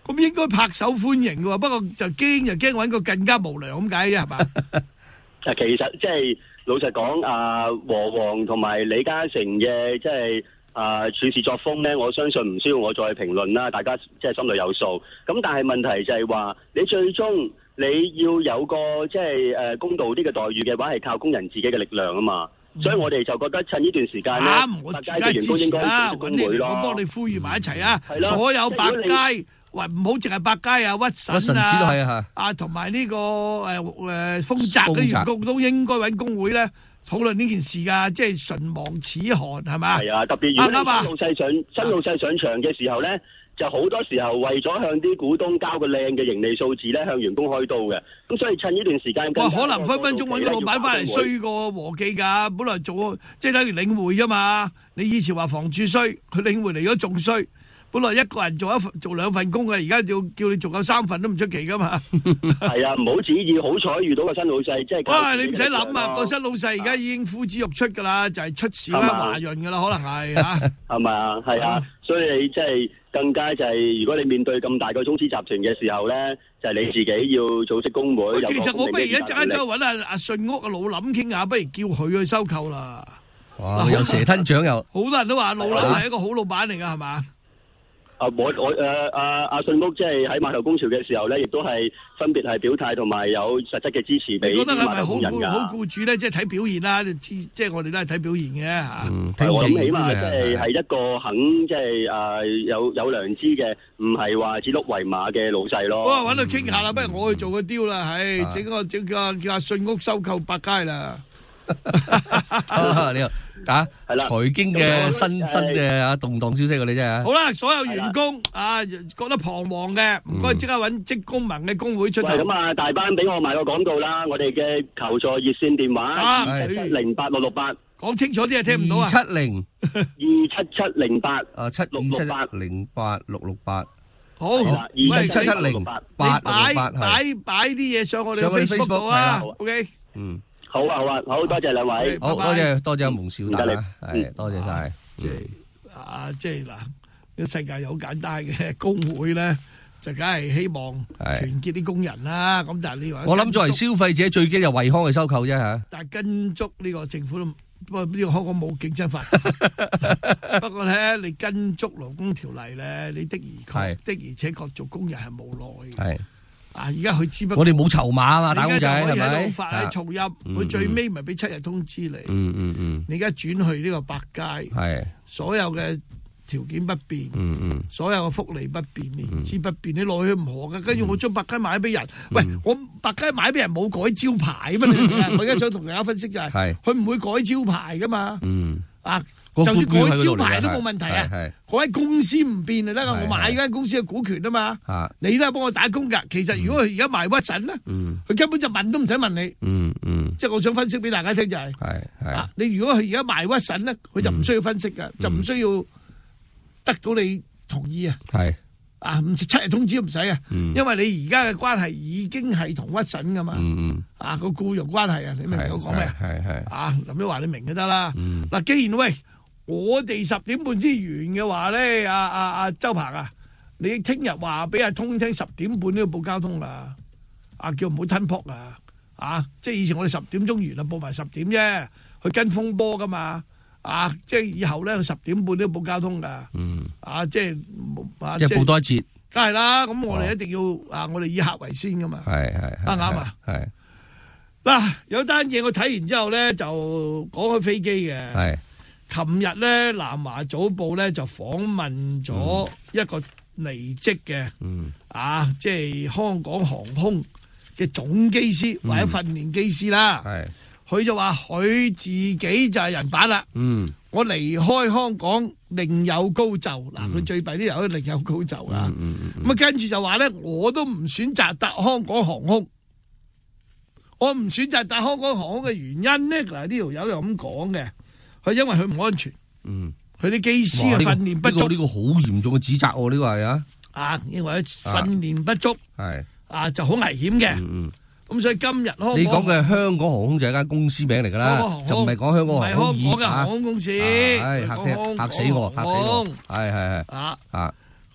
咁應該拍手歡迎嘅喎，不過就驚就驚揾個更加無良咁解啫，係嘛？ 啊，其實即係老實講，啊和黃同埋李嘉誠嘅即係啊處事作風咧，我相信唔需要我再評論啦，大家即係心裏有數。咁但係問題就係話，你最終你要有個即係誒公道啲嘅待遇嘅話，係靠工人自己嘅力量啊嘛。所以我哋就覺得趁呢段時間咧，百佳嘅員工應該組織工會咯。 我幫你呼籲埋一齊啊！所有百佳，喂唔好淨係百佳啊，屈臣啊，啊同埋呢個誒誒豐澤嘅員工都應該揾工會咧討論呢件事㗎，即係唇亡齒寒係嘛？ 係啊，特別如果新老細上新老細上場嘅時候咧。就好多時候為咗向啲股東交個靚嘅盈利數字咧，向員工開刀嘅。咁所以趁呢段時間， 哇！可能分分鐘揾個老闆翻嚟衰過和記㗎。本來做即係等於領匯啫嘛。你以前話房署衰，佢領匯嚟咗仲衰。本來一個人做一份做兩份工嘅，而家要叫你做夠三份都唔出奇㗎嘛。 係啊，唔好旨意，好彩遇到個新老細，即係。 哇！你唔使諗啊，個新老細而家已經呼之欲出㗎啦，就係出事啦，華潤㗎啦，可能係嚇。 係咪啊？係啊，所以你即係。更加就係如果你面對咁大個中資集團嘅時候咧，就係、是、你自己要組織工會。 其實我不如一陣間走去揾阿阿信屋阿老林傾下，不如叫佢去收購啦。 哇！又蛇吞獎又。 好多人都話老林係一個好老闆嚟㗎，係嘛？ 啊！我我誒阿阿信屋即係喺碼頭工潮嘅時候咧，亦都係分別係表態同埋有實質嘅支持俾碼頭工人㗎。你覺得係咪好好僱主咧？即係睇表現啦，即係我哋都係睇表現嘅嚇。 嗯， 我諗起碼即係係一個肯即係誒有有良知嘅，唔係話指鹿為馬嘅老細咯。 好啊，揾佢傾下啦，不如我去做個 deal 啦，唉，整個整個叫阿信屋收購百佳啦。 你又打財經嘅新新嘅啊動盪消息，你真係好啦！所有員工啊覺得彷徨嘅，唔該即刻揾職工盟嘅工會出頭。 咁啊，大班俾我賣個廣告啦！我哋嘅求助熱線電話二七七零八六六八， 講清楚啲啊，聽唔到啊！ 二七零二七七零八啊七六六八零八六六八。 好， 二七七零八八六八， 擺擺啲嘢上我哋 Facebook 度啊。OK， 嗯。 好啊好啊，好多謝兩位， 好多謝多謝阿蒙少達啦，係多謝晒。 即係啊，即係嗱，呢個世界有好簡單嘅工會咧，就梗係希望團結啲工人啦。咁但係呢個我諗作為消費者最驚就惠康嘅收購啫吓。 但係跟足呢個政府都不過呢個香港冇競爭法。不過咧，你跟足勞工條例咧，你的而確的而且確做工人係無奈嘅。係。啊！而家佢只不過我哋冇籌碼啊嘛，打工仔係咪？ 而家就可以喺度發喺噪音，佢最尾咪俾七日通知你。 嗯嗯嗯。 你而家轉去呢個百佳，係所有嘅條件不變，嗯嗯，所有嘅福利不變，年資不變，你落去唔何嘅。跟住我將百佳買俾人，喂，我百佳買俾人冇改招牌啊嘛！你明唔明啊？我而家想同大家分析就係，佢唔會改招牌噶嘛。嗯。啊！就算改招牌都冇問題啊！嗰間公司唔變就得噶，我買間公司嘅股權啊嘛。你都係幫我打工噶。其實如果佢而家賣屈臣咧，佢根本就問都唔使問你。嗯嗯，即係我想分析俾大家聽就係，係係。你如果佢而家賣屈臣咧，佢就唔需要分析噶，就唔需要得到你同意啊。係啊，唔七日通知都唔使啊，因為你而家嘅關係已經係同屈臣噶嘛。嗯嗯，啊個僱傭關係啊，你明唔明我講咩啊？係係啊，林旭華你明就得啦。嗱，既然喂。我哋十點半之完嘅話咧，阿阿阿周鵬啊，你聽日話俾阿通聽十點半都要報交通啦，啊叫唔好吞撲啊，啊即係以前我哋十點鐘完啦，報埋十點啫，去跟風波噶嘛，啊即係以後咧十點半都要報交通噶，嗯，啊即係啊即係報多一節， 梗係啦，咁我哋一定要啊，我哋以客為先噶嘛，係係啱唔啱啊？係嗱，有單嘢我睇完之後咧，就講開飛機嘅。係。琴日咧，南華早報咧就訪問咗一個離職嘅，嗯、啊，即係香港航空嘅總機師、嗯、或者訓練機師啦。係，佢就話佢自己就係人版啦。嗯，我離開香港另有高就。嗱、嗯，佢最弊啲有另有高就啊。咁啊、嗯，嗯嗯、跟住就話咧，我都唔選擇搭香港航空。我唔選擇搭香港航空嘅原因咧，嗱呢條友又咁講嘅。佢因為佢唔安全，嗯，佢啲機師嘅訓練不足，呢、這個呢、這個好嚴重嘅指責喎，呢、這個係啊，啊，因為訓練不足，係啊，啊就好危險嘅，嗯咁、嗯、所以今日香港，你講嘅香港航空就係間公司名嚟㗎啦，就唔係講香港航空，唔係香港嘅航空公司，係嚇嚇死我，嚇死我，係係係，啊啊，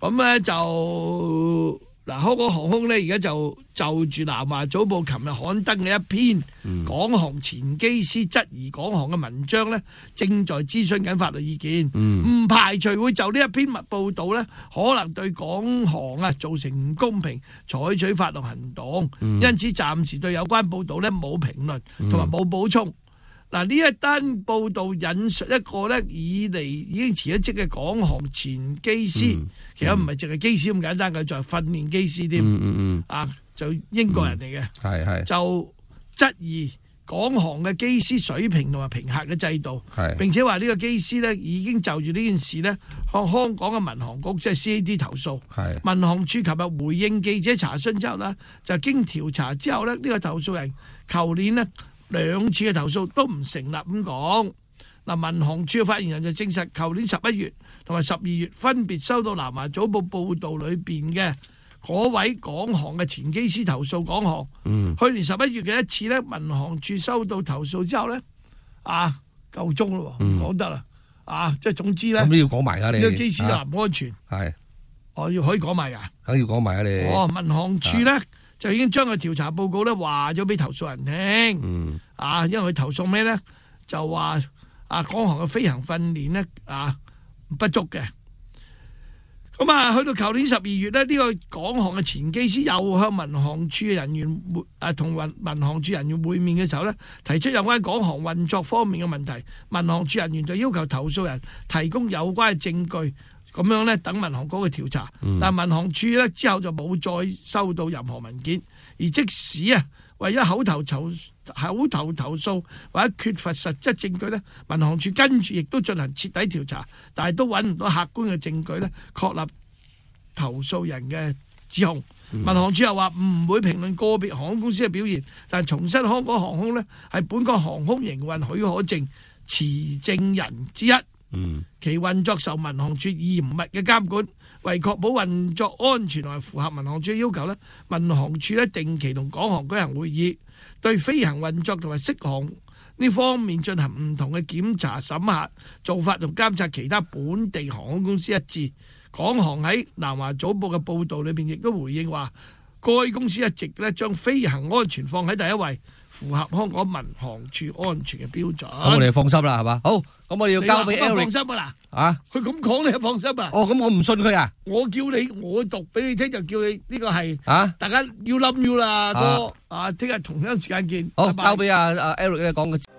咁咧就嗱，香港航空咧而家就就住南華早報琴日刊登嘅一篇、嗯、港航前機師質疑港航嘅文章咧，正在諮詢緊法律意見，唔、嗯、排除會就呢一篇報道咧，可能對港航啊造成唔公平，採取法律行動。嗯、因此暫時對有關報道咧冇評論同埋冇補充。嗱，呢一單報道引述一個咧以嚟已經辭咗職嘅港航前機師，嗯、其實唔係淨係機師咁簡單嘅，就係訓練機師添。嗯嗯嗯啊，就英國人嚟嘅，係係、嗯、就質疑港航嘅機師水平同埋評核嘅制度，並且話呢個機師咧已經就住呢件事咧向香港嘅民航局即係 C A D 投訴。民航處琴日回應記者查詢之後呢，就經調查之後呢，呢、呢個投訴人舊年呢兩次嘅投訴都唔成立咁講。嗱，民航處嘅發言人就證實，舊年十一月同埋十二月分別收到南華早報報導裏邊嘅嗰位港航嘅前機師投訴港航。嗯、去年十一月嘅一次咧，民航處收到投訴之後咧，啊夠鐘咯，唔講得啦。啊，即係總之咧，咁都要講埋噶你。呢個機師又唔安全，係我要可以講埋噶，梗要講埋啊你。哦，民航處咧。就已經將個調查報告咧話咗俾投訴人聽，嗯、啊，因為佢投訴咩咧？就話啊，港航嘅飛行訓練咧啊不足嘅。咁啊，去到舊年十二月咧，呢、呢個港航嘅前機師又向民航處嘅人員會啊同民民航處人員會面嘅時候咧，提出有關港航運作方面嘅問題，民航處人員就要求投訴人提供有關嘅證據。咁樣咧，等民航局嘅調查，嗯、但係民航處咧之後就冇再收到任何文件，而即使啊為咗口頭投口頭投訴或者缺乏實質證據咧，民航處跟住亦都進行徹底調查，但係都揾唔到客觀嘅證據咧，確立投訴人嘅指控。嗯、民航處又話唔會評論個別航空公司嘅表現，但係重申香港航空咧係本港航空營運許可證持證人之一。嗯，其運作受民航處嚴密嘅監管，為確保運作安全同埋符合民航處嘅要求咧，民航處咧定期同港航舉行會議，對飛行運作同埋適航呢方面進行唔同嘅檢查審核，做法同監察其他本地航空公司一致。港航喺南華早報嘅報導裏邊亦都回應話，該公司一直咧將飛行安全放喺第一位，符合香港民航處安全嘅標準。咁我哋放心啦，係嘛？好，咁我哋要交俾 Eric。放心啊啦，啊，佢咁講你就放心啊。哦，咁我唔信佢啊。我叫你，我讀俾你聽就叫你呢個係啊，大家要諗要啦，哥啊，聽日同樣時間見。好，交俾阿阿 Eric 咧講嘅。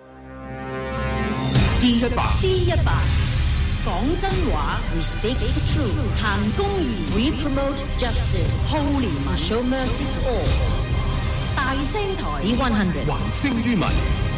D 一百 D 一百講真話 ，We speak the truth， 談公義 ，We promote justice，Holy， show mercy to all。大聲台 D 一百，還聲於民。